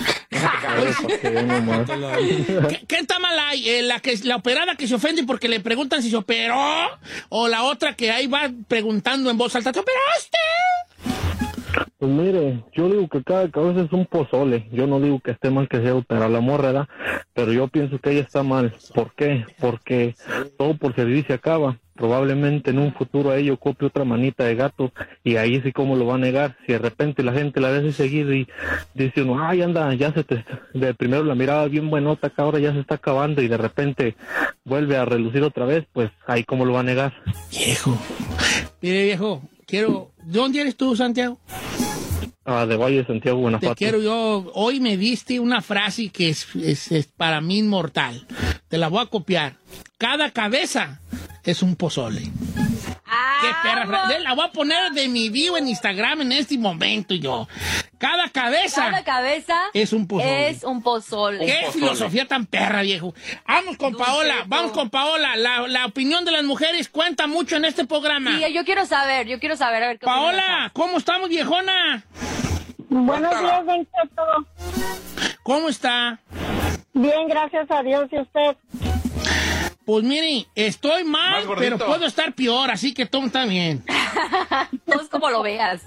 ¿Qué, ¿Qué está mal ahí? Eh, la, que, ¿La operada que se ofende porque le preguntan si se operó? ¿O la otra que ahí va preguntando en voz alta, ¿te operaste? Pues mire, yo digo que cada cabeza es un pozole. Yo no digo que esté mal que sea operar la morra, ¿verdad? Pero yo pienso que ella está mal. ¿Por qué? Porque todo por servir se acaba. Probablemente en un futuro a ella ocupe otra manita de gato y ahí sí cómo lo va a negar. Si de repente la gente la ve seguir y dice uno, ay, anda, ya se te... De primero la miraba bien buenota, que ahora ya se está acabando y de repente vuelve a relucir otra vez, pues ahí cómo lo va a negar. Viejo, mire viejo, quiero... ¿De dónde eres tú, Santiago? Ah, de Valle de Santiago, Guanajuato. Te quiero yo... Hoy me diste una frase que es, es, es para mí inmortal. Te la voy a copiar. Cada cabeza es un pozole. Ah, qué perra frase. La voy a poner de mi bio en Instagram en este momento yo. Cada cabeza... Cada cabeza... Es un pozole. Es un pozole. Qué pozole. Filosofía tan perra, viejo. Vamos con Don Paola, Cheto. vamos con Paola. La, la opinión de las mujeres cuenta mucho en este programa. Sí, yo quiero saber, yo quiero saber. A ver, ¿qué Paola, ¿cómo estamos, viejona? Buenos días, Don Cheto. ¿Cómo está? Bien, gracias a Dios. ¿Y usted? Pues mire, estoy mal, pero puedo estar peor, así que todo está bien. Todo es como lo veas.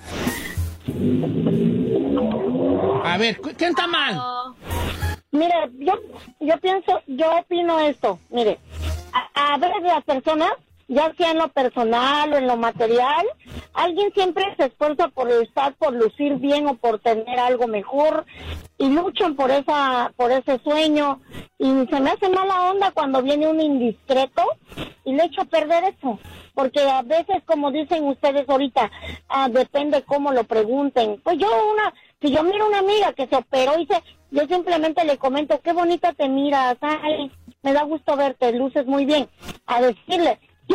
A ver, ¿quién está mal? Mire, yo, yo pienso, yo opino esto. Mire, a, a veces las personas, ya sea en lo personal o en lo material, alguien siempre se esfuerza por estar, por lucir bien o por tener algo mejor y luchan por esa, por ese sueño. Y se me hace mala onda cuando viene un indiscreto y le echa a perder eso. Porque a veces, como dicen ustedes ahorita, ah, depende cómo lo pregunten. Pues yo una, si yo miro una amiga que se operó y se, yo simplemente le comento, qué bonita te miras, ay, me da gusto verte, luces muy bien. A decirle,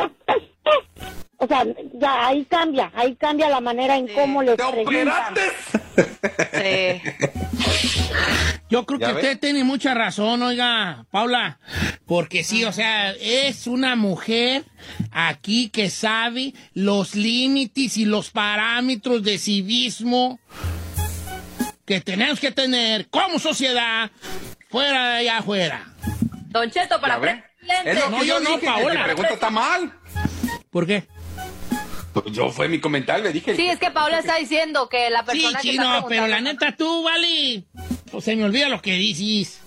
o sea, ya ahí cambia, ahí cambia la manera en sí. cómo les preguntan. Sí. Yo creo que ve? usted tiene mucha razón, oiga, Paula, porque sí, o sea, es una mujer aquí que sabe los límites y los parámetros de civismo que tenemos que tener como sociedad fuera de allá afuera. Don Cheto, para ver. No, yo no, Paola. La pregunta está mal. ¿Por qué? Pues yo fue mi comentario, le dije. Sí, es que Paola está diciendo que la persona sí, que chino, está preguntando... pero la neta tú, vale, pues se me olvida lo que dices.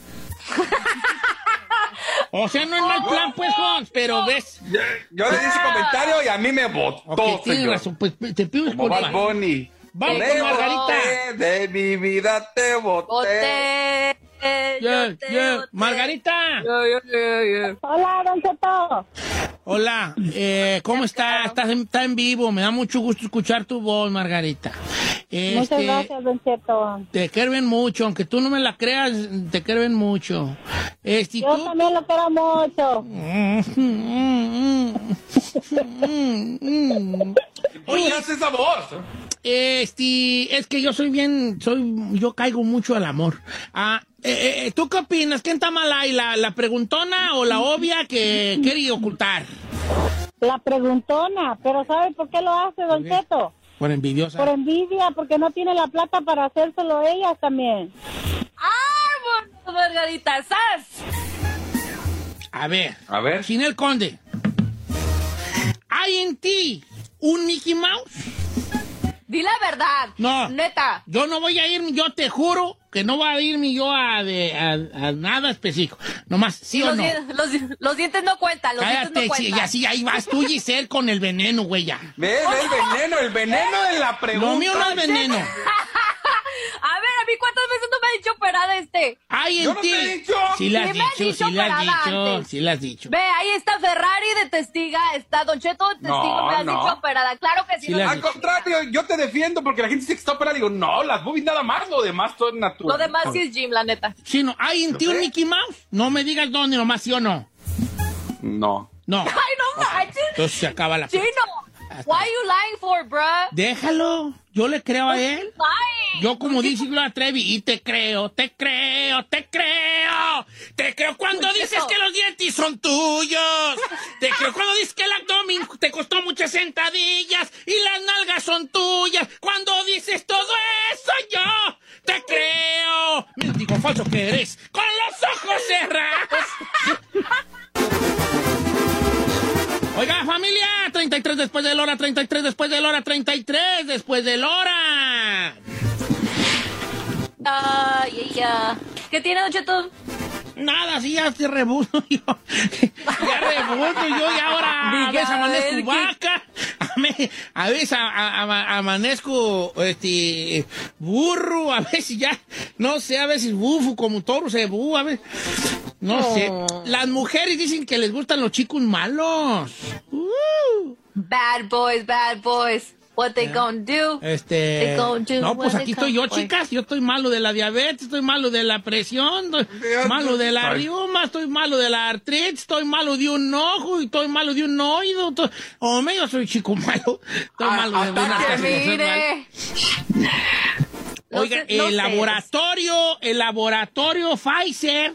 O sea, no es mal plan, pues, Hans, pero ves... Yo, yo le di ese comentario y a mí me votó, okay, tienes razón, pues te pido disculpas. Como Bad Bunny. Vamos con Margarita. De mi vida te boté. Boté. Yeah, yeah. Margarita. Yeah, yeah, yeah, yeah. Hola, Don Cheto. Hola, eh, ¿cómo está? Estás en, está en vivo, me da mucho gusto escuchar tu voz, Margarita. Este, Muchas gracias, Don Cheto. Te quieren mucho, aunque tú no me la creas, te quieren mucho. Este, Yo tú... también lo quiero mucho. Oye, ¿qué hace esa voz? Este, es que yo soy bien, soy, yo caigo mucho al amor. Ah, eh, eh, ¿tú qué opinas? ¿Quién está mal ahí? ¿La, la preguntona o la obvia que quiere ocultar? La preguntona, pero ¿sabe por qué lo hace, Don Cheto? Por envidiosa. Por envidia, porque no tiene la plata para hacérselo ellas también. ¡Ah, bueno, Margarita! ¡Sas! A ver. A ver. Chinel Conde. ¿Hay en ti un Mickey Mouse? Di la verdad. No. Neta. Yo no voy a ir, yo te juro que no voy a irme yo a, de, a, a nada específico. Nomás, ¿sí Y o los, no? di- los, di- los dientes no cuentan, los Cállate, dientes no sí, cuentan. y así, ahí vas tú, Giselle, con el veneno, güey, ya. Ve, ve el veneno, el veneno de la pregunta. Lo mío no es veneno. A ver, a mí cuántas veces no me ha dicho operada este. Ay, Yo en no ti. te he dicho. Sí le has Sí me has dicho, dicho sí le has operada dicho, antes. sí le has dicho. Ve, ahí está Ferrari de testiga, está Don Cheto de testigo, No, me has no. dicho operada. Claro que sí. Sí no le me has Al has dicho. contrario, yo te defiendo porque la gente dice que está operada. Digo, no, las boobies nada más, lo demás todo es natural. Lo demás sí es Jim, la neta. Sí, no, ¿hay en ti un Mickey Mouse? No me digas dónde, nomás sí o no. No. No. Ay, no manches. Entonces se acaba la... Chino, why you lying for, bruh? Déjalo, yo le creo a él. Lying. Yo como dice Gloria Trevi, y te creo, te creo, te creo. Te creo cuando Don dices Cheto. que los dientes son tuyos. Te creo cuando dices que el abdomen te costó muchas sentadillas y las nalgas son tuyas. Cuando dices todo eso yo te creo. Mendigo falso que eres, con los ojos cerrados. Oiga, familia, treinta y tres después de la hora, treinta y tres después de la hora, treinta y tres después de la hora. Ay, ya. ¿Qué tiene, Don Cheto? Nada, sí, ya te rebuto yo. Ya rebuto yo y ahora a Diga, veces amanezco ¿qué? vaca, a, me- a veces a- a- a- amanezco este burro, a veces ya, no sé, a veces bufo como toro se bu, a veces, no sé. Las mujeres dicen que les gustan los chicos malos. Uh. Bad boys, bad boys. What they gonna do? Este, They gonna do no, pues what aquí they estoy yo, gonna do. chicas. Yo estoy malo de la diabetes, estoy malo de la presión, estoy malo de la Ay. riuma, estoy malo de la artritis, estoy malo de un ojo y estoy malo de un oído. estoy- O medio soy chico malo. Estoy Ah, malo de ataque, una cosa, soy malo. Mire. No Oiga, sé- no el sé. laboratorio, el laboratorio Pfizer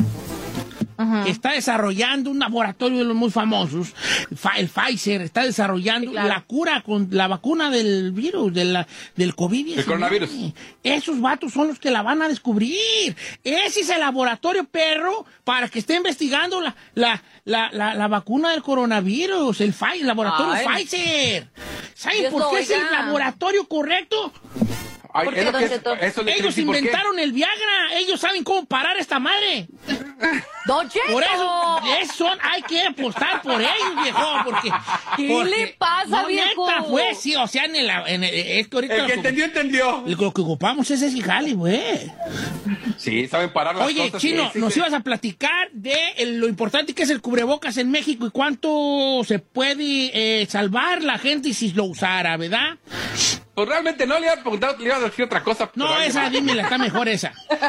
está desarrollando un laboratorio de los muy famosos. Fa- El Pfizer está desarrollando Sí, claro. la cura con la vacuna del virus, de la, del COVID diecinueve. El coronavirus. Esos vatos son los que la van a descubrir. Ese es el laboratorio, perro, para que esté investigando la, la, la, la, la vacuna del coronavirus, el, Pfi- el laboratorio Ay. Pfizer. ¿Saben Dios por lo qué es el oiga. laboratorio correcto? Ay, ¿Por es qué, lo Don que es- Cheto? eso le Ellos crecí, ¿por qué? inventaron el Viagra. Ellos saben cómo parar esta madre. Don Cheto. Por eso, eso son, hay que apostar por ellos, viejo, porque... ¿Qué porque- le pasa, no, viejo? neta, fue, sí, o sea, en el... En el es que ahorita El lo que que- entendió, entendió. Lo que ocupamos es ese jale, güey. Sí, saben parar las Oye, cosas. Chino, sí, sí, nos sí. ibas a platicar de el- lo importante que es el cubrebocas en México y cuánto se puede eh, salvar la gente si lo usara, ¿verdad? Pues realmente no le iba a preguntar, le iba a decir otra cosa. No, pero ahí esa, va. dímela, está mejor esa.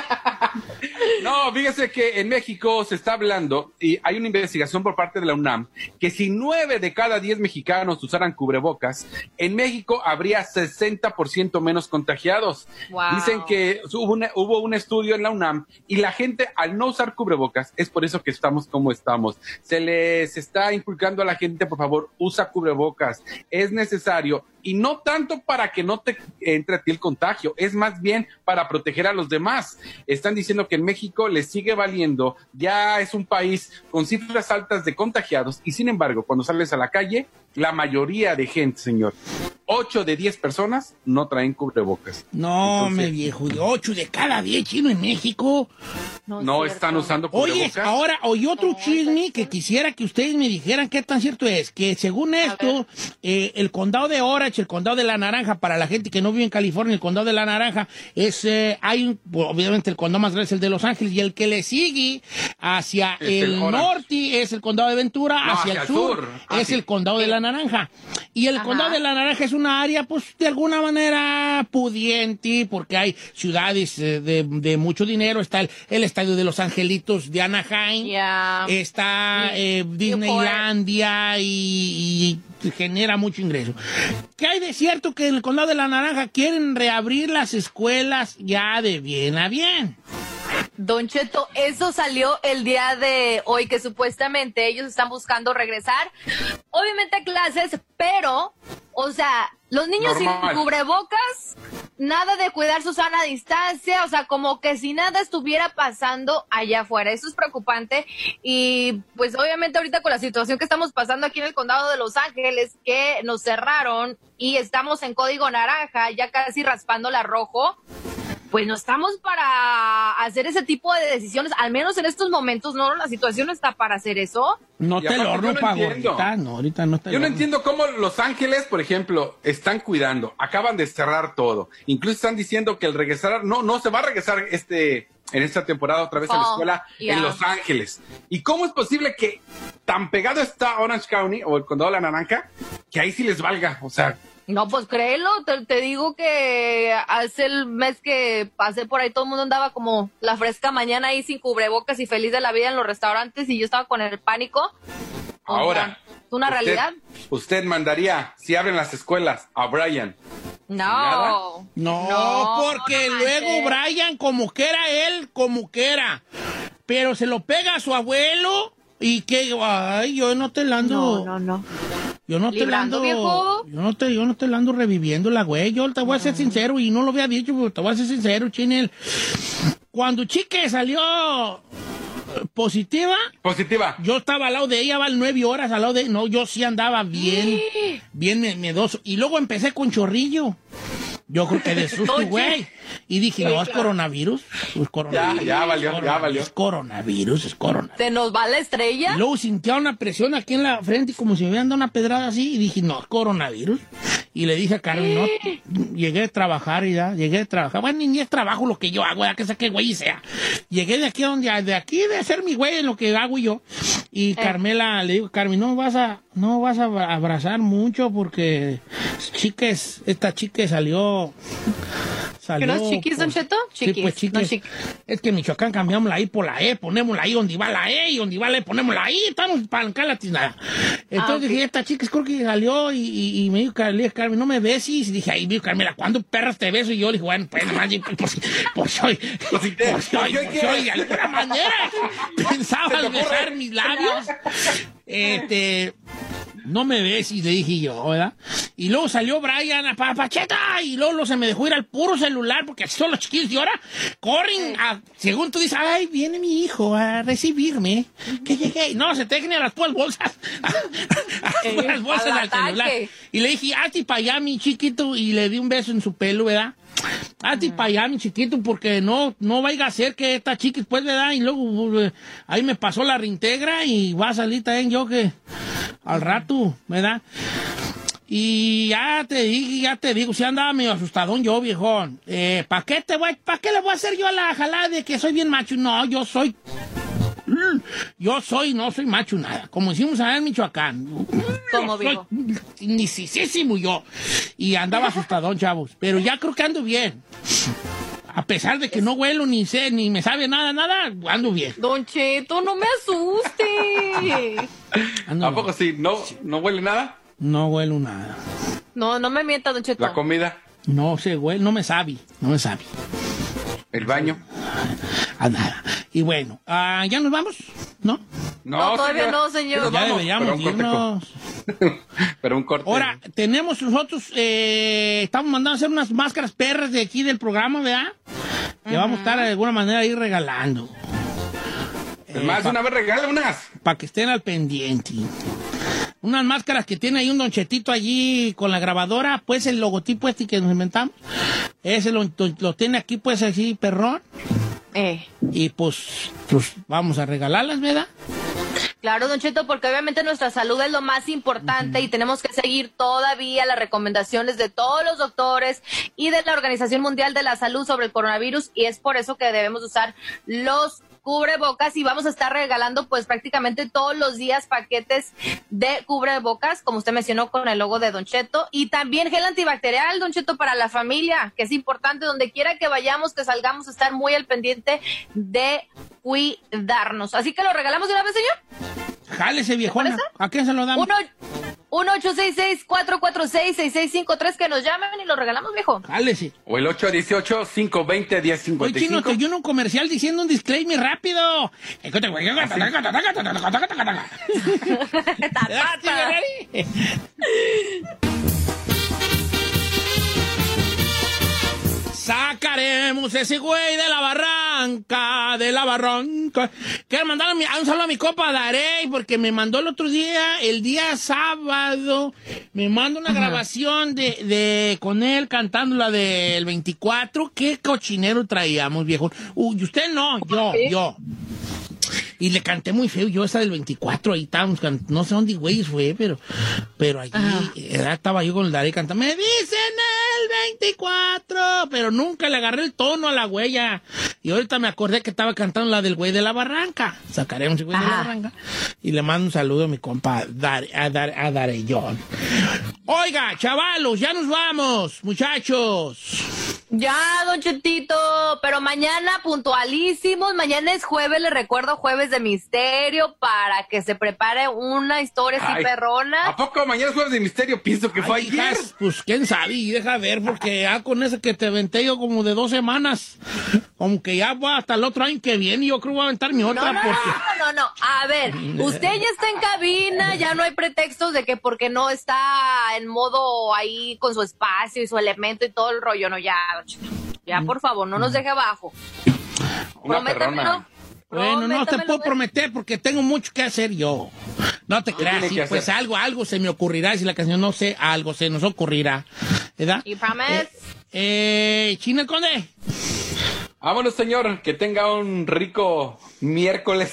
No, fíjese que en México se está hablando y hay una investigación por parte de la UNAM que si nueve de cada diez mexicanos usaran cubrebocas, en México habría sesenta por ciento menos contagiados. Wow. Dicen que hubo, una- hubo un estudio en la UNAM y la gente al no usar cubrebocas es por eso que estamos como estamos. Se les está inculcando a la gente, por favor, usa cubrebocas. Es necesario y no tanto para que no te entre a ti el contagio, es más bien para proteger a los demás. Están diciendo que en México les sigue valiendo, ya es un país con cifras altas de contagiados y sin embargo, cuando sales a la calle, la mayoría de gente, señor, ocho de diez personas no traen cubrebocas. No, Entonces, me viejo, de ocho de cada diez chino en México. No es están cierto. usando Oye, cubrebocas. ahora oí otro chisme que quisiera que ustedes me dijeran qué tan cierto es, que según esto, eh, el condado de Orange, el condado de La Naranja, para la gente que no vive en California, el condado de La Naranja, es, eh, hay un, bueno, obviamente el condado más grande es el de Los Ángeles, y el que le sigue hacia Es el, el Orange. norte es el condado de Ventura, No, hacia, hacia el el sur, sur. Ah, es sí. el condado de La Naranja. Y el Ajá. condado de La Naranja es una área, pues, de alguna manera pudiente, porque hay ciudades eh, de, de mucho dinero, está el, el estadio de Los Angelitos de Anaheim, Ya. está Sí. eh, Disneylandia y, y genera mucho ingreso. ¿Qué hay de cierto que en el condado de La Naranja quieren reabrir las escuelas ya de bien a bien? Don Cheto, eso salió el día de hoy, que supuestamente ellos están buscando regresar, obviamente a clases, pero, o sea, los niños Normal. sin cubrebocas, nada de cuidar su sana distancia, o sea, como que si nada estuviera pasando allá afuera. Eso es preocupante y pues obviamente ahorita con la situación que estamos pasando aquí en el condado de Los Ángeles, que nos cerraron y estamos en código naranja, ya casi raspando la rojo, pues no estamos para hacer ese tipo de decisiones, al menos en estos momentos, no, la situación no está para hacer eso. No Y te lo aparte, horno yo no para entiendo. ahorita, no, ahorita no te Yo lo no horno. entiendo cómo Los Ángeles, por ejemplo, están cuidando, acaban de cerrar todo. Incluso están diciendo que el regresar, no, no se va a regresar este en esta temporada otra vez a la Oh, escuela yeah. en Los Ángeles. ¿Y cómo es posible que tan pegado está Orange County o el condado de la Naranja que ahí sí les valga? O sea, No, pues créelo, te, te digo que hace el mes que pasé por ahí, todo el mundo andaba como la fresca mañana ahí sin cubrebocas y feliz de la vida en los restaurantes y yo estaba con el pánico. ahora. ¿Es una usted- realidad? Usted mandaría, si abren las escuelas, a Brian. No. No, No, porque no luego manches. Brian, como que era él, como que era. Pero se lo pega a su abuelo y que, ay, yo no te la ando. No, no, no. Yo no te la ¿Librando, ando. viejo? Yo no te, yo no te la ando reviviendo la güey. Yo te voy a ser sincero y no lo había dicho, pero te voy a ser sincero, Chinel. Cuando Chique salió eh, positiva, Positiva. yo estaba al lado de ella, va nueve horas al lado de no, yo sí andaba bien, bien me- miedoso. Y luego empecé con chorrillo. Yo creo que de susto, Oye. güey. Y dije, no, es coronavirus. Es coronavirus. Ya, ya valió, es ya valió. Es coronavirus, es coronavirus. ¿Se nos va la estrella? Y luego sentía una presión aquí en la frente, como si me hubieran dado una pedrada así, y dije, no, es coronavirus. Y le dije a Carmen, no, llegué de trabajar y ya, llegué de trabajar. Bueno, ni es trabajo lo que yo hago, ya que sé qué güey sea. Llegué de aquí a donde, de aquí de hacer mi güey en lo que hago yo. Y Carmela, le digo, Carmen, no vas a, no vas a abrazar mucho porque chiques, esta chica salió, salió. ¿Que no es chiquis, Don Cheto? Sí, Chiquis, pues no chiquis. chiquis. Es que en Michoacán cambiamos la I por la E, ponemos la I donde va la E y donde va la E ponemos la I, estamos para acá la tiznada. Entonces Ah, ok. dije, esta chica creo que salió y, y, y me dijo, le dije, Carmen, no me beses. Y dije, ay, dijo Carmela, ¿cuándo perras te beso? Y yo le dije, bueno, pues nomás, pues, pues, pues soy, pues soy, pues soy, de alguna manera pensaba al besar mis labios. Este, no me ves, y le dije yo, ¿verdad? Y luego salió Brian a pa- Pacheta, y luego, luego se me dejó ir al puro celular, porque así son los chiquillos de ahora, corren, a, según tú dices, ay, viene mi hijo a recibirme, que llegué, no, se te dejan a las puras bolsas, a, a las bolsas al al celular. ataque. Y le dije, hazte para allá, mi chiquito, y le di un beso en su pelo, ¿verdad? Hazte para allá, mi chiquito, porque no, no vaya a ser que esta chiquis, pues, ¿verdad? Y luego eh, ahí me pasó la reintegra y va a salir también yo que al rato, ¿verdad? Y ya te digo, ya te digo, si andaba medio asustadón yo, viejón. Eh, ¿Para qué te voy, para qué le voy a hacer yo a la jalada de que soy bien macho? No, yo soy... Yo soy, no soy macho nada. Como decimos allá en Michoacán. ¿Cómo, Yo soy viejo? Nicísimo yo. Y andaba asustadón, chavos. Pero ya creo que ando bien. A pesar de que no huelo ni sé, ni me sabe nada, nada, ando bien. Don Cheto, no me asuste. Ando ¿A poco sí? ¿No, no huele nada? No huelo nada. No, no me mienta, Don Cheto. La comida, No se huele, no me sabe, no me sabe. el baño. A nada. Y bueno, ah, ¿ya nos vamos? ¿No? No, todavía señor. no, señor. Sí nos Ya vamos, deberíamos pero un corte irnos. con- Pero un corte. Ahora, tenemos nosotros, eh, estamos mandando a hacer unas máscaras perras de aquí del programa, ¿verdad? Que vamos a estar de alguna manera ahí regalando. Es más, de una vez regala unas. Para que estén al pendiente. Unas máscaras que tiene ahí un Don Chetito allí con la grabadora, pues el logotipo este que nos inventamos. Ese lo, lo tiene aquí, pues así, perrón. Eh. Y pues, pues vamos a regalarlas, ¿verdad? Claro, Don Cheto, porque obviamente nuestra salud es lo más importante y tenemos que seguir todavía las recomendaciones de todos los doctores y de la Organización Mundial de la Salud sobre el coronavirus y es por eso que debemos usar los cubrebocas y vamos a estar regalando pues prácticamente todos los días paquetes de cubrebocas, como usted mencionó con el logo de Don Cheto, y también gel antibacterial, Don Cheto, para la familia, que es importante, donde quiera que vayamos, que salgamos, estar muy al pendiente de cuidarnos. Así que lo regalamos de una vez, señor. Jálese, viejona. ¿A quién se lo damos? uno ocho seis seis, cuatro cuatro seis, seis seis cinco tres, que nos llamen y lo regalamos, viejo. Jálese. O el ocho uno ocho, cinco dos cero, uno cero cinco Oye, Chino, cinco. te dio un comercial diciendo un disclaimer rápido. Sacaremos ese güey de la barranca, de la barranca. Quiero mandar a mi- a un saludo a mi compa Darey, porque me mandó el otro día, el día sábado, me mandó una Ajá. grabación de, de con él cantando la del veinticuatro. Qué cochinero traíamos, viejo. Uy, usted no, yo, yo. Y le canté muy feo yo esa del veinticuatro, ahí estábamos, can- no sé dónde güey fue, pero, pero allí eh, estaba yo con el Darey cantando, me dicen el veinticuatro, pero nunca le agarré el tono a la huella. Y ahorita me acordé que estaba cantando la del güey de la barranca. Sacaremos el güey de la barranca. Y le mando un saludo a mi compa Dar- a, Dar- a Darellón. Oiga, chavalos, ya nos vamos, muchachos. Ya, Don Chetito, pero mañana puntualísimos, mañana es jueves, les recuerdo, jueves de misterio, para que se prepare una historia así Ay, perrona. ¿A poco mañana es jueves de misterio? Pienso que fue Ay, ayer. hijas, pues quién sabe, y deja ver, porque ya con ese que te aventé yo como de dos semanas, como que ya va hasta el otro año que viene, yo creo que voy a aventar mi otra, No, no, porque... no, no, no, a ver, usted ya está en cabina, ya no hay pretextos de que porque no está en modo ahí con su espacio y su elemento y todo el rollo, no, ya, Don Cheto, ya, por favor, no nos deje abajo. Una Prométamelo. perrona. Bueno, no te Prométamelo, puedo ¿ves? prometer porque tengo mucho que hacer yo. No te creas, tiene sí, que pues hacer? algo, algo se me ocurrirá, si la canción no sé, algo se nos ocurrirá, ¿verdad? ¿Y promise? Eh, eh, Chino el Conde. Vámonos, señor, que tenga un rico miércoles.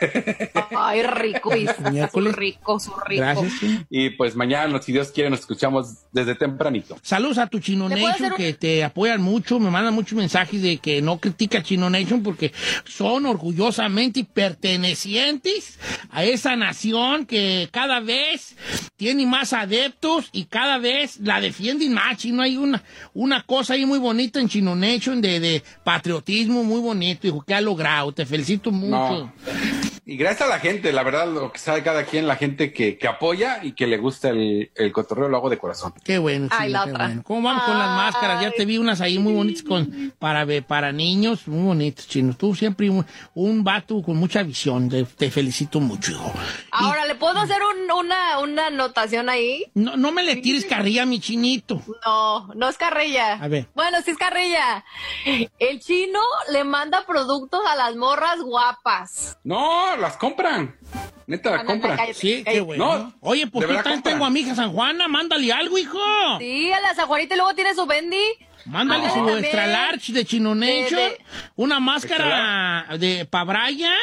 Ay, rico, y su Miércoles. rico, su rico. Gracias, Chino. Y pues mañana, si Dios quiere, nos escuchamos desde tempranito. Saludos a tu Chino ¿Le puedo Nation, hacer un- que te apoyan mucho, me mandan muchos mensajes de que no critica a Chino Nation porque son orgullosamente pertenecientes a esa nación que cada vez tiene más adeptos y cada vez la defienden más. Chino, hay una, una cosa ahí muy bonita en Chino Nation de, de patriotismo muy bonito, hijo, que ha logrado. Te felicito mucho. No. Y gracias a la gente, la verdad, lo que sabe cada quien, la gente que, que apoya y que le gusta el, el cotorreo, lo hago de corazón. Qué bueno, Ay, Chino, la qué otra. bueno. ¿Cómo vamos con las Ay. máscaras? Ya te vi unas ahí muy bonitas con, para, ve- para niños, muy bonitas, Chino. Tú siempre un, un vato con mucha visión. Te, te felicito mucho, hijo. Ahora, ¿le puedo hacer un- una, una anotación ahí? No, no me le tires carrilla a mi chinito. No, no es carrilla. A ver. Bueno, sí es carrilla. El chino le manda productos a las morras guapas. No, las compran. Neta, las Ah, no, compran. cállate. Sí, qué Ey. bueno. No, Oye, pues de yo verdad también compran. tengo a mi hija San Juana. Mándale algo, hijo. Sí, a la San Juanita y luego tiene su bendy. Mándale Ah, su también. extra large de Chino Nation. de- Una máscara de pa' Brian.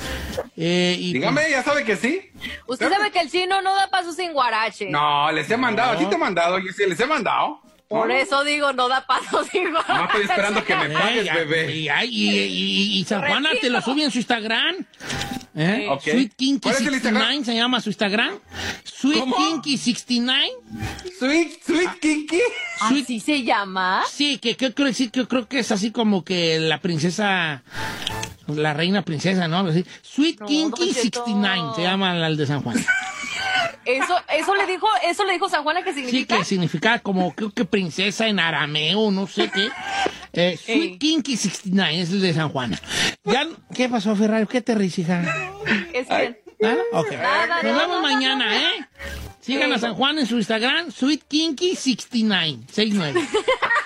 Eh, y Dígame, ya sabe que sí. Usted sabe que el chino no da paso sin guarache. No, les he mandado, sí te he mandado, oye, sí, les he mandado. Por No, eso digo, no da paso sin guarache. No estoy esperando que me pagues, Eh, ya, bebé. Y, ay, y, y- y San Juana te lo sube en su Instagram. ¿Eh? Ok. Sweet Kinky ¿Cuál es el sesenta y Instagram? nueve se llama su Instagram. Sweet ¿Cómo? Kinky sesenta y nueve. Sweet, sweet kinky. ¿Así se llama? Sí, que, que creo, sí, que creo que es así como que la princesa, la reina princesa, ¿no? Así, Sweet No, Kinky Don Cheto. sesenta y nueve se llama la de San Juan. Eso, eso le dijo, eso le dijo San Juana que Sí, significa. que significa como creo que princesa en arameo, no sé qué. Eh, Sweet Ey. Kinky sesenta y nueve es el de San Juana. Ya, ¿qué pasó, Ferrari? ¿Qué te ríes, hija? Es que ¿Ah? Ok. Nada, Nos nada, vemos nada, mañana, nada. ¿eh? Sigan a San Juan en su Instagram, Sweet Kinky sesenta y nueve. sesenta y nueve.